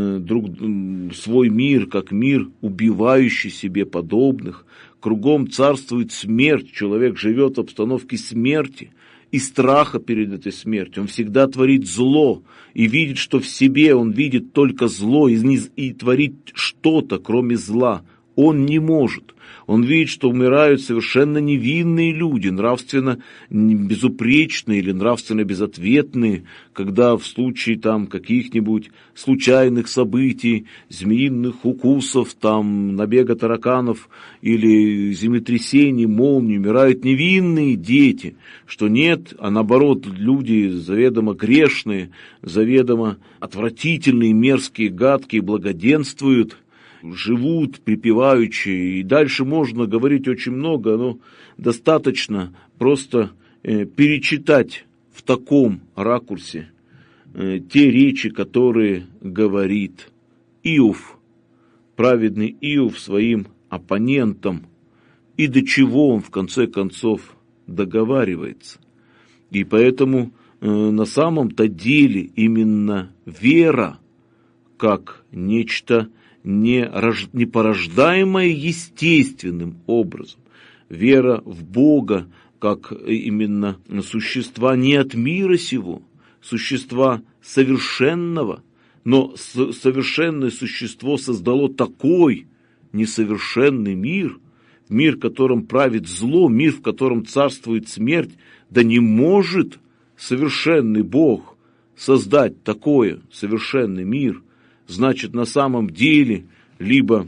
свой мир как мир, убивающий себе подобных. Кругом царствует смерть, человек живет в обстановке смерти и страха перед этой смертью. Он всегда творит зло и видит, что в себе он видит только зло, и творить что-то, кроме зла, он не может. Он видит, что умирают совершенно невинные люди, нравственно безупречные или нравственно безответные, когда в случае там каких-нибудь случайных событий, змеиных укусов, там набега тараканов или землетрясений, молний, умирают невинные дети, что нет, а наоборот, люди заведомо грешные, заведомо отвратительные, мерзкие, гадкие, благоденствуют, живут припеваючи, и дальше можно говорить очень много, но достаточно просто перечитать в таком ракурсе те речи, которые говорит Иов, праведный Иов своим оппонентам, и до чего он в конце концов договаривается. И поэтому на самом-то деле именно вера, как нечто не порождаемое естественным образом, вера в Бога, как именно существа не от мира сего, существа совершенного, но совершенное существо создало такой несовершенный мир, мир, в котором правит зло, мир, в котором царствует смерть, да не может совершенный Бог создать такой совершенный мир. Значит, на самом деле, либо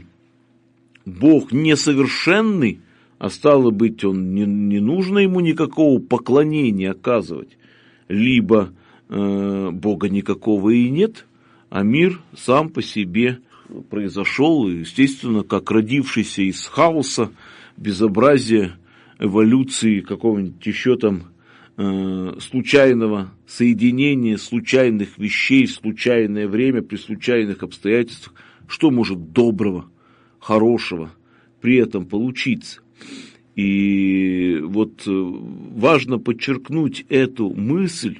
Бог несовершенный, а стало быть, он не нужно ему никакого поклонения оказывать, либо Бога никакого и нет, а мир сам по себе произошел, естественно, как родившийся из хаоса, безобразия, эволюции, какого-нибудь еще там случайного соединения, случайных вещей в случайное время, при случайных обстоятельствах, что может доброго, хорошего при этом получиться. И вот важно подчеркнуть эту мысль,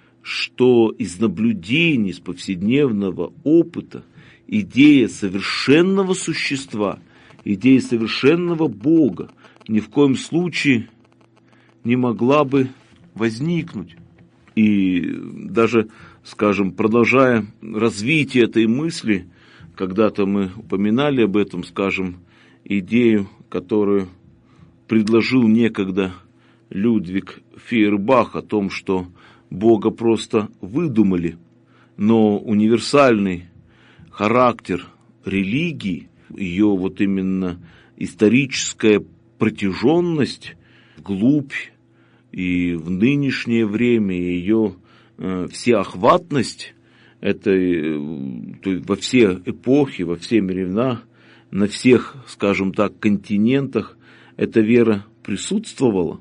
что из наблюдений, из повседневного опыта идея совершенного существа, идея совершенного Бога ни в коем случае не могла бы возникнуть. И даже, скажем, продолжая развитие этой мысли, когда-то мы упоминали об этом, скажем, идею, которую предложил некогда Людвиг Фейербах о том, что Бога просто выдумали, но универсальный характер религии, ее вот именно историческая протяженность вглубь и в нынешнее время, ее всеохватность, это то есть во все эпохи, во все времена, на всех, скажем так, континентах эта вера присутствовала,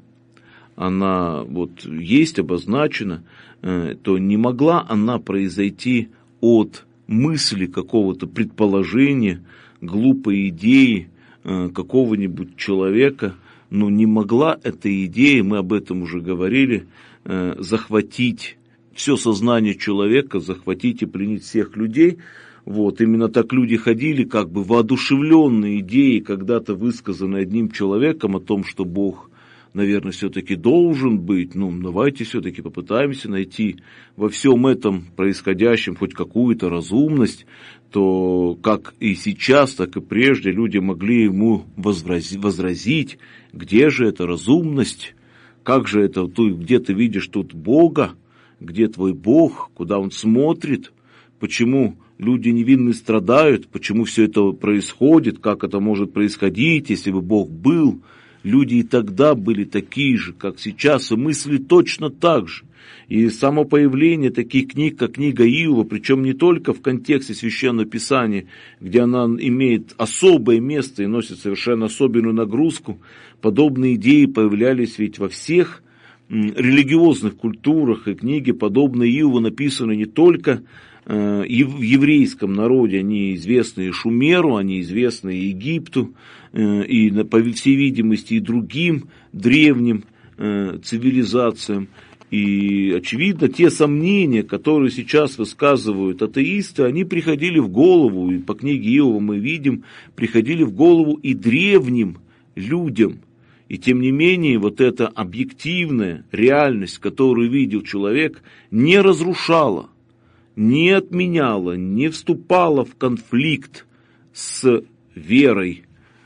она вот есть, обозначена, то не могла она произойти от мысли какого-то предположения, глупой идеи какого-нибудь человека, но не могла эта идея, мы об этом уже говорили, захватить все сознание человека, захватить и пленить всех людей. Вот, именно так люди ходили, как бы воодушевленные идеей, когда-то высказанной одним человеком о том, что Бог, наверное, все-таки должен быть. Ну, давайте все-таки попытаемся найти во всем этом происходящем хоть какую-то разумность, то как и сейчас, так и прежде люди могли ему возразить, где же эта разумность, как же это, где ты видишь тут Бога, где твой Бог, куда Он смотрит, почему люди невинные страдают, почему все это происходит, как это может происходить, если бы Бог был. Люди и тогда были такие же, как сейчас, и мысли точно так же. И само появление таких книг, как книга Иова, причем не только в контексте Священного Писания, где она имеет особое место и носит совершенно особенную нагрузку, подобные идеи появлялись ведь во всех религиозных культурах, и книги, подобные Иову, написаны не только в еврейском народе, они известны и Шумеру, они известны и Египту, и, по всей видимости, и другим древним цивилизациям. И, очевидно, те сомнения, которые сейчас высказывают атеисты, они приходили в голову, и по книге Иова мы видим, приходили в голову и древним людям. И тем не менее, вот эта объективная реальность, которую видел человек, не разрушала, не отменяла, не вступала в конфликт с верой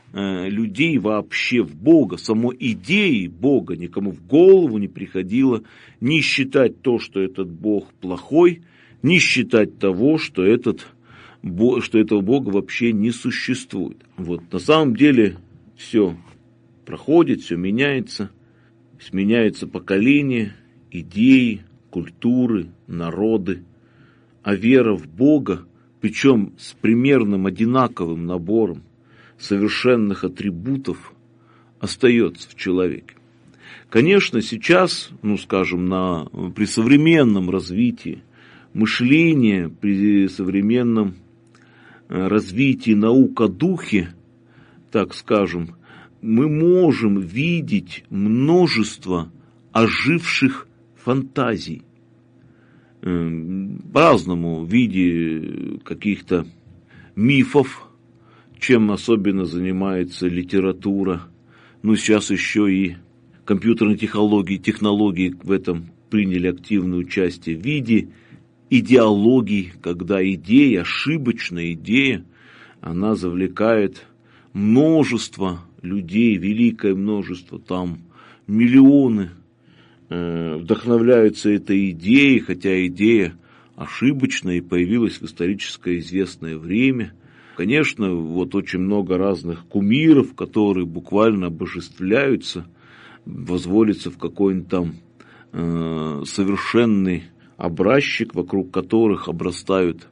людей вообще в Бога, самой идеи Бога никому в голову не приходило не считать то, что этот Бог плохой, не считать того, что этого Бога вообще не существует. Вот. На самом деле все проходит, все меняется, сменяются поколения, идеи, культуры, народы, а вера в Бога, причем с примерным одинаковым набором совершенных атрибутов, остается в человеке. Конечно, сейчас, при современном развитии мышления, при современном развитии наук о духе, так скажем, мы можем видеть множество оживших фантазий, по-разному, в виде каких-то мифов, чем особенно занимается литература. Сейчас еще и компьютерные технологии в этом приняли активное участие, в виде идеологий, когда идея, ошибочная идея, она завлекает множество людей, великое множество, там миллионы вдохновляются этой идеей, хотя идея ошибочная и появилась в историческое известное время. Конечно, очень много разных кумиров, которые буквально обожествляются, возводятся в какой-нибудь там совершенный образчик, вокруг которые обрастают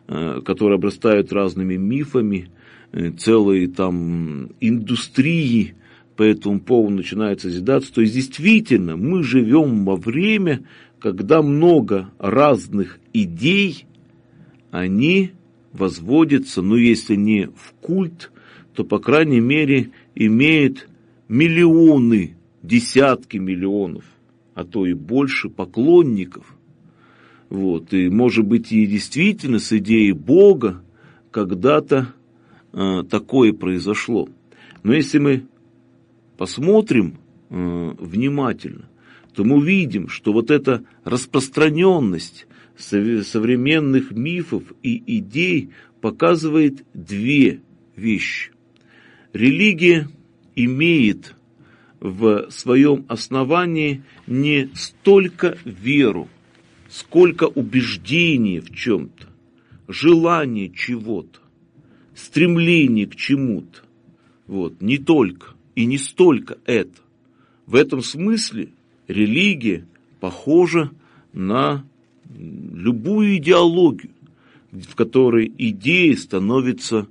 разными мифами, целые там индустрии по этому поводу начинают созидаться. То есть действительно мы живем во время, когда много разных идей, они возводятся, если не в культ, то, по крайней мере, имеют миллионы, десятки миллионов, а то и больше поклонников. И, может быть, и действительно с идеей Бога когда-то такое произошло. Но если мы посмотрим внимательно, то мы увидим, что эта распространенность современных мифов и идей показывает две вещи. Религия имеет в своем основании не столько веру, сколько убеждение в чем-то, желание чего-то, стремление к чему-то. Не только и не столько это. В этом смысле религия похожа на любую идеологию, в которой идея становится,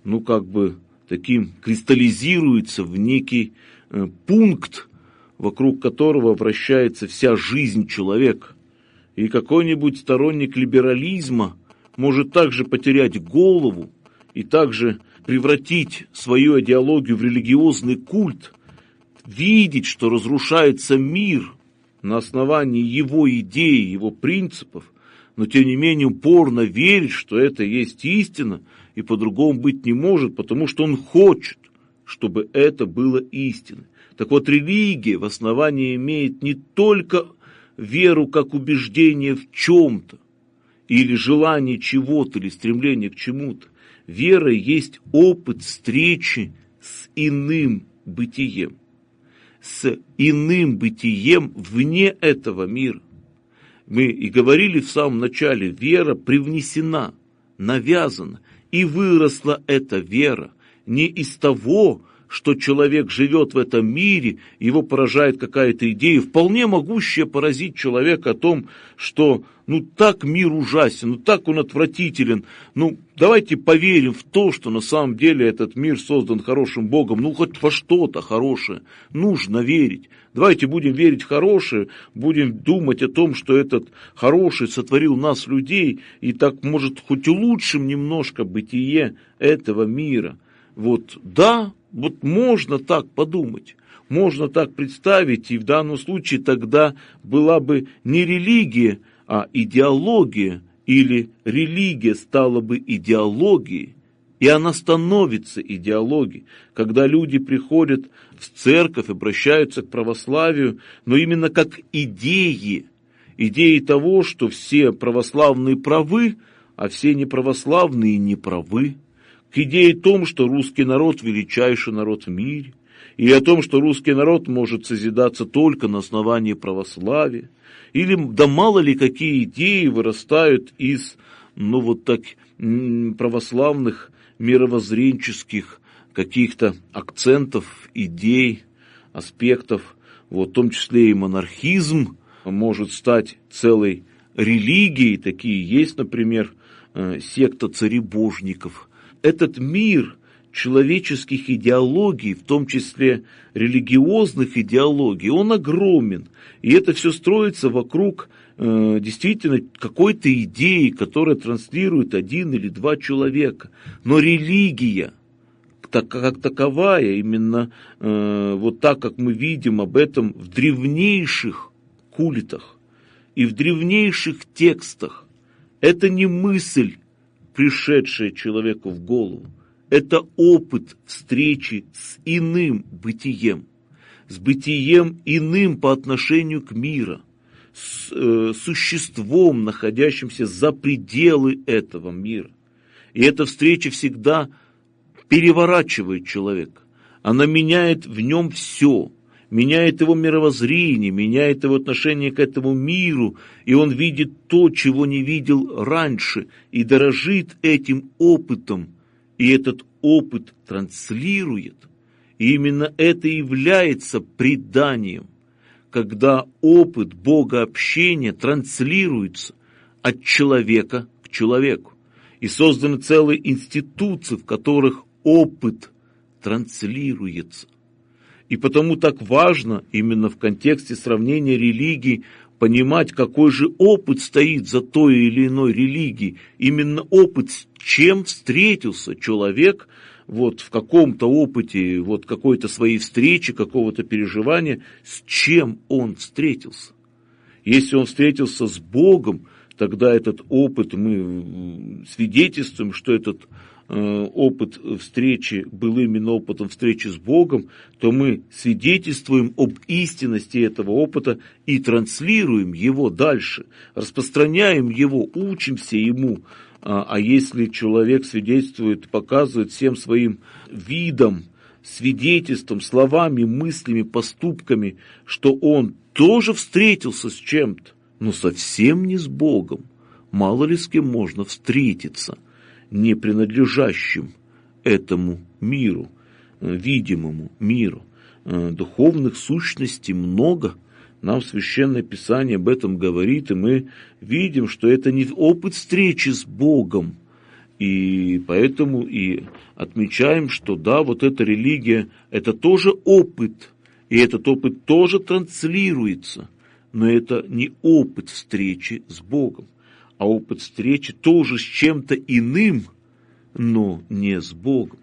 таким, кристаллизируется в некий пункт, вокруг которого вращается вся жизнь человека. И какой-нибудь сторонник либерализма может также потерять голову и также превратить свою идеологию в религиозный культ, видеть, что разрушается мир на основании его идей, его принципов, но тем не менее упорно верить, что это есть истина, и по-другому быть не может, потому что он хочет, чтобы это было истиной. Так религия в основании имеет не только веру как убеждение в чем-то, или желание чего-то, или стремление к чему-то. Вера есть опыт встречи с иным бытием. С иным бытием вне этого мира. Мы и говорили в самом начале, вера привнесена, навязана, и выросла эта вера не из того, что человек живет в этом мире, его поражает какая-то идея, вполне могущая поразить человека о том, что так мир ужасен, так он отвратителен, давайте поверим в то, что на самом деле этот мир создан хорошим Богом, хоть во что-то хорошее, нужно верить. Давайте будем верить в хорошее, будем думать о том, что этот хороший сотворил нас, людей, и так может хоть улучшим немножко бытие этого мира. Можно так подумать, можно так представить, и в данном случае тогда была бы не религия, а идеология, или религия стала бы идеологией, и она становится идеологией, когда люди приходят в церковь, обращаются к православию, но именно как идеи того, что все православные правы, а все неправославные не правы. к идее о том, что русский народ – величайший народ в мире, и о том, что русский народ может созидаться только на основании православия, или да мало ли какие идеи вырастают из, православных мировоззренческих каких-то акцентов, идей, аспектов, в том числе и монархизм может стать целой религией, такие есть, например, секта царебожников. Этот мир человеческих идеологий, в том числе религиозных идеологий, он огромен. И это все строится вокруг действительно какой-то идеи, которая транслирует один или два человека. Но религия, как таковая, именно так, как мы видим об этом в древнейших культах и в древнейших текстах, это не мысль, пришедшая человеку в голову. Это опыт встречи с иным бытием, с бытием иным по отношению к миру, с существом, находящимся за пределы этого мира. И эта встреча всегда переворачивает человека. Она меняет в нем все, меняет его мировоззрение, меняет его отношение к этому миру, и он видит то, чего не видел раньше, и дорожит этим опытом, и этот опыт транслирует. И именно это является преданием, когда опыт богообщения транслируется от человека к человеку. И созданы целые институции, в которых опыт транслируется. И потому так важно именно в контексте сравнения религий понимать, какой же опыт стоит за той или иной религией. Именно опыт, с чем встретился человек, в каком-то опыте, какой-то своей встречи, какого-то переживания, с чем он встретился. Если он встретился с Богом, тогда этот опыт, мы свидетельствуем, что этот опыт встречи был именно опытом встречи с Богом, то мы свидетельствуем об истинности этого опыта и транслируем его дальше, распространяем его, учимся ему. А если человек свидетельствует, показывает всем своим видом, свидетельством, словами, мыслями, поступками, что он тоже встретился с чем-то, но совсем не с Богом, мало ли с кем можно встретиться, не принадлежащим этому миру, видимому миру. Духовных сущностей много, нам Священное Писание об этом говорит, и мы видим, что это не опыт встречи с Богом, и поэтому и отмечаем, что да, эта религия, это тоже опыт, и этот опыт тоже транслируется, но это не опыт встречи с Богом, а опыт встречи тоже с чем-то иным, но не с Богом.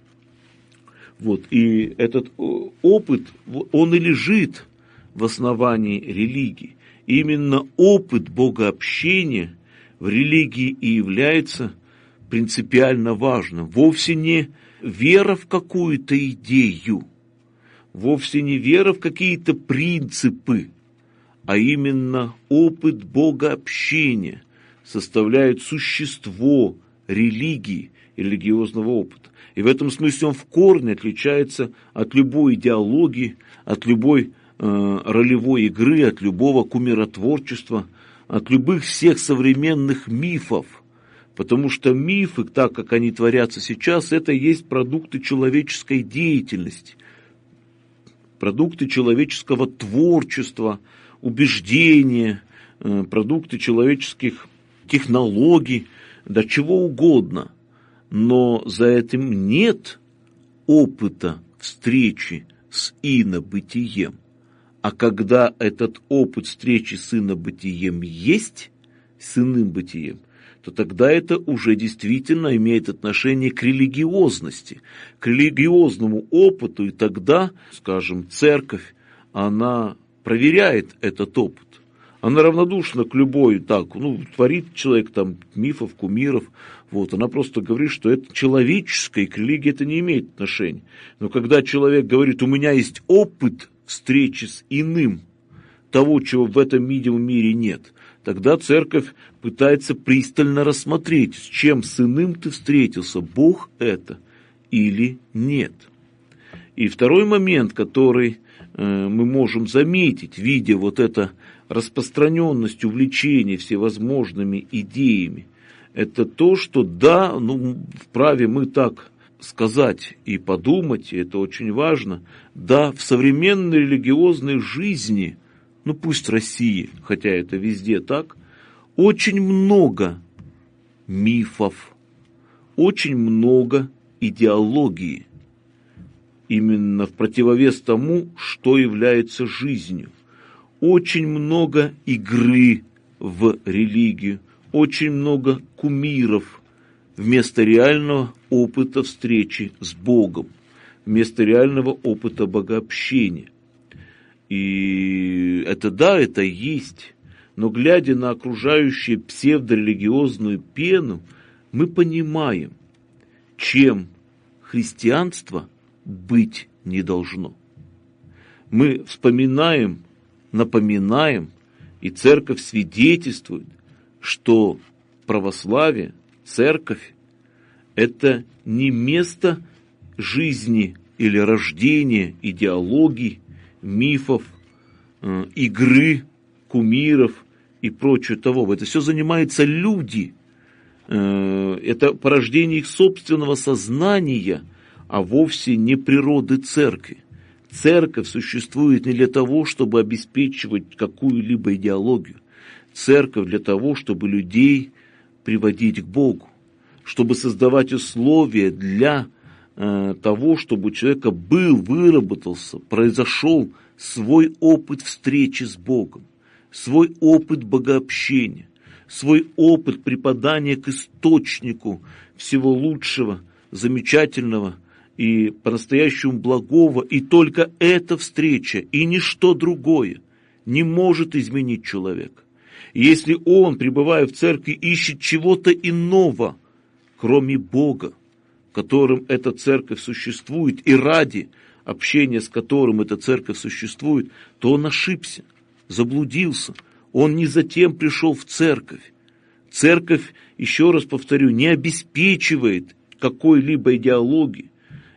И этот опыт, он и лежит в основании религии. Именно опыт богообщения в религии и является принципиально важным. Вовсе не вера в какую-то идею, вовсе не вера в какие-то принципы, а именно опыт богообщения составляет существо религии, религиозного опыта. И в этом смысле он в корне отличается от любой идеологии, от любой ролевой игры, от любого кумиротворчества, от любых всех современных мифов. Потому что мифы, так как они творятся сейчас, это и есть продукты человеческой деятельности, продукты человеческого творчества, убеждения, продукты человеческих технологий, да чего угодно. Но за этим нет опыта встречи с инобытием. А когда этот опыт встречи с инобытием есть, с иным бытием, то тогда это уже действительно имеет отношение к религиозности, к религиозному опыту, и тогда, скажем, церковь, она проверяет этот опыт. Она равнодушна к любой, творит человек мифов, кумиров, она просто говорит, что это человеческое, и к религии это не имеет отношения. Но когда человек говорит, у меня есть опыт встречи с иным, того, чего в этом видимом мире нет, тогда церковь пытается пристально рассмотреть, с чем с иным ты встретился, Бог это или нет. И второй момент, который мы можем заметить, видя вот эту распространенность увлечения всевозможными идеями, это то, что да, вправе мы так сказать и подумать, и это очень важно, да, в современной религиозной жизни, пусть России, хотя это везде так, очень много мифов, очень много идеологии, именно в противовес тому, что является жизнью. Очень много игры в религию, очень много кумиров вместо реального опыта встречи с Богом, вместо реального опыта богообщения. И это есть, но глядя на окружающую псевдорелигиозную пену, мы понимаем, чем христианство быть не должно. Мы вспоминаем, напоминаем, и церковь свидетельствует, что православие, церковь – это не место жизни или рождения идеологий, мифов, игры, кумиров и прочего того. Это все занимаются люди. Это порождение их собственного сознания, а вовсе не природы церкви. Церковь существует не для того, чтобы обеспечивать какую-либо идеологию. Церковь для того, чтобы людей приводить к Богу, чтобы создавать условия для того, чтобы у человека выработался, произошел свой опыт встречи с Богом, свой опыт богообщения, свой опыт припадания к источнику всего лучшего, замечательного и по-настоящему благого, и только эта встреча и ничто другое не может изменить человека. И если он, пребывая в церкви, ищет чего-то иного, кроме Бога, которым эта церковь существует, и ради общения с которым эта церковь существует, то он ошибся, заблудился. Он не затем пришел в церковь. Церковь, еще раз повторю, не обеспечивает какой-либо идеологии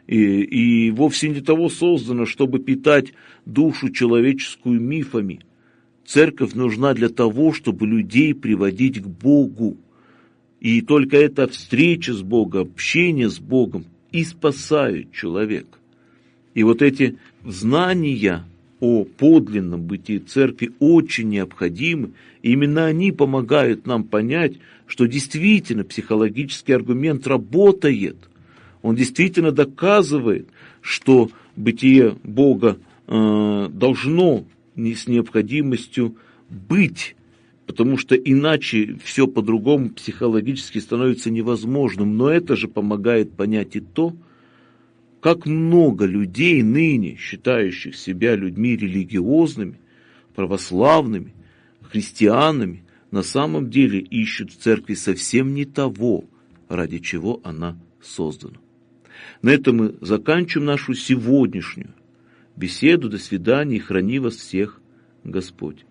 и вовсе не того создана, чтобы питать душу человеческую мифами. Церковь нужна для того, чтобы людей приводить к Богу. И только эта встреча с Богом, общение с Богом и спасает человека. И вот эти знания о подлинном бытии церкви очень необходимы. И именно они помогают нам понять, что действительно психологический аргумент работает. Он действительно доказывает, что бытие Бога должно с необходимостью быть, потому что иначе все по-другому психологически становится невозможным. Но это же помогает понять и то, как много людей ныне, считающих себя людьми религиозными, православными, христианами, на самом деле ищут в церкви совсем не того, ради чего она создана. На этом мы заканчиваем нашу сегодняшнюю беседу. До свидания и храни вас всех Господь.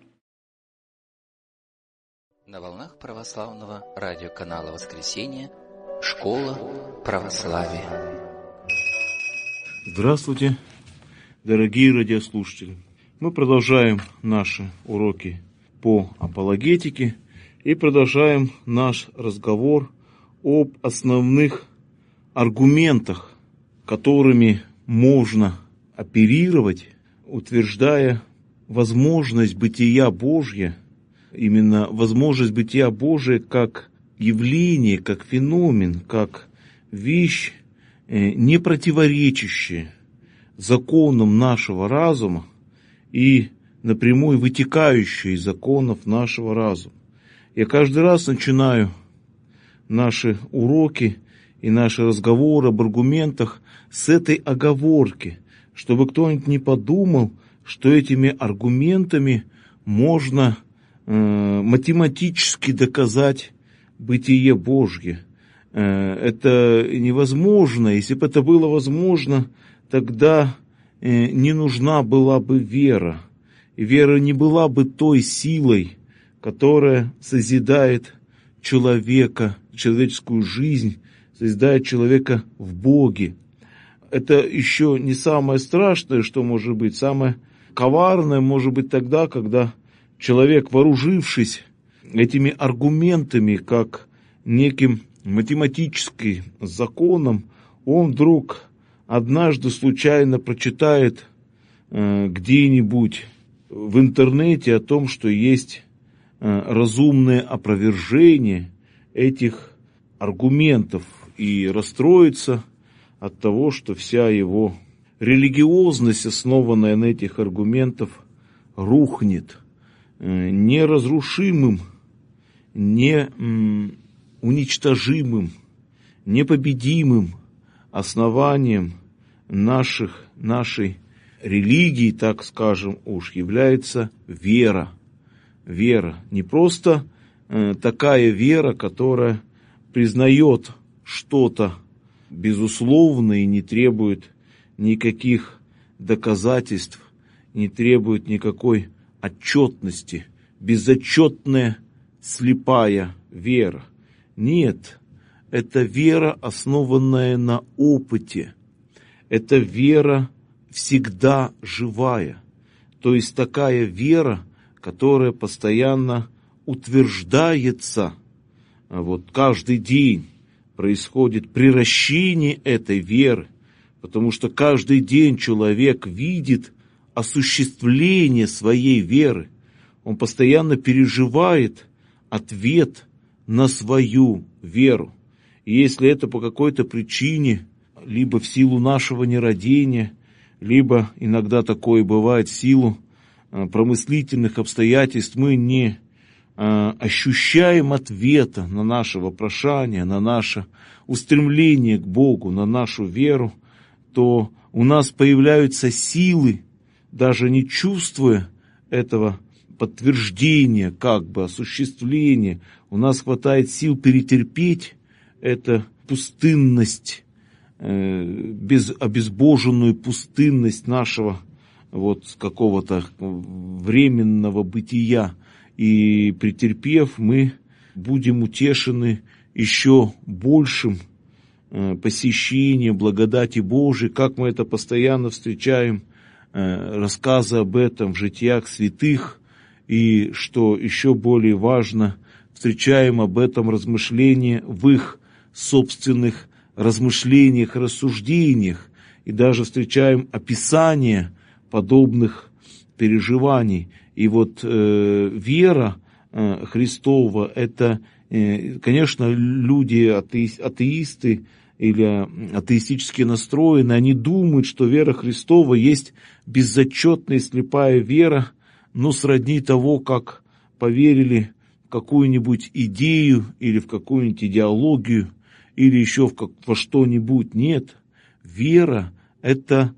На волнах православного радиоканала «Воскресенье» Школа православия. Здравствуйте, дорогие радиослушатели. Мы продолжаем наши уроки по апологетике и продолжаем наш разговор об основных аргументах, которыми можно оперировать, утверждая возможность бытия Божьего, именно возможность бытия Божия как явление, как феномен, как вещь, не противоречащая законам нашего разума и напрямую вытекающая из законов нашего разума. Я каждый раз начинаю наши уроки и наши разговоры об аргументах с этой оговорки, чтобы кто-нибудь не подумал, что этими аргументами можно математически доказать бытие Божье. Это невозможно. Если бы это было возможно, тогда не нужна была бы вера. И вера не была бы той силой, которая созидает человека, человеческую жизнь, созидает человека в Боге. это еще не самое страшное, что может быть. Самое коварное может быть тогда, когда человек, вооружившись этими аргументами, как неким математическим законом, он вдруг однажды случайно прочитает где-нибудь в интернете о том, что есть разумное опровержение этих аргументов, и расстроится от того, что вся его религиозность, основанная на этих аргументах, рухнет неразрушимым, неуничтожимым, непобедимым основанием нашей религии, так скажем уж, является вера. Вера. Не просто такая вера, которая признает что-то безусловно и не требует никаких доказательств, не требует никакой отчетности, безотчетная слепая вера. Нет, это вера, основанная на опыте. Это вера всегда живая. То есть такая вера, которая постоянно утверждается. Вот каждый день происходит приращение этой веры, потому что каждый день человек видит осуществление своей веры. Он постоянно переживает ответ на свою веру. И если это по какой-то причине, либо в силу нашего нерадения, либо иногда такое бывает в силу промыслительных обстоятельств, мы не ощущаем ответа на наше вопрошание, на наше устремление к Богу, на нашу веру, то у нас появляются силы, даже не чувствуя этого подтверждения, как бы осуществления, у нас хватает сил перетерпеть эту пустынность, обезбоженную пустынность нашего вот какого-то временного бытия. И претерпев, мы будем утешены еще большим посещением благодати Божией, как мы это постоянно встречаем, рассказы об этом в житиях святых, и, что еще более важно, встречаем об этом размышления в их собственных размышлениях, рассуждениях, и даже встречаем описание подобных переживаний. И вот вера Христова, это, конечно, люди, атеисты или атеистически настроены, они думают, что вера Христова есть безотчетная слепая вера, но сродни того, как поверили в какую-нибудь идею или в какую-нибудь идеологию, или еще во что-нибудь. Нет, вера – это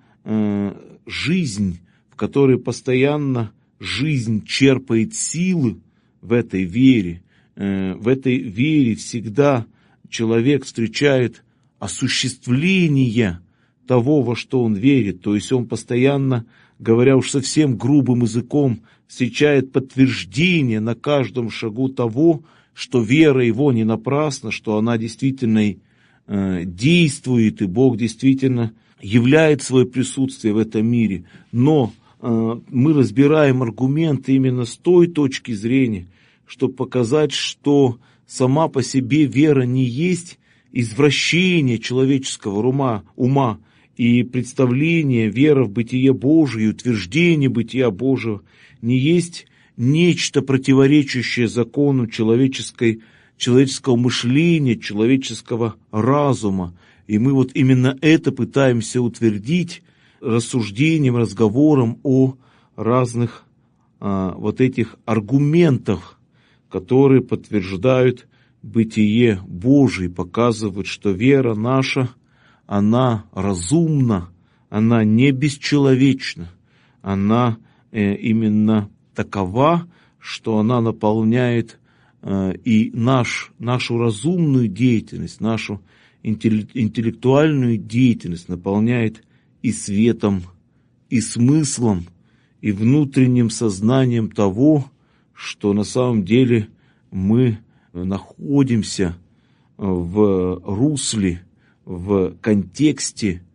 жизнь, в которой постоянно жизнь черпает силы в этой вере. В этой вере всегда человек встречает осуществление того, во что он верит. То есть он постоянно, говоря уж совсем грубым языком, встречает подтверждение на каждом шагу того, что вера его не напрасна, что она действительно действует, и Бог действительно являет свое присутствие в этом мире. Но мы разбираем аргументы именно с той точки зрения, чтобы показать, что сама по себе вера не есть извращение человеческого ума и представление, вера в бытие Божие, утверждение бытия Божьего не есть нечто противоречащее закону человеческого мышления, человеческого разума. И мы вот именно это пытаемся утвердить рассуждением, разговором о разных вот этих аргументах, которые подтверждают бытие Божие, показывают, что вера наша, она разумна, она не бесчеловечна, она именно такова, что она наполняет и нашу разумную деятельность, нашу интеллектуальную деятельность наполняет и светом, и смыслом, и внутренним сознанием того, что на самом деле мы находимся в русле, в контексте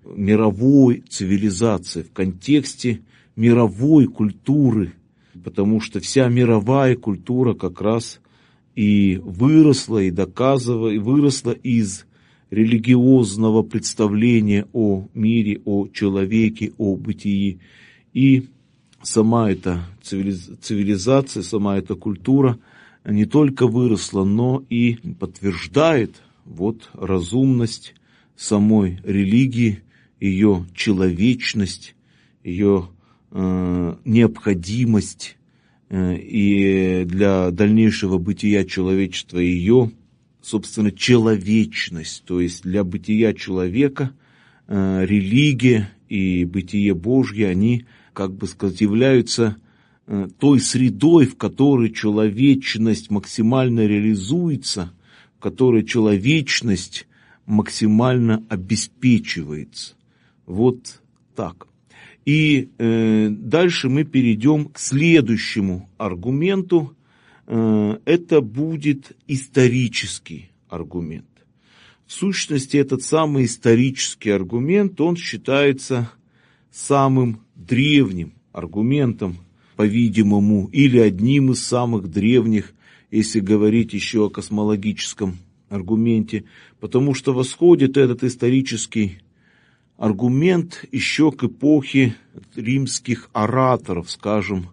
мировой цивилизации, в контексте мировой культуры, потому что вся мировая культура как раз и выросла, и доказывала, и выросла из религиозного представления о мире, о человеке, о бытии. И сама эта цивилизация, сама эта культура не только выросла, но и подтверждает вот разумность самой религии, ее человечность, ее необходимость и для дальнейшего бытия человечества ее, собственно, человечность. То есть для бытия человека религия и бытие Божье, они, как бы сказать, являются той средой, в которой человечность максимально реализуется, в которой человечность максимально обеспечивается. Вот так. И дальше мы перейдем к следующему аргументу. Это будет исторический аргумент. В сущности, этот самый исторический аргумент, он считается самым древним аргументом, по-видимому, или одним из самых древних, если говорить еще о космологическом аргументе, потому что восходит этот исторический аргумент еще к эпохе римских ораторов, скажем,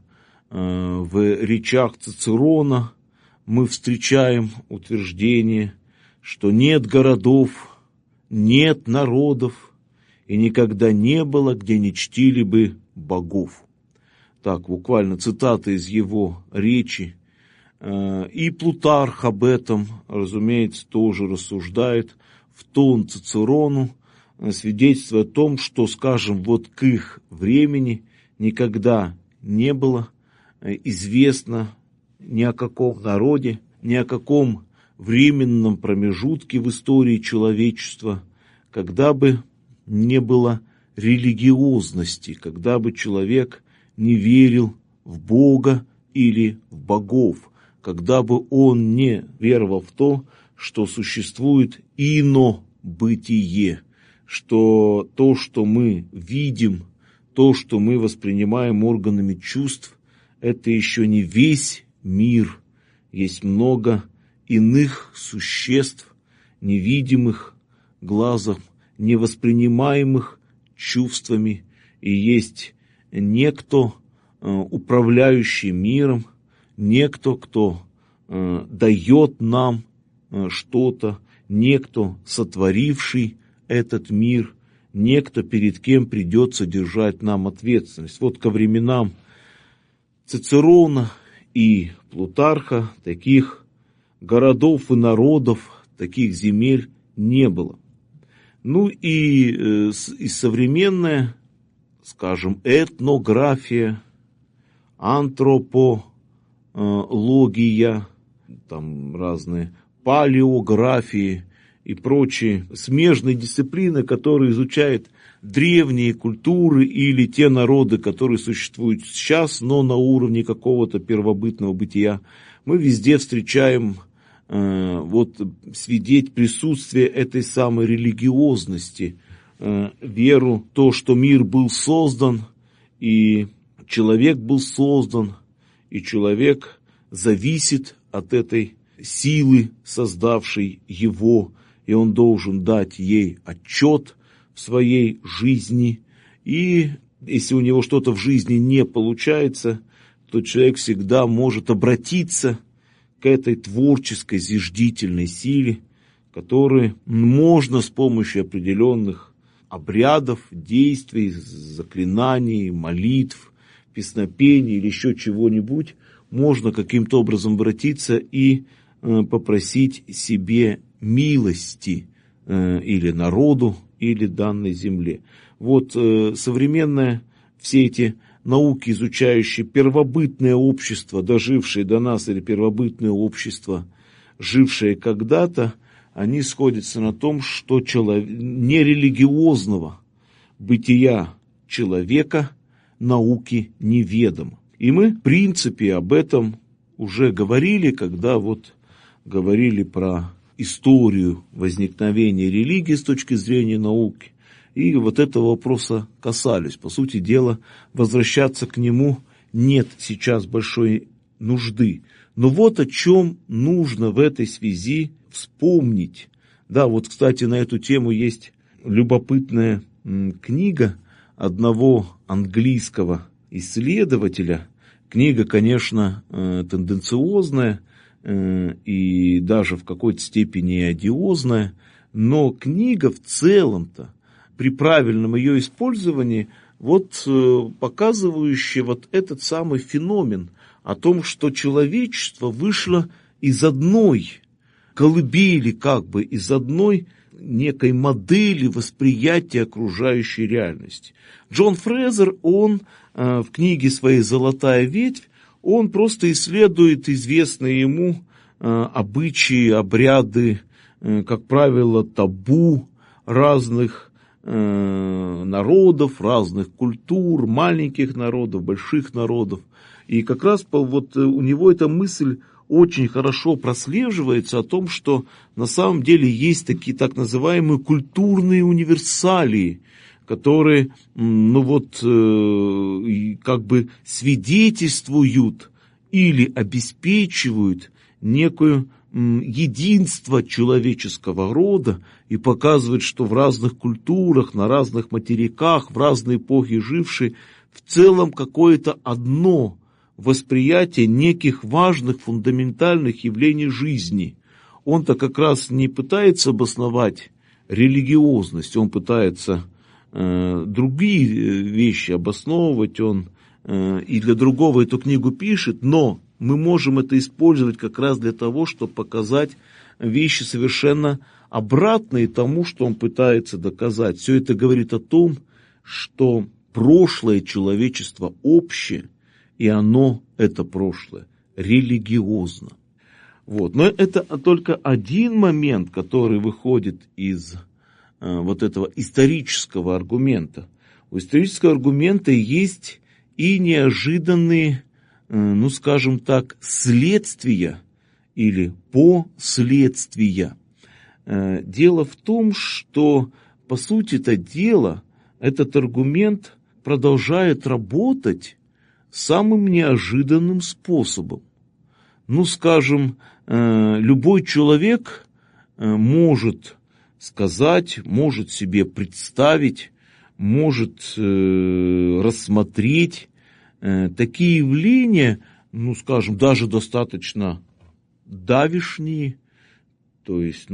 в речах Цицерона мы встречаем утверждение, что нет городов, нет народов, и никогда не было, где не чтили бы богов. Так, буквально цитата из его речи. И Плутарх об этом, разумеется, тоже рассуждает в тон Цицерону, свидетельствуя о том, что, скажем, вот к их времени никогда не было известно ни о каком народе, ни о каком временном промежутке в истории человечества, когда бы не было религиозности, когда бы человек не верил в Бога или в богов, когда бы он не веровал в то, что существует инобытие, что то, что мы видим, то, что мы воспринимаем органами чувств, это еще не весь мир. Есть много иных существ, невидимых глазом, невоспринимаемых чувствами, и есть некто, управляющий миром, некто, кто дает нам что-то, некто, сотворивший этот мир, некто, перед кем придется держать нам ответственность. Вот ко временам Цицерона и Плутарха таких городов и народов, таких земель не было. Ну и современная, скажем, этнография, антропология, там разные палеографии и прочие смежные дисциплины, которые изучают древние культуры или те народы, которые существуют сейчас, но на уровне какого-то первобытного бытия, мы везде встречаем присутствие этой самой религиозности, веру, то, что мир был создан, и человек был создан, и человек зависит от этой силы, создавшей его, и он должен дать ей отчет в своей жизни. И если у него что-то в жизни не получается, то человек всегда может обратиться к этой творческой, зиждительной силе, которую можно с помощью определенных обрядов, действий, заклинаний, молитв, песнопений или еще чего-нибудь, можно каким-то образом обратиться и попросить себе милости или народу, или данной земле. Вот современные все эти науки, изучающие первобытное общество, дожившее до нас, или первобытное общество, жившее когда-то, они сходятся на том, что нерелигиозного бытия человека науки неведомо. И мы, в принципе, об этом уже говорили, когда говорили про историю возникновения религии с точки зрения науки. и вот этого вопроса касались. По сути дела, возвращаться к нему нет сейчас большой нужды. Но вот о чем нужно в этой связи вспомнить. Да, вот, кстати, на эту тему есть любопытная книга одного английского исследователя. Книга, конечно, тенденциозная и даже в какой-то степени одиозная, но книга в целом-то при правильном ее использовании вот показывающая вот этот самый феномен о том, что человечество вышло из одной колыбели, как бы из одной некой модели восприятия окружающей реальности. Джон Фрезер, он в книге своей «Золотая ветвь», он просто исследует известные ему обычаи, обряды, как правило, табу разных народов, разных культур, маленьких народов, больших народов. И как раз вот у него эта мысль очень хорошо прослеживается о том, что на самом деле есть такие так называемые культурные универсалии, которые, как бы свидетельствуют или обеспечивают некое единство человеческого рода и показывают, что в разных культурах, на разных материках, в разные эпохи жившие, в целом какое-то одно восприятие неких важных фундаментальных явлений жизни. Он-то как раз не пытается обосновать религиозность, он пытается другие вещи обосновывать, он и для другого эту книгу пишет, но мы можем это использовать как раз для того, чтобы показать вещи совершенно обратные тому, что он пытается доказать. Все это говорит о том, что прошлое человечества общее, и оно, это прошлое, религиозно. Вот. Но это только один момент, который выходит из вот этого исторического аргумента. У исторического аргумента есть и неожиданные, скажем так, следствия или последствия. Дело в том, что, по сути-то дела, этот аргумент продолжает работать самым неожиданным способом. Скажем, любой человек может сказать, может себе представить, может рассмотреть такие явления, скажем, даже достаточно давешние, то есть,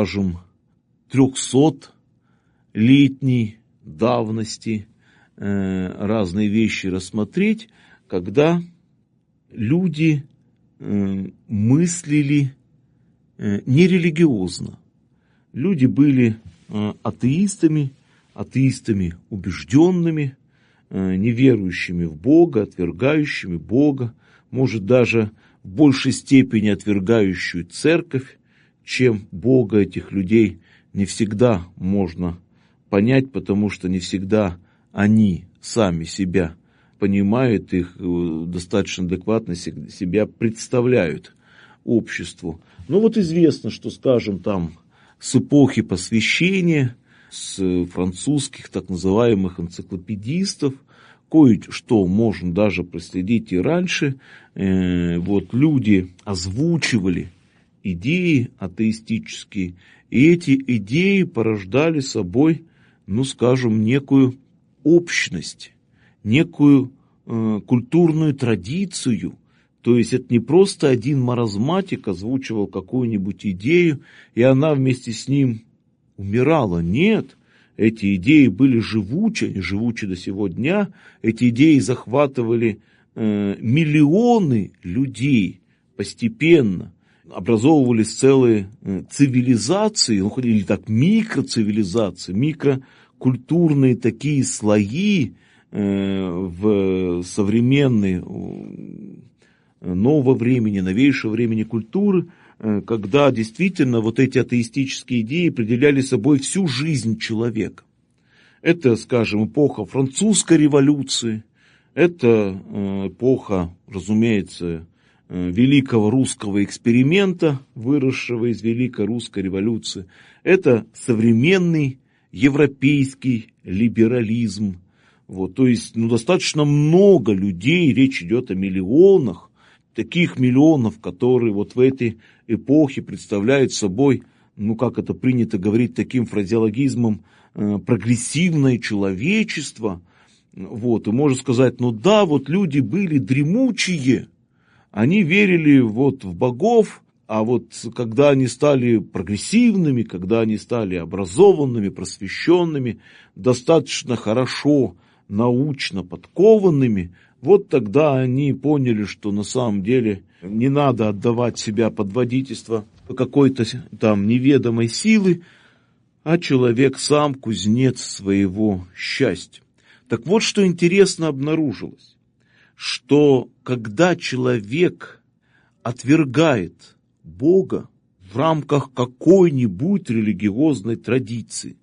300-летней давности, разные вещи рассмотреть, когда люди мыслили нерелигиозно. Люди были атеистами убежденными, неверующими в Бога, отвергающими Бога, может даже в большей степени отвергающую церковь, чем Бога. Этих людей не всегда можно понять, потому что не всегда они сами себя понимают, их достаточно адекватно себя представляют обществу. Известно, что, скажем, там с эпохи Просвещения, с французских так называемых энциклопедистов, кое-что можно даже проследить и раньше, люди озвучивали идеи атеистические, и эти идеи порождали собой, некую общность, некую культурную традицию. То есть это не просто один маразматик озвучивал какую-нибудь идею, и она вместе с ним умирала. Нет, эти идеи были живучи, они живучи до сего дня. Эти идеи захватывали миллионы людей постепенно. Образовывались целые цивилизации, или так микроцивилизации, микрокультурные такие слои в современной, нового времени, новейшего времени культуры, когда действительно вот эти атеистические идеи определяли собой всю жизнь человека. Это, скажем, эпоха французской революции, это эпоха, разумеется, великого русского эксперимента, выросшего из великой русской революции. Это современный европейский либерализм. Вот, то есть, достаточно много людей, речь идет о миллионах, таких миллионов, которые вот в этой эпохе представляют собой, как это принято говорить таким фразеологизмом, прогрессивное человечество. Вот, и можно сказать, вот люди были дремучие, они верили вот в богов, а вот когда они стали прогрессивными, когда они стали образованными, просвещенными, достаточно хорошо научно подкованными, вот тогда они поняли, что на самом деле не надо отдавать себя под водительство какой-то там неведомой силы, а человек сам кузнец своего счастья. Так вот, что интересно обнаружилось, что когда человек отвергает Бога в рамках какой-нибудь религиозной традиции,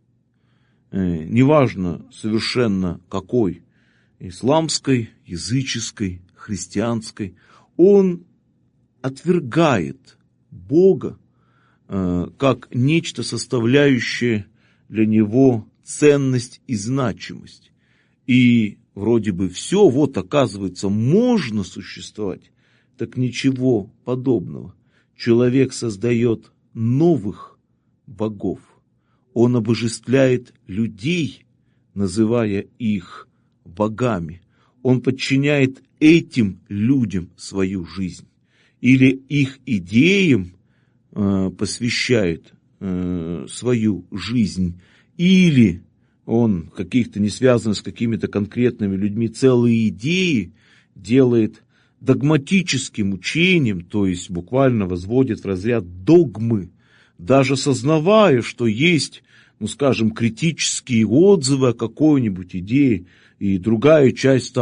неважно совершенно какой, исламской, языческой, христианской, он отвергает Бога как нечто, составляющее для него ценность и значимость. И вроде бы все, вот оказывается, можно существовать, так ничего подобного. Человек создает новых богов. Он обожествляет людей, называя их богами. Он подчиняет этим людям свою жизнь. Или их идеям посвящает свою жизнь. Или он каких-то не связанных с какими-то конкретными людьми целые идеи делает догматическим учением, то есть буквально возводит в разряд догмы, даже сознавая, что есть, критические отзывы о какой-нибудь идее, и другая часть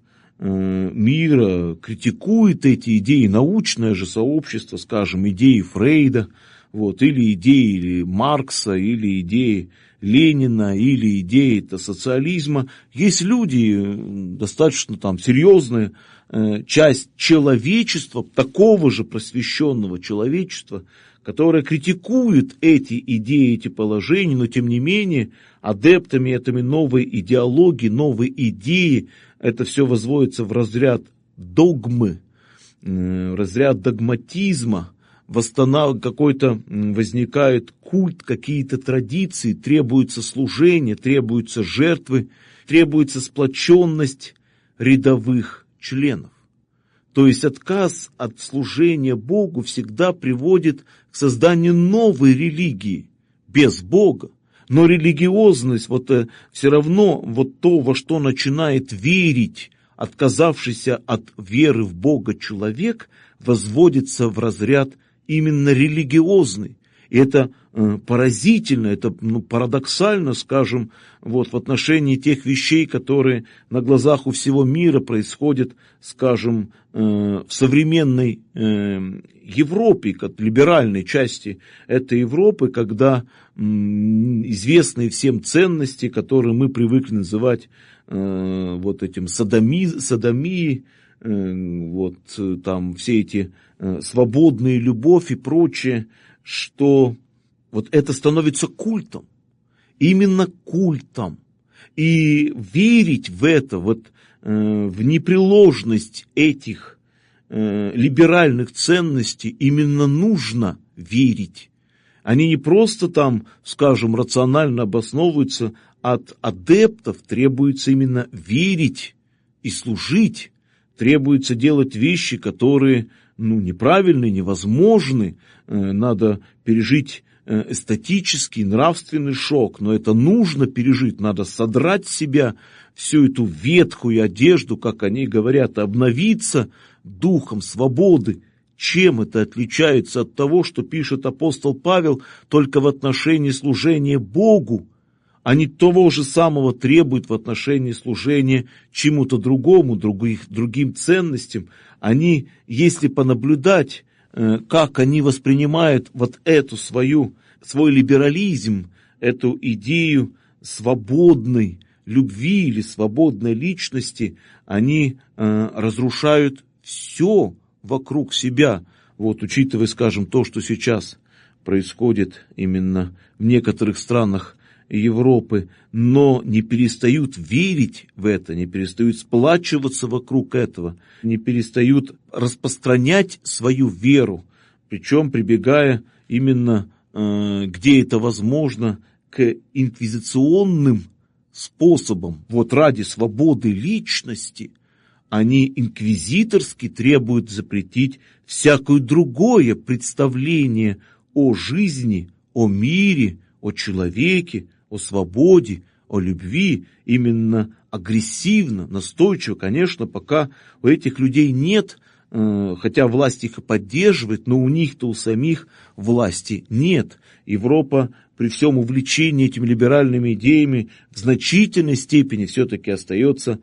мира критикует эти идеи, научное же сообщество, идеи Фрейда, или идеи Маркса, или идеи Ленина, или идеи социализма. Есть люди, достаточно серьезная часть человечества, такого же просвещенного человечества, которое критикует эти идеи, эти положения, но тем не менее адептами этой новой идеологии, новой идеи, это все возводится в разряд догмы, разряд догматизма, возникает культ, какие-то традиции, требуется служение, требуются жертвы, требуется сплоченность рядовых членов. То есть отказ от служения Богу всегда приводит к созданию новой религии без Бога. Но религиозность, все равно то, во что начинает верить отказавшийся от веры в Бога человек, возводится в разряд именно религиозный. И это поразительно, это парадоксально, в отношении тех вещей, которые на глазах у всего мира происходят, в современной Европе, как либеральной части этой Европы, когда известные всем ценности, которые мы привыкли называть этим содомией, все эти свободная любовь и прочее, что это становится культом, именно культом. И верить в это, в непреложность этих либеральных ценностей именно нужно верить. Они не просто рационально обосновываются, от адептов требуется именно верить и служить, требуется делать вещи, которые неправильные, невозможны, надо пережить эстетический, нравственный шок, но это нужно пережить, надо содрать с себя всю эту ветхую одежду, как они говорят, обновиться духом свободы. Чем это отличается от того, что пишет апостол Павел только в отношении служения Богу, а не того же самого требует в отношении служения чему-то другому, другим ценностям. Они, если понаблюдать, как они воспринимают эту свой либерализм, эту идею свободной любви или свободной личности, они разрушают все вокруг себя. Учитывая, то, что сейчас происходит именно в некоторых странах Европы, но не перестают верить в это, не перестают сплачиваться вокруг этого, не перестают распространять свою веру, причем прибегая именно, где это возможно, к инквизиционным способам. Вот ради свободы личности они инквизиторски требуют запретить всякое другое представление о жизни, о мире, о человеке, о свободе, о любви, именно агрессивно, настойчиво, конечно, пока у этих людей нет, хотя власть их и поддерживает, но у них-то у самих власти нет. Европа при всем увлечении этими либеральными идеями в значительной степени все-таки остается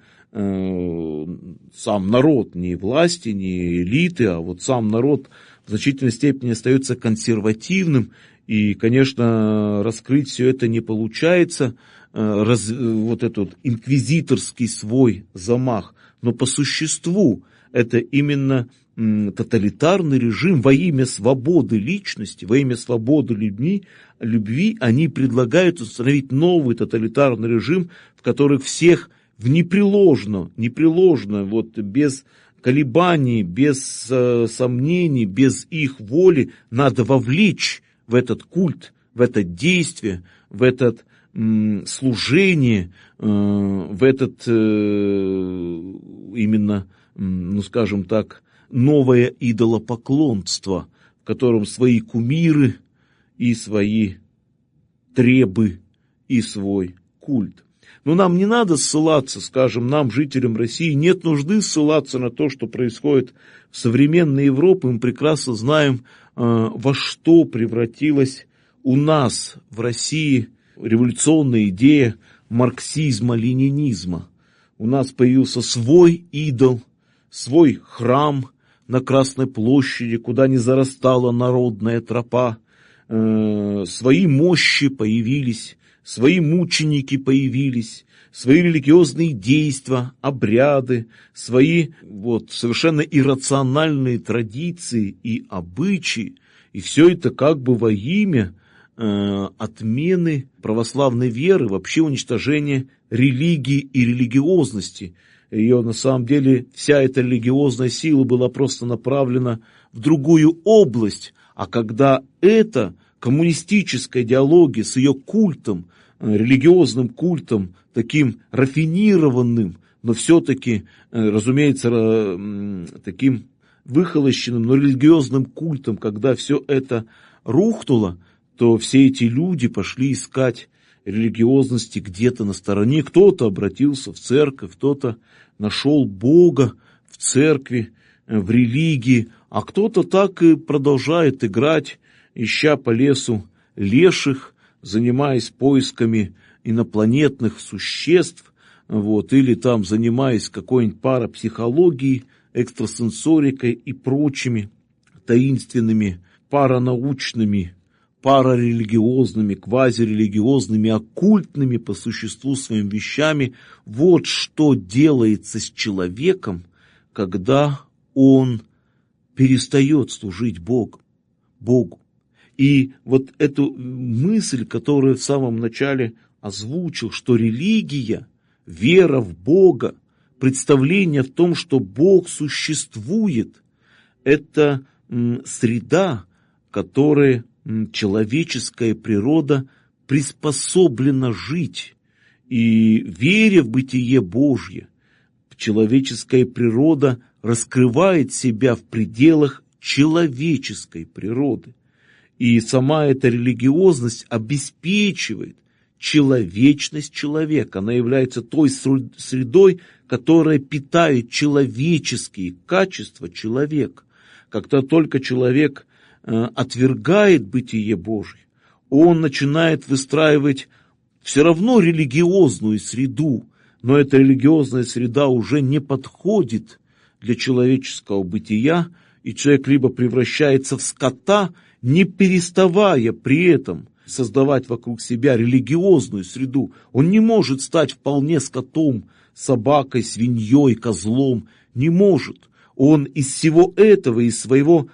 сам народ, не власти, не элиты, а вот сам народ в значительной степени остается консервативным. И, конечно, раскрыть все это не получается, вот этот инквизиторский свой замах, но по существу это именно тоталитарный режим во имя свободы личности, во имя свободы любви, они предлагают установить новый тоталитарный режим, в которых всех непреложно, вот без колебаний, без сомнений, без их воли надо вовлечь в этот культ, в это действие, в это служение, в этот именно, ну скажем так, новое идолопоклонство, в котором свои кумиры и свои требы и свой культ. Но нам не надо ссылаться, скажем, нам, жителям России, нет нужды ссылаться на то, что происходит в современной Европе. Мы прекрасно знаем, во что превратилась у нас в России революционная идея марксизма-ленинизма. У нас появился свой идол, свой храм на Красной площади, куда не зарастала народная тропа. Свои мощи появились, свои мученики появились, свои религиозные действия, обряды, свои вот совершенно иррациональные традиции и обычаи. И все это как бы во имя отмены православной веры, вообще уничтожения религии и религиозности. Ее на самом деле вся эта религиозная сила была просто направлена в другую область. А когда эта коммунистическая идеология с ее культом, религиозным культом, таким рафинированным, но все-таки, разумеется, таким выхолощенным, но религиозным культом, когда все это рухнуло, то все эти люди пошли искать религиозности где-то на стороне. Кто-то обратился в церковь, кто-то нашел Бога в церкви, в религии, а кто-то так и продолжает играть, ища по лесу леших, занимаясь поисками инопланетных существ, вот, или там занимаясь какой-нибудь парапсихологией, экстрасенсорикой и прочими таинственными, паранаучными, парарелигиозными, квазирелигиозными, оккультными по существу своим вещами. Вот что делается с человеком, когда он перестает служить Богу. И вот эту мысль, которую в самом начале озвучил, что религия, вера в Бога, представление в том, что Бог существует, это среда, которой человеческая природа приспособлена жить. И веря в бытие Божье, человеческая природа раскрывает себя в пределах человеческой природы. И сама эта религиозность обеспечивает человечность человека. Она является той средой, которая питает человеческие качества человека. Когда только человек отвергает бытие Божье, он начинает выстраивать все равно религиозную среду, но эта религиозная среда уже не подходит для человеческого бытия, и человек либо превращается в скота, не переставая при этом создавать вокруг себя религиозную среду. Он не может стать вполне скотом, собакой, свиньей, козлом. Не может. Он из всего этого, из своего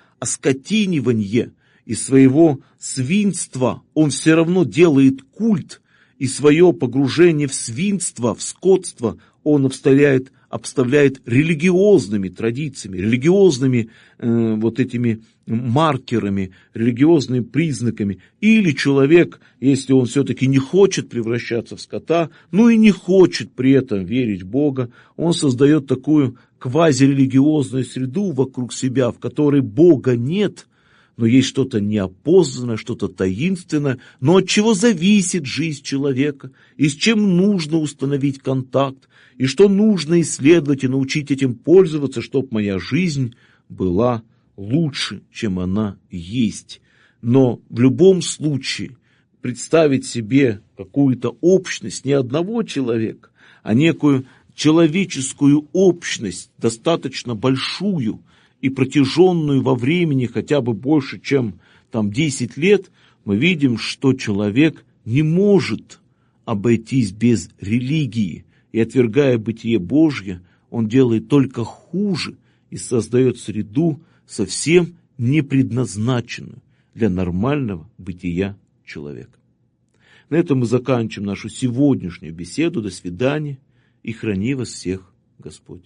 оскотинивания, из своего свинства, он все равно делает культ и свое погружение в свинство, в скотство он обставляет религиозными традициями, религиозными вот этими маркерами, религиозными признаками. Или человек, если он все-таки не хочет превращаться в скота, но и не хочет при этом верить в Бога, он создает такую квазирелигиозную среду вокруг себя, в которой Бога нет, но есть что-то неопознанное, что-то таинственное, но от чего зависит жизнь человека, и с чем нужно установить контакт, и что нужно исследовать и научить этим пользоваться, чтобы моя жизнь была лучше, чем она есть. Но в любом случае представить себе какую-то общность не одного человека, а некую человеческую общность, достаточно большую и протяженную во времени хотя бы больше, чем 10 лет, мы видим, что человек не может обойтись без религии. И отвергая бытие Божье, он делает только хуже и создает среду, совсем не предназначенную для нормального бытия человека. На этом мы заканчиваем нашу сегодняшнюю беседу. До свидания, и храни вас всех Господь.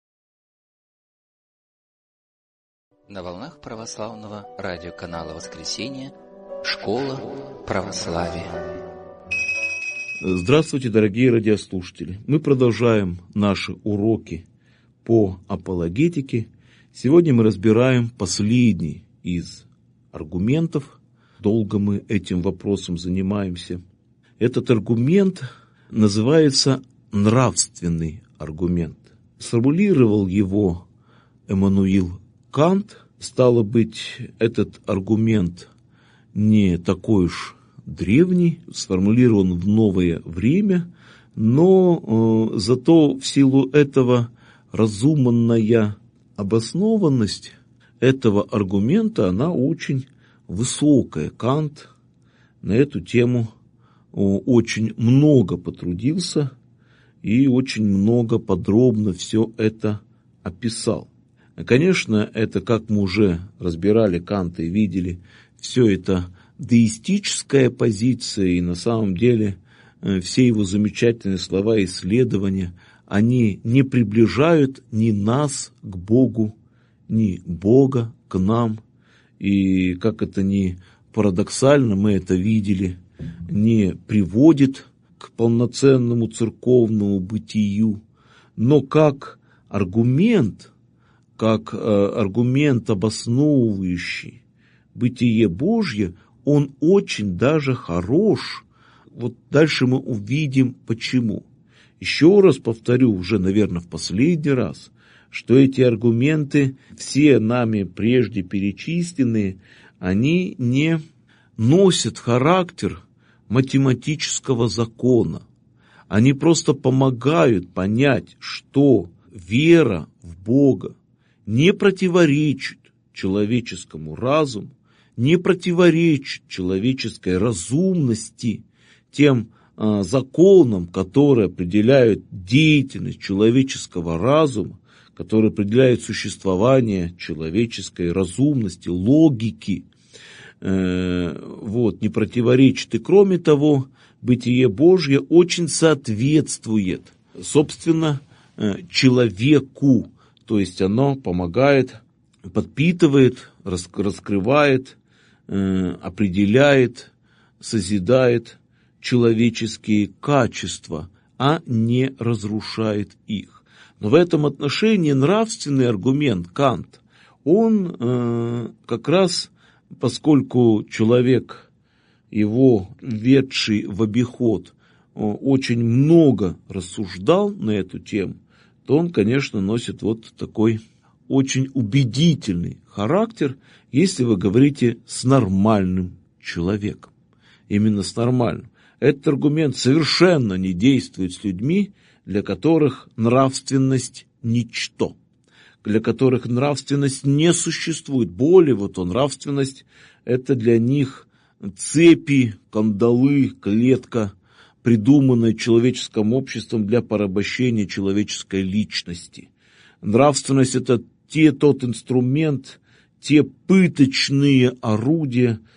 На волнах православного радиоканала «Воскресенье» «Школа православия». Здравствуйте, дорогие радиослушатели! Мы продолжаем наши уроки по апологетике. Сегодня мы разбираем последний из аргументов. Долго мы этим вопросом занимаемся. Этот аргумент называется нравственный аргумент. Сформулировал его Эммануил Кант. Стало быть, этот аргумент не такой уж древний, сформулирован в новое время, но зато в силу этого разумная обоснованность этого аргумента, она очень высокая. Кант на эту тему очень много потрудился и очень много подробно все это описал. Конечно, это, как мы уже разбирали Канта и видели, все это деистическая позиция, и на самом деле все его замечательные слова и исследования, они не приближают ни нас к Богу, ни Бога к нам. И как это ни парадоксально, мы это видели, не приводит к полноценному церковному бытию, но как аргумент обосновывающий бытие Божье, он очень даже хорош. Вот дальше мы увидим, почему. Еще раз повторю, уже, наверное, в последний раз, что эти аргументы, все нами прежде перечисленные, они не носят характер математического закона. Они просто помогают понять, что вера в Бога не противоречит человеческому разуму, не противоречит человеческой разумности, тем законам, которые определяют деятельность человеческого разума, которые определяют существование человеческой разумности, логики, не противоречит. И кроме того, бытие Божье очень соответствует, собственно, человеку, то есть оно помогает, подпитывает, раскрывает, определяет, созидает человеческие качества, а не разрушает их. Но в этом отношении нравственный аргумент Кант, он как раз, поскольку человек, его введший в обиход, очень много рассуждал на эту тему, то он, конечно, носит вот такой очень убедительный характер, если вы говорите с нормальным человеком. Именно с нормальным. Этот аргумент совершенно не действует с людьми, для которых нравственность – ничто, для которых нравственность не существует. Более нравственность – это для них цепи, кандалы, клетка, придуманная человеческим обществом для порабощения человеческой личности. Нравственность – это тот инструмент, те пыточные орудия,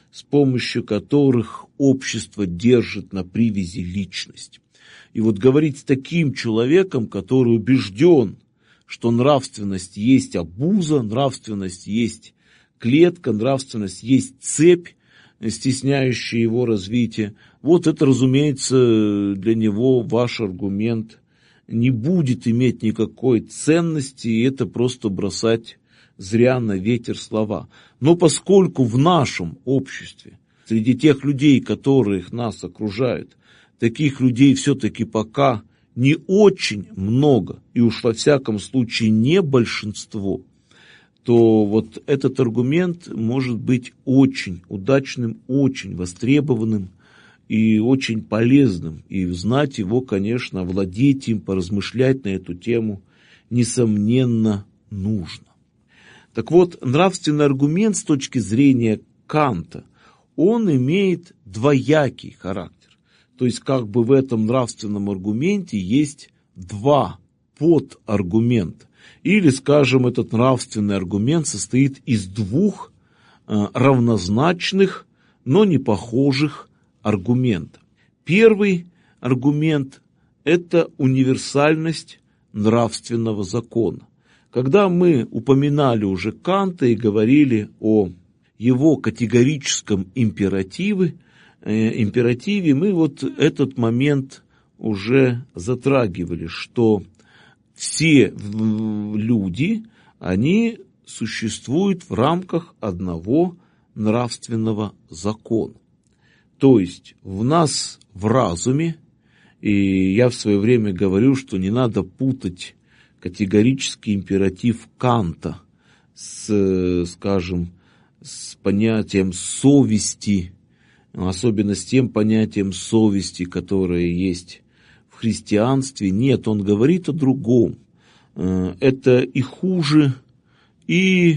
с помощью которых общество держит на привязи личность. И вот говорить с таким человеком, который убежден, что нравственность есть обуза, нравственность есть клетка, нравственность есть цепь, стесняющая его развитие, вот это, разумеется, для него ваш аргумент не будет иметь никакой ценности, и это просто бросать зря на ветер слова. Но поскольку в нашем обществе, среди тех людей, которых нас окружают, таких людей все-таки пока не очень много, и уж во всяком случае не большинство, то вот этот аргумент может быть очень удачным, очень востребованным и очень полезным. И знать его, конечно, владеть им, поразмышлять на эту тему, несомненно, нужно. Так вот, нравственный аргумент с точки зрения Канта, он имеет двоякий характер. То есть, как бы в этом нравственном аргументе есть два подаргумента. Или, скажем, этот нравственный аргумент состоит из двух равнозначных, но не похожих аргументов. Первый аргумент – это универсальность нравственного закона. Когда мы упоминали уже Канта и говорили о его категорическом императиве, мы вот этот момент уже затрагивали, что все люди, они существуют в рамках одного нравственного закона. То есть в нас в разуме, и я в свое время говорю, что не надо путать категорический императив Канта с, скажем, с понятием совести, особенно с тем понятием совести, которое есть в христианстве. Нет, он говорит о другом. Это и хуже, и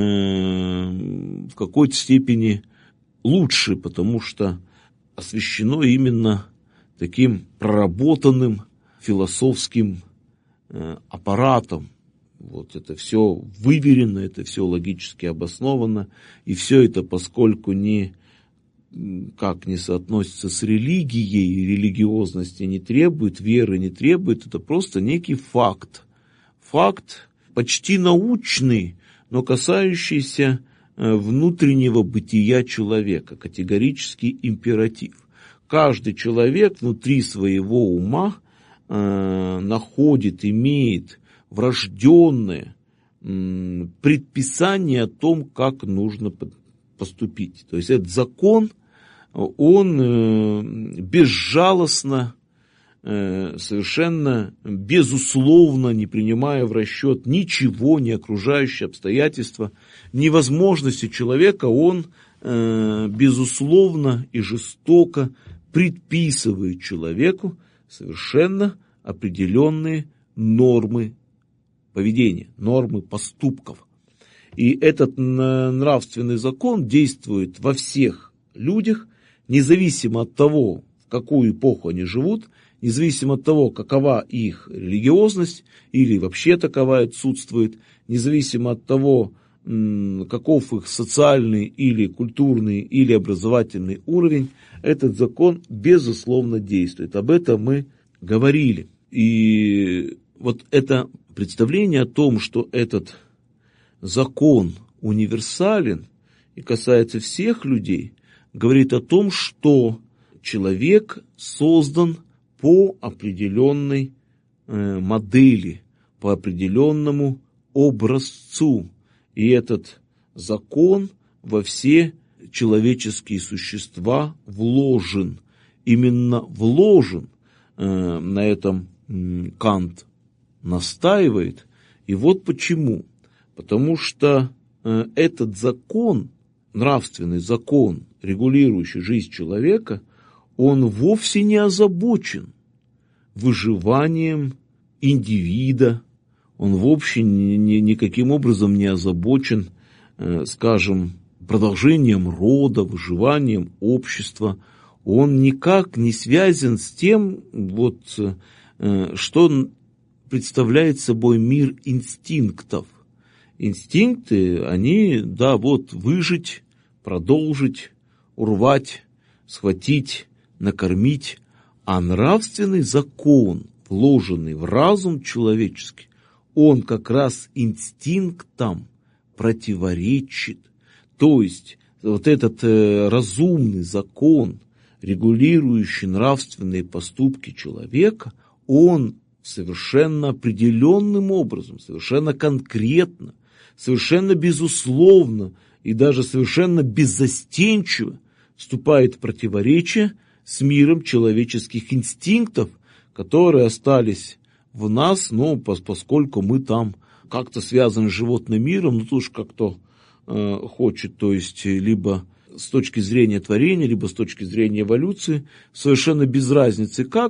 в какой-то степени лучше, потому что освящено именно таким проработанным философским аппаратом. Вот это все выверено, это все логически обосновано, и все это, поскольку никак не соотносится с религией, религиозности не требует, веры не требует, это просто некий факт. Факт почти научный, но касающийся внутреннего бытия человека, категорический императив. Каждый человек внутри своего ума находит, имеет врожденное предписание о том, как нужно поступить. То есть этот закон, он безжалостно, совершенно безусловно, не принимая в расчет ничего, ни окружающие обстоятельства, ни возможности человека, он безусловно и жестоко предписывает человеку совершенно определенные нормы поведения, нормы поступков. И этот нравственный закон действует во всех людях, независимо от того, в какую эпоху они живут, независимо от того, какова их религиозность или вообще таковая отсутствует, независимо от того, каков их социальный или культурный или образовательный уровень, этот закон безусловно действует. Об этом мы говорили. И вот это представление о том, что этот закон универсален и касается всех людей, говорит о том, что человек создан по определенной модели, по определенному образцу. И этот закон во все человеческие существа вложен. Именно вложен. На этом Кант настаивает. И вот почему. Потому что этот закон, нравственный закон, регулирующий жизнь человека, он вовсе не озабочен выживанием индивида, он вообще никаким образом не озабочен, скажем, продолжением рода, выживанием общества. Он никак не связан с тем, вот, что представляет собой мир инстинктов. Инстинкты, они, да, вот, выжить, продолжить урвать, схватить, накормить. А нравственный закон, вложенный в разум человеческий, он как раз инстинктам противоречит. То есть вот этот разумный закон, регулирующий нравственные поступки человека, он совершенно определенным образом, совершенно конкретно, совершенно безусловно и даже совершенно беззастенчиво вступает в противоречие с миром человеческих инстинктов, которые остались в нас, поскольку мы там как-то связаны с животным миром, тут уж как кто хочет, то есть либо с точки зрения творения, либо с точки зрения эволюции, совершенно без разницы. Как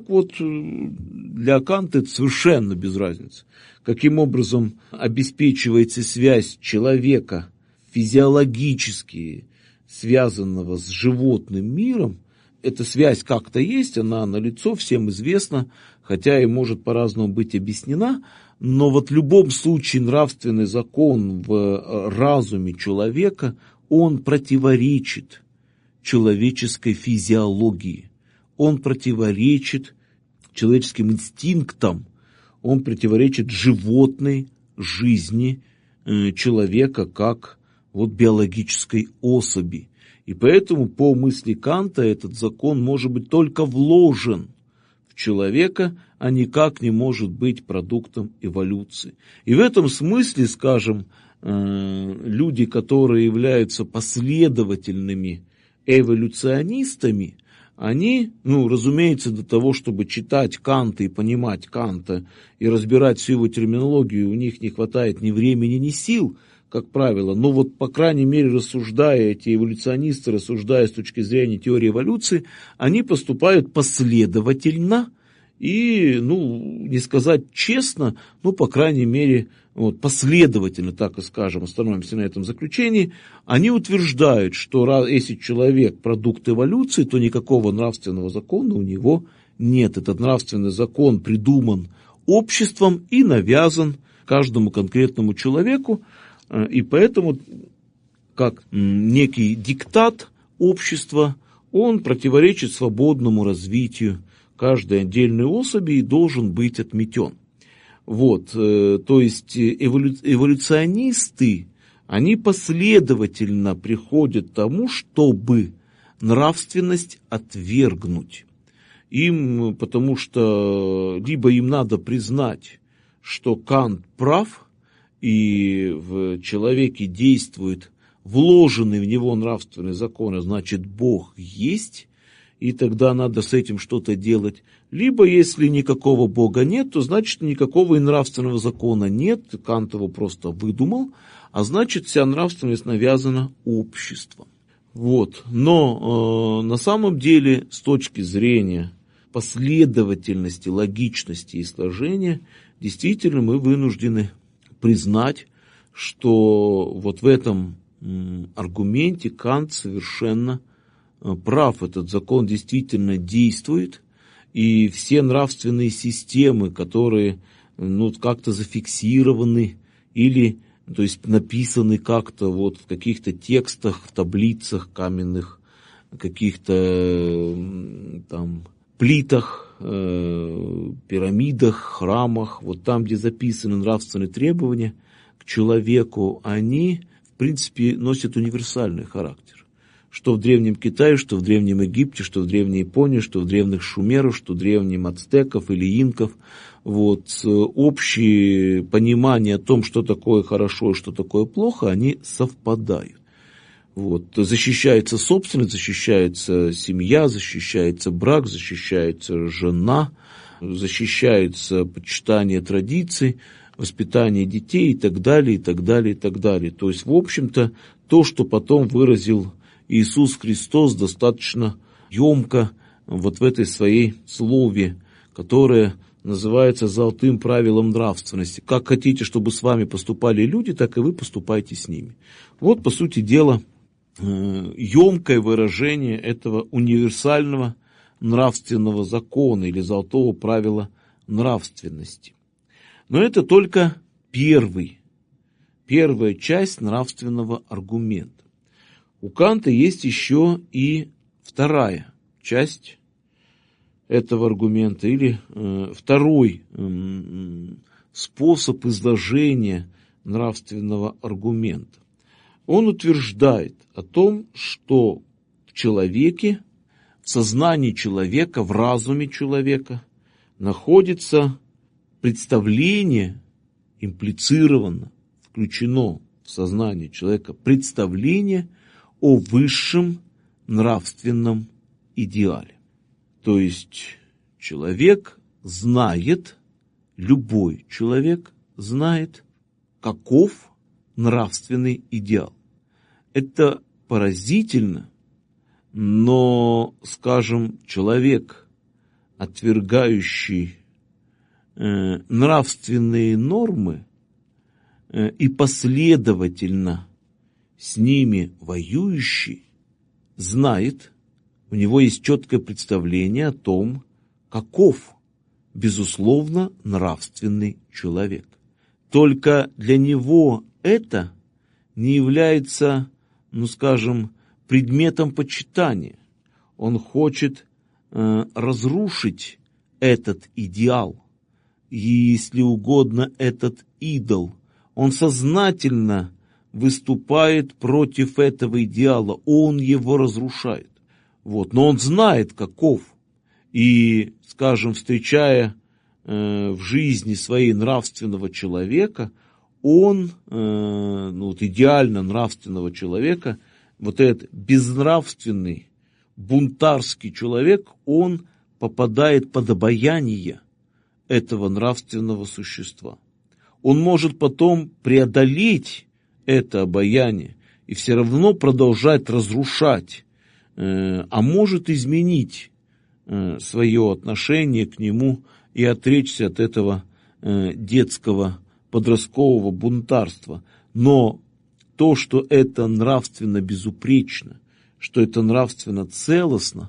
для Канта это совершенно без разницы. Каким образом обеспечивается связь человека физиологически связанного с животным миром, эта связь как-то есть, она налицо, всем известна, хотя и может по-разному быть объяснена, но в любом случае нравственный закон в разуме человека, он противоречит человеческой физиологии, он противоречит человеческим инстинктам, он противоречит животной жизни человека как биологической особи. И поэтому, по мысли Канта, этот закон может быть только вложен в человека, а никак не может быть продуктом эволюции. И в этом смысле, скажем, люди, которые являются последовательными эволюционистами, они, разумеется, для того, чтобы читать Канта и понимать Канта и разбирать всю его терминологию, у них не хватает ни времени, ни сил, как правило, но по крайней мере, рассуждая, эти эволюционисты, рассуждая с точки зрения теории эволюции, они поступают последовательно и, не сказать честно, по крайней мере, последовательно, так и скажем, остановимся на этом заключении, они утверждают, что если человек продукт эволюции, то никакого нравственного закона у него нет. Этот нравственный закон придуман обществом и навязан каждому конкретному человеку, и поэтому, как некий диктат общества, он противоречит свободному развитию каждой отдельной особи и должен быть отметен. То есть эволюционисты, они последовательно приходят к тому, чтобы нравственность отвергнуть. Потому что либо им надо признать, что Кант прав, и в человеке действует вложенный в него нравственный закон, а значит, Бог есть, и тогда надо с этим что-то делать. Либо, если никакого Бога нет, то значит, никакого и нравственного закона нет, Кант его просто выдумал, а значит, вся нравственность навязана обществом. Но на самом деле, с точки зрения последовательности, логичности и сложения, действительно мы вынуждены признать, что в этом аргументе Кант совершенно прав. Этот закон действительно действует, и все нравственные системы, которые как-то зафиксированы или написаны как-то в каких-то текстах, таблицах каменных, каких-то плитах, пирамидах, храмах, там, где записаны нравственные требования к человеку, они, в принципе, носят универсальный характер. Что в Древнем Китае, что в Древнем Египте, что в Древней Японии, что в древних шумеров, что в древних ацтеков или инков. Общие понимания о том, что такое хорошо и что такое плохо, они совпадают. Защищается собственность, защищается семья, защищается брак, защищается жена, защищается почитание традиций, воспитание детей и так далее, и так далее, и так далее. То есть, в общем-то, то, что потом выразил Иисус Христос достаточно емко в этой своей слове, которое называется золотым правилом нравственности. Как хотите, чтобы с вами поступали люди, так и вы поступайте с ними. По сути дела, емкое выражение этого универсального нравственного закона или золотого правила нравственности. Но это только первая часть нравственного аргумента. У Канта есть еще и вторая часть этого аргумента, или второй способ изложения нравственного аргумента. Он утверждает о том, что в человеке, в сознании человека, в разуме человека находится представление, имплицированно включено в сознание человека представление о высшем нравственном идеале. То есть человек знает, любой человек знает, каков нравственный идеал. Это поразительно, но, скажем, человек, отвергающий нравственные нормы и последовательно с ними воюющий, знает, у него есть четкое представление о том, каков, безусловно, нравственный человек. Только для него это не является, скажем, предметом почитания. Он хочет разрушить этот идеал, и, если угодно, этот идол. Он сознательно выступает против этого идеала, он его разрушает. Но он знает, каков. И, скажем, встречая в жизни своей нравственного человека, он, идеально нравственного человека, этот безнравственный, бунтарский человек, он попадает под обаяние этого нравственного существа. Он может потом преодолеть это обаяние и все равно продолжать разрушать, а может изменить свое отношение к нему и отречься от этого детского, подросткового бунтарства. Но то, что это нравственно безупречно, что это нравственно целостно,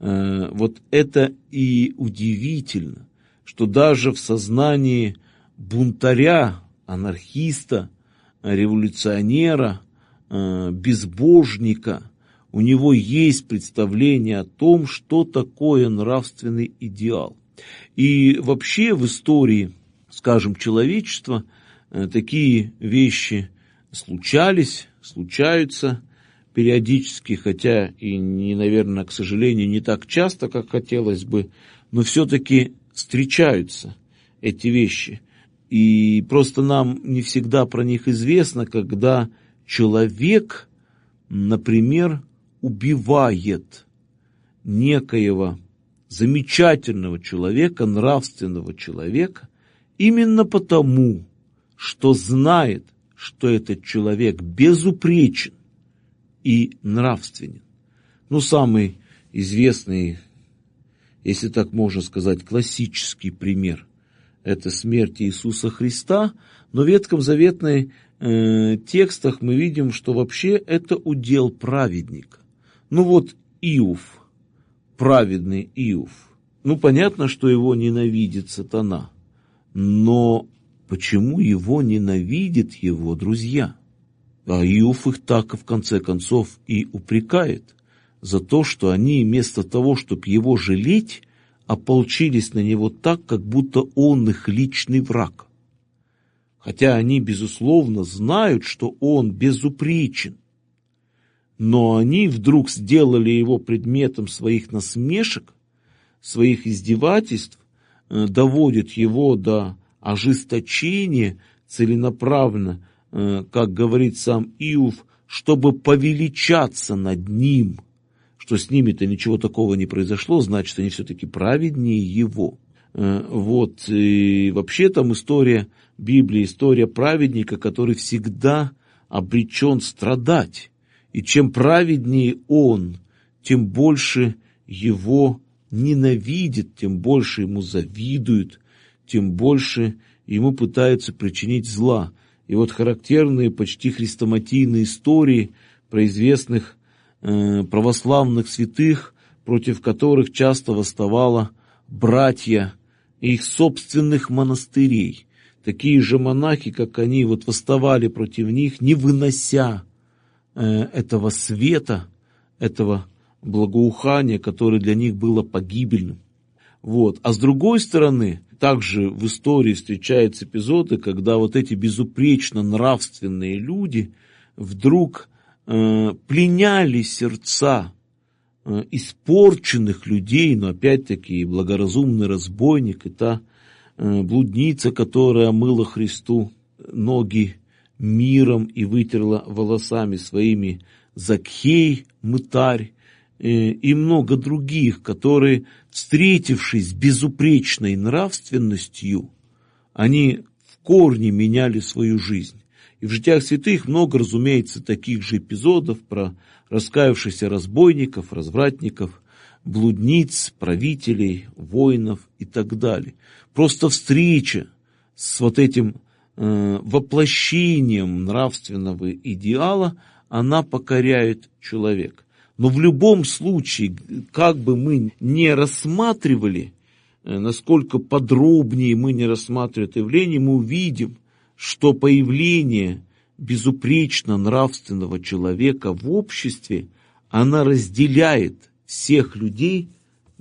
это и удивительно, что даже в сознании бунтаря, анархиста, революционера, безбожника, у него есть представление о том, что такое нравственный идеал. И вообще в истории, скажем, человечества такие вещи случаются периодически, хотя и, наверное, к сожалению, не так часто, как хотелось бы, но все-таки встречаются эти вещи. И просто нам не всегда про них известно, когда человек, например, убивает некоего замечательного человека, нравственного человека, именно потому, что знает, что этот человек безупречен и нравственен. Самый известный, если так можно сказать, классический пример – это смерть Иисуса Христа, но в ветхозаветных текстах мы видим, что вообще это удел праведника. Иов, праведный Иов. Понятно, что его ненавидит сатана, но почему его ненавидят его друзья? А Иов их так, в конце концов, и упрекает за то, что они вместо того, чтобы его жалеть, ополчились на него так, как будто он их личный враг. Хотя они, безусловно, знают, что он безупречен. Но они вдруг сделали его предметом своих насмешек, своих издевательств, доводят его до ожесточения целенаправленно, как говорит сам Иов, чтобы повеличаться над ним, что с ними-то ничего такого не произошло, значит, они все-таки праведнее его. И вообще там история Библии, история праведника, который всегда обречен страдать. И чем праведнее он, тем больше его ненавидят, тем больше ему завидуют, тем больше ему пытаются причинить зла. И характерные, почти хрестоматийные истории про известных православных святых, против которых часто восставало братья их собственных монастырей. Такие же монахи, как они, восставали против них, не вынося этого света, этого благоухания, которое для них было погибельным. Вот. А с другой стороны, также в истории встречаются эпизоды, когда вот эти безупречно нравственные люди вдруг пленяли сердца испорченных людей, но опять-таки благоразумный разбойник и та блудница, которая омыла Христу ноги миром и вытерла волосами своими Закхей, мытарь, и много других, которые, встретившись с безупречной нравственностью, они в корне меняли свою жизнь. И в житиях святых много, разумеется, таких же эпизодов про раскаявшихся разбойников, развратников, блудниц, правителей, воинов и так далее. Просто встреча с вот этим воплощением нравственного идеала, она покоряет человека. Но в любом случае, как бы мы не рассматривали, насколько подробнее мы не рассматриваем это явление, мы увидим, что появление безупречно нравственного человека в обществе, она разделяет всех людей,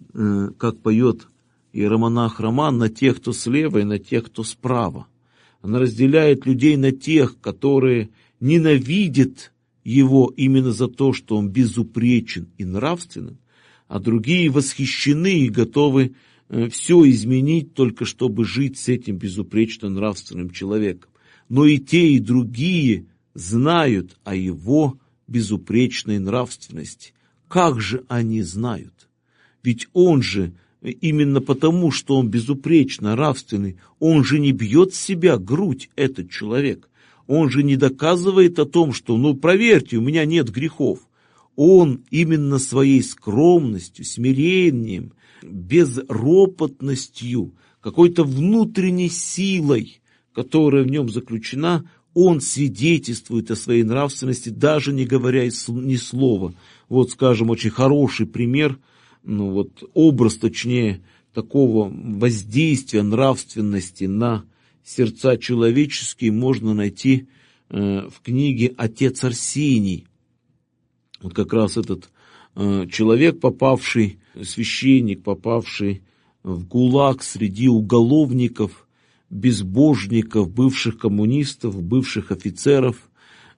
как поет иеромонах Роман, на тех, кто слева, и на тех, кто справа. Она разделяет людей на тех, которые ненавидят его именно за то, что он безупречен и нравственен, а другие восхищены и готовы все изменить, только чтобы жить с этим безупречно нравственным человеком. Но и те, и другие знают о его безупречной нравственности. Как же они знают? Ведь он же, именно потому, что он безупречно нравственный, он же не бьет себя грудь, этот человек. Он же не доказывает о том, что, проверьте, у меня нет грехов. Он именно своей скромностью, смирением, безропотностью, какой-то внутренней силой, которая в нем заключена, он свидетельствует о своей нравственности, даже не говоря ни слова. Вот, скажем, очень хороший пример, образ, точнее, такого воздействия нравственности на сердца человеческие можно найти в книге «Отец Арсений». Вот как раз этот человек, священник, попавший в ГУЛАГ среди уголовников, безбожников, бывших коммунистов, бывших офицеров,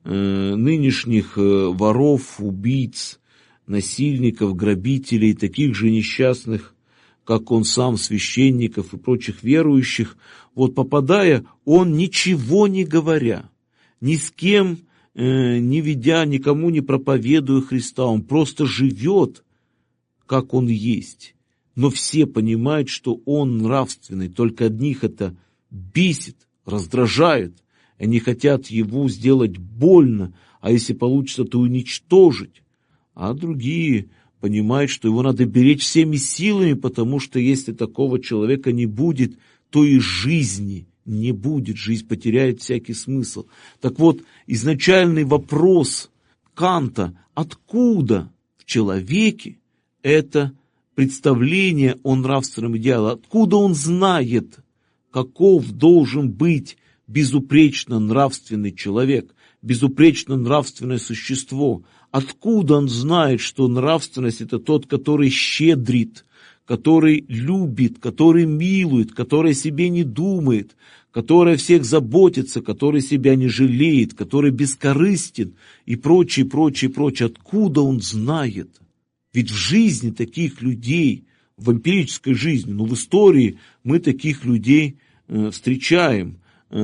нынешних воров, убийц, насильников, грабителей, таких же несчастных, как он сам, священников и прочих верующих, вот попадая, он ничего не говоря, ни с кем не ведя, никому не проповедуя Христа, он просто живет, как он есть. Но все понимают, что он нравственный, только одних это бесит, раздражает, они хотят его сделать больно, а если получится, то уничтожить, а другие понимают, что его надо беречь всеми силами, потому что если такого человека не будет, то и жизни не будет, жизнь потеряет всякий смысл. Так вот, изначальный вопрос Канта, откуда в человеке это представление о нравственном идеале, откуда он знает, каков должен быть безупречно нравственный человек, безупречно нравственное существо. Откуда он знает, что нравственность – это тот, который щедрит, который любит, который милует, который о себе не думает, который о всех заботится, который себя не жалеет, который бескорыстен и прочее, прочее, прочее. Откуда он знает? Ведь в жизни таких людей, в эмпирической жизни, в истории мы таких людей встречаем,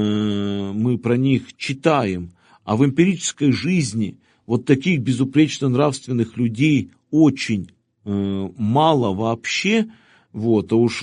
мы про них читаем, а в эмпирической жизни вот таких безупречно нравственных людей очень мало вообще, а уж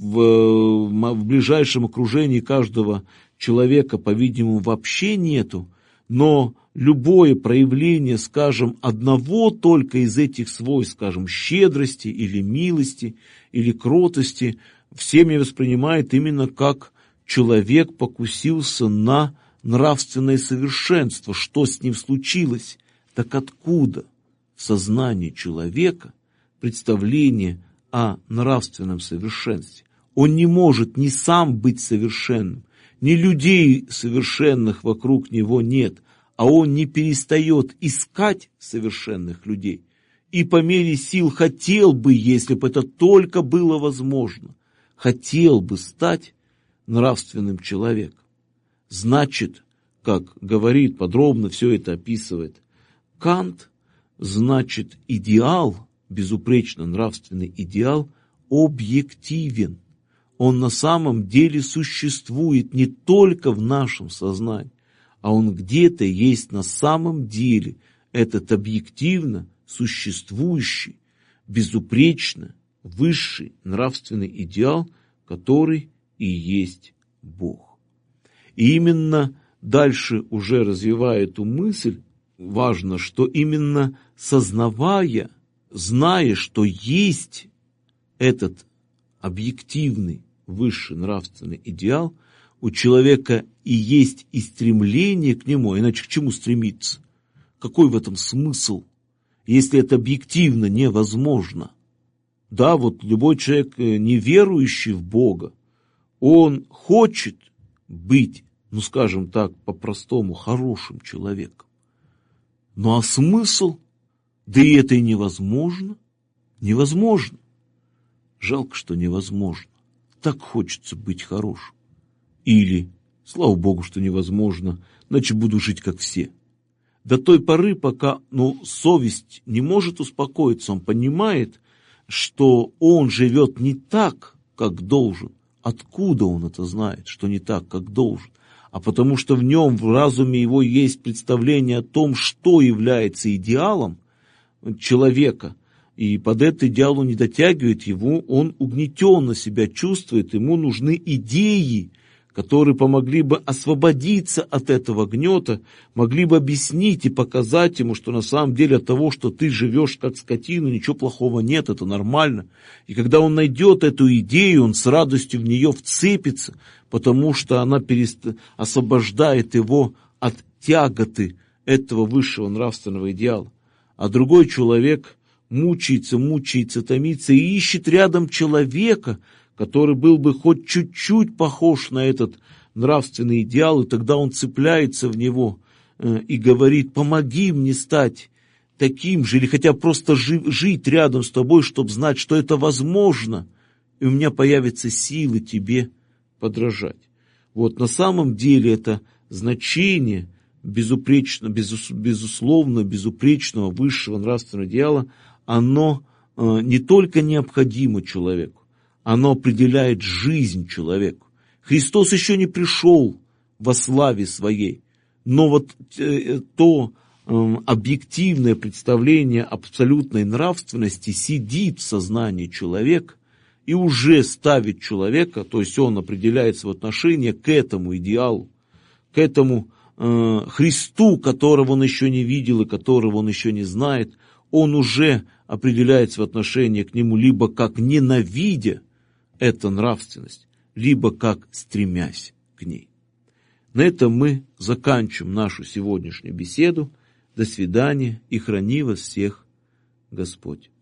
в ближайшем окружении каждого человека, по-видимому, вообще нету, но любое проявление, скажем, одного только из этих свойств, скажем, щедрости или милости или кротости, всеми воспринимает именно как человек покусился на нравственное совершенство. Что с ним случилось? Так откуда в сознании человека представление о нравственном совершенстве? Он не может ни сам быть совершенным, ни людей совершенных вокруг него нет, а а он не перестает искать совершенных людей и по мере сил хотел бы, если бы это только было возможно, хотел бы стать нравственным человеком. Значит, как говорит, подробно все это описывает Кант, значит, идеал, безупречно нравственный идеал, объективен. Он на самом деле существует не только в нашем сознании, а он где-то есть на самом деле, этот объективно существующий, безупречно высший нравственный идеал, который и есть Бог. И именно дальше, уже развивая эту мысль, важно, что именно сознавая, зная, что есть этот объективный высший нравственный идеал, у человека и есть и стремление к нему, иначе к чему стремиться? Какой в этом смысл, если это объективно невозможно? Да, вот любой человек, не верующий в Бога, он хочет быть, ну скажем так, по-простому, хорошим человеком. Ну а смысл? Да и это и невозможно. Невозможно. Жалко, что невозможно. Так хочется быть хорошим. Или, слава Богу, что невозможно, иначе буду жить как все. До той поры, пока, совесть не может успокоиться, он понимает, что он живет не так, как должен. Откуда он это знает, что не так, как должен? А потому что в нем, в разуме его есть представление о том, что является идеалом человека. И под этот идеал он не дотягивает его, он угнетенно себя чувствует, ему нужны идеи, которые помогли бы освободиться от этого гнета, могли бы объяснить и показать ему, что на самом деле от того, что ты живешь как скотина, ничего плохого нет, это нормально. И когда он найдет эту идею, он с радостью в нее вцепится, потому что она освобождает его от тяготы этого высшего нравственного идеала. А другой человек мучается, томится и ищет рядом человека, который был бы хоть чуть-чуть похож на этот нравственный идеал, и тогда он цепляется в него и говорит: помоги мне стать таким же, или хотя бы просто жить рядом с тобой, чтобы знать, что это возможно, и у меня появятся силы тебе подражать. Вот на самом деле это значение безусловно безупречного высшего нравственного идеала, оно не только необходимо человеку, оно определяет жизнь человеку. Христос еще не пришел во славе своей, но вот то объективное представление абсолютной нравственности сидит в сознании человека и уже ставит человека, то есть он определяется в отношении к этому идеалу, к этому Христу, которого он еще не видел и которого он еще не знает, он уже определяется в отношении к нему либо как ненавидя эту нравственность, либо как стремясь к ней. На этом мы заканчиваем нашу сегодняшнюю беседу. До свидания и храни вас всех Господь.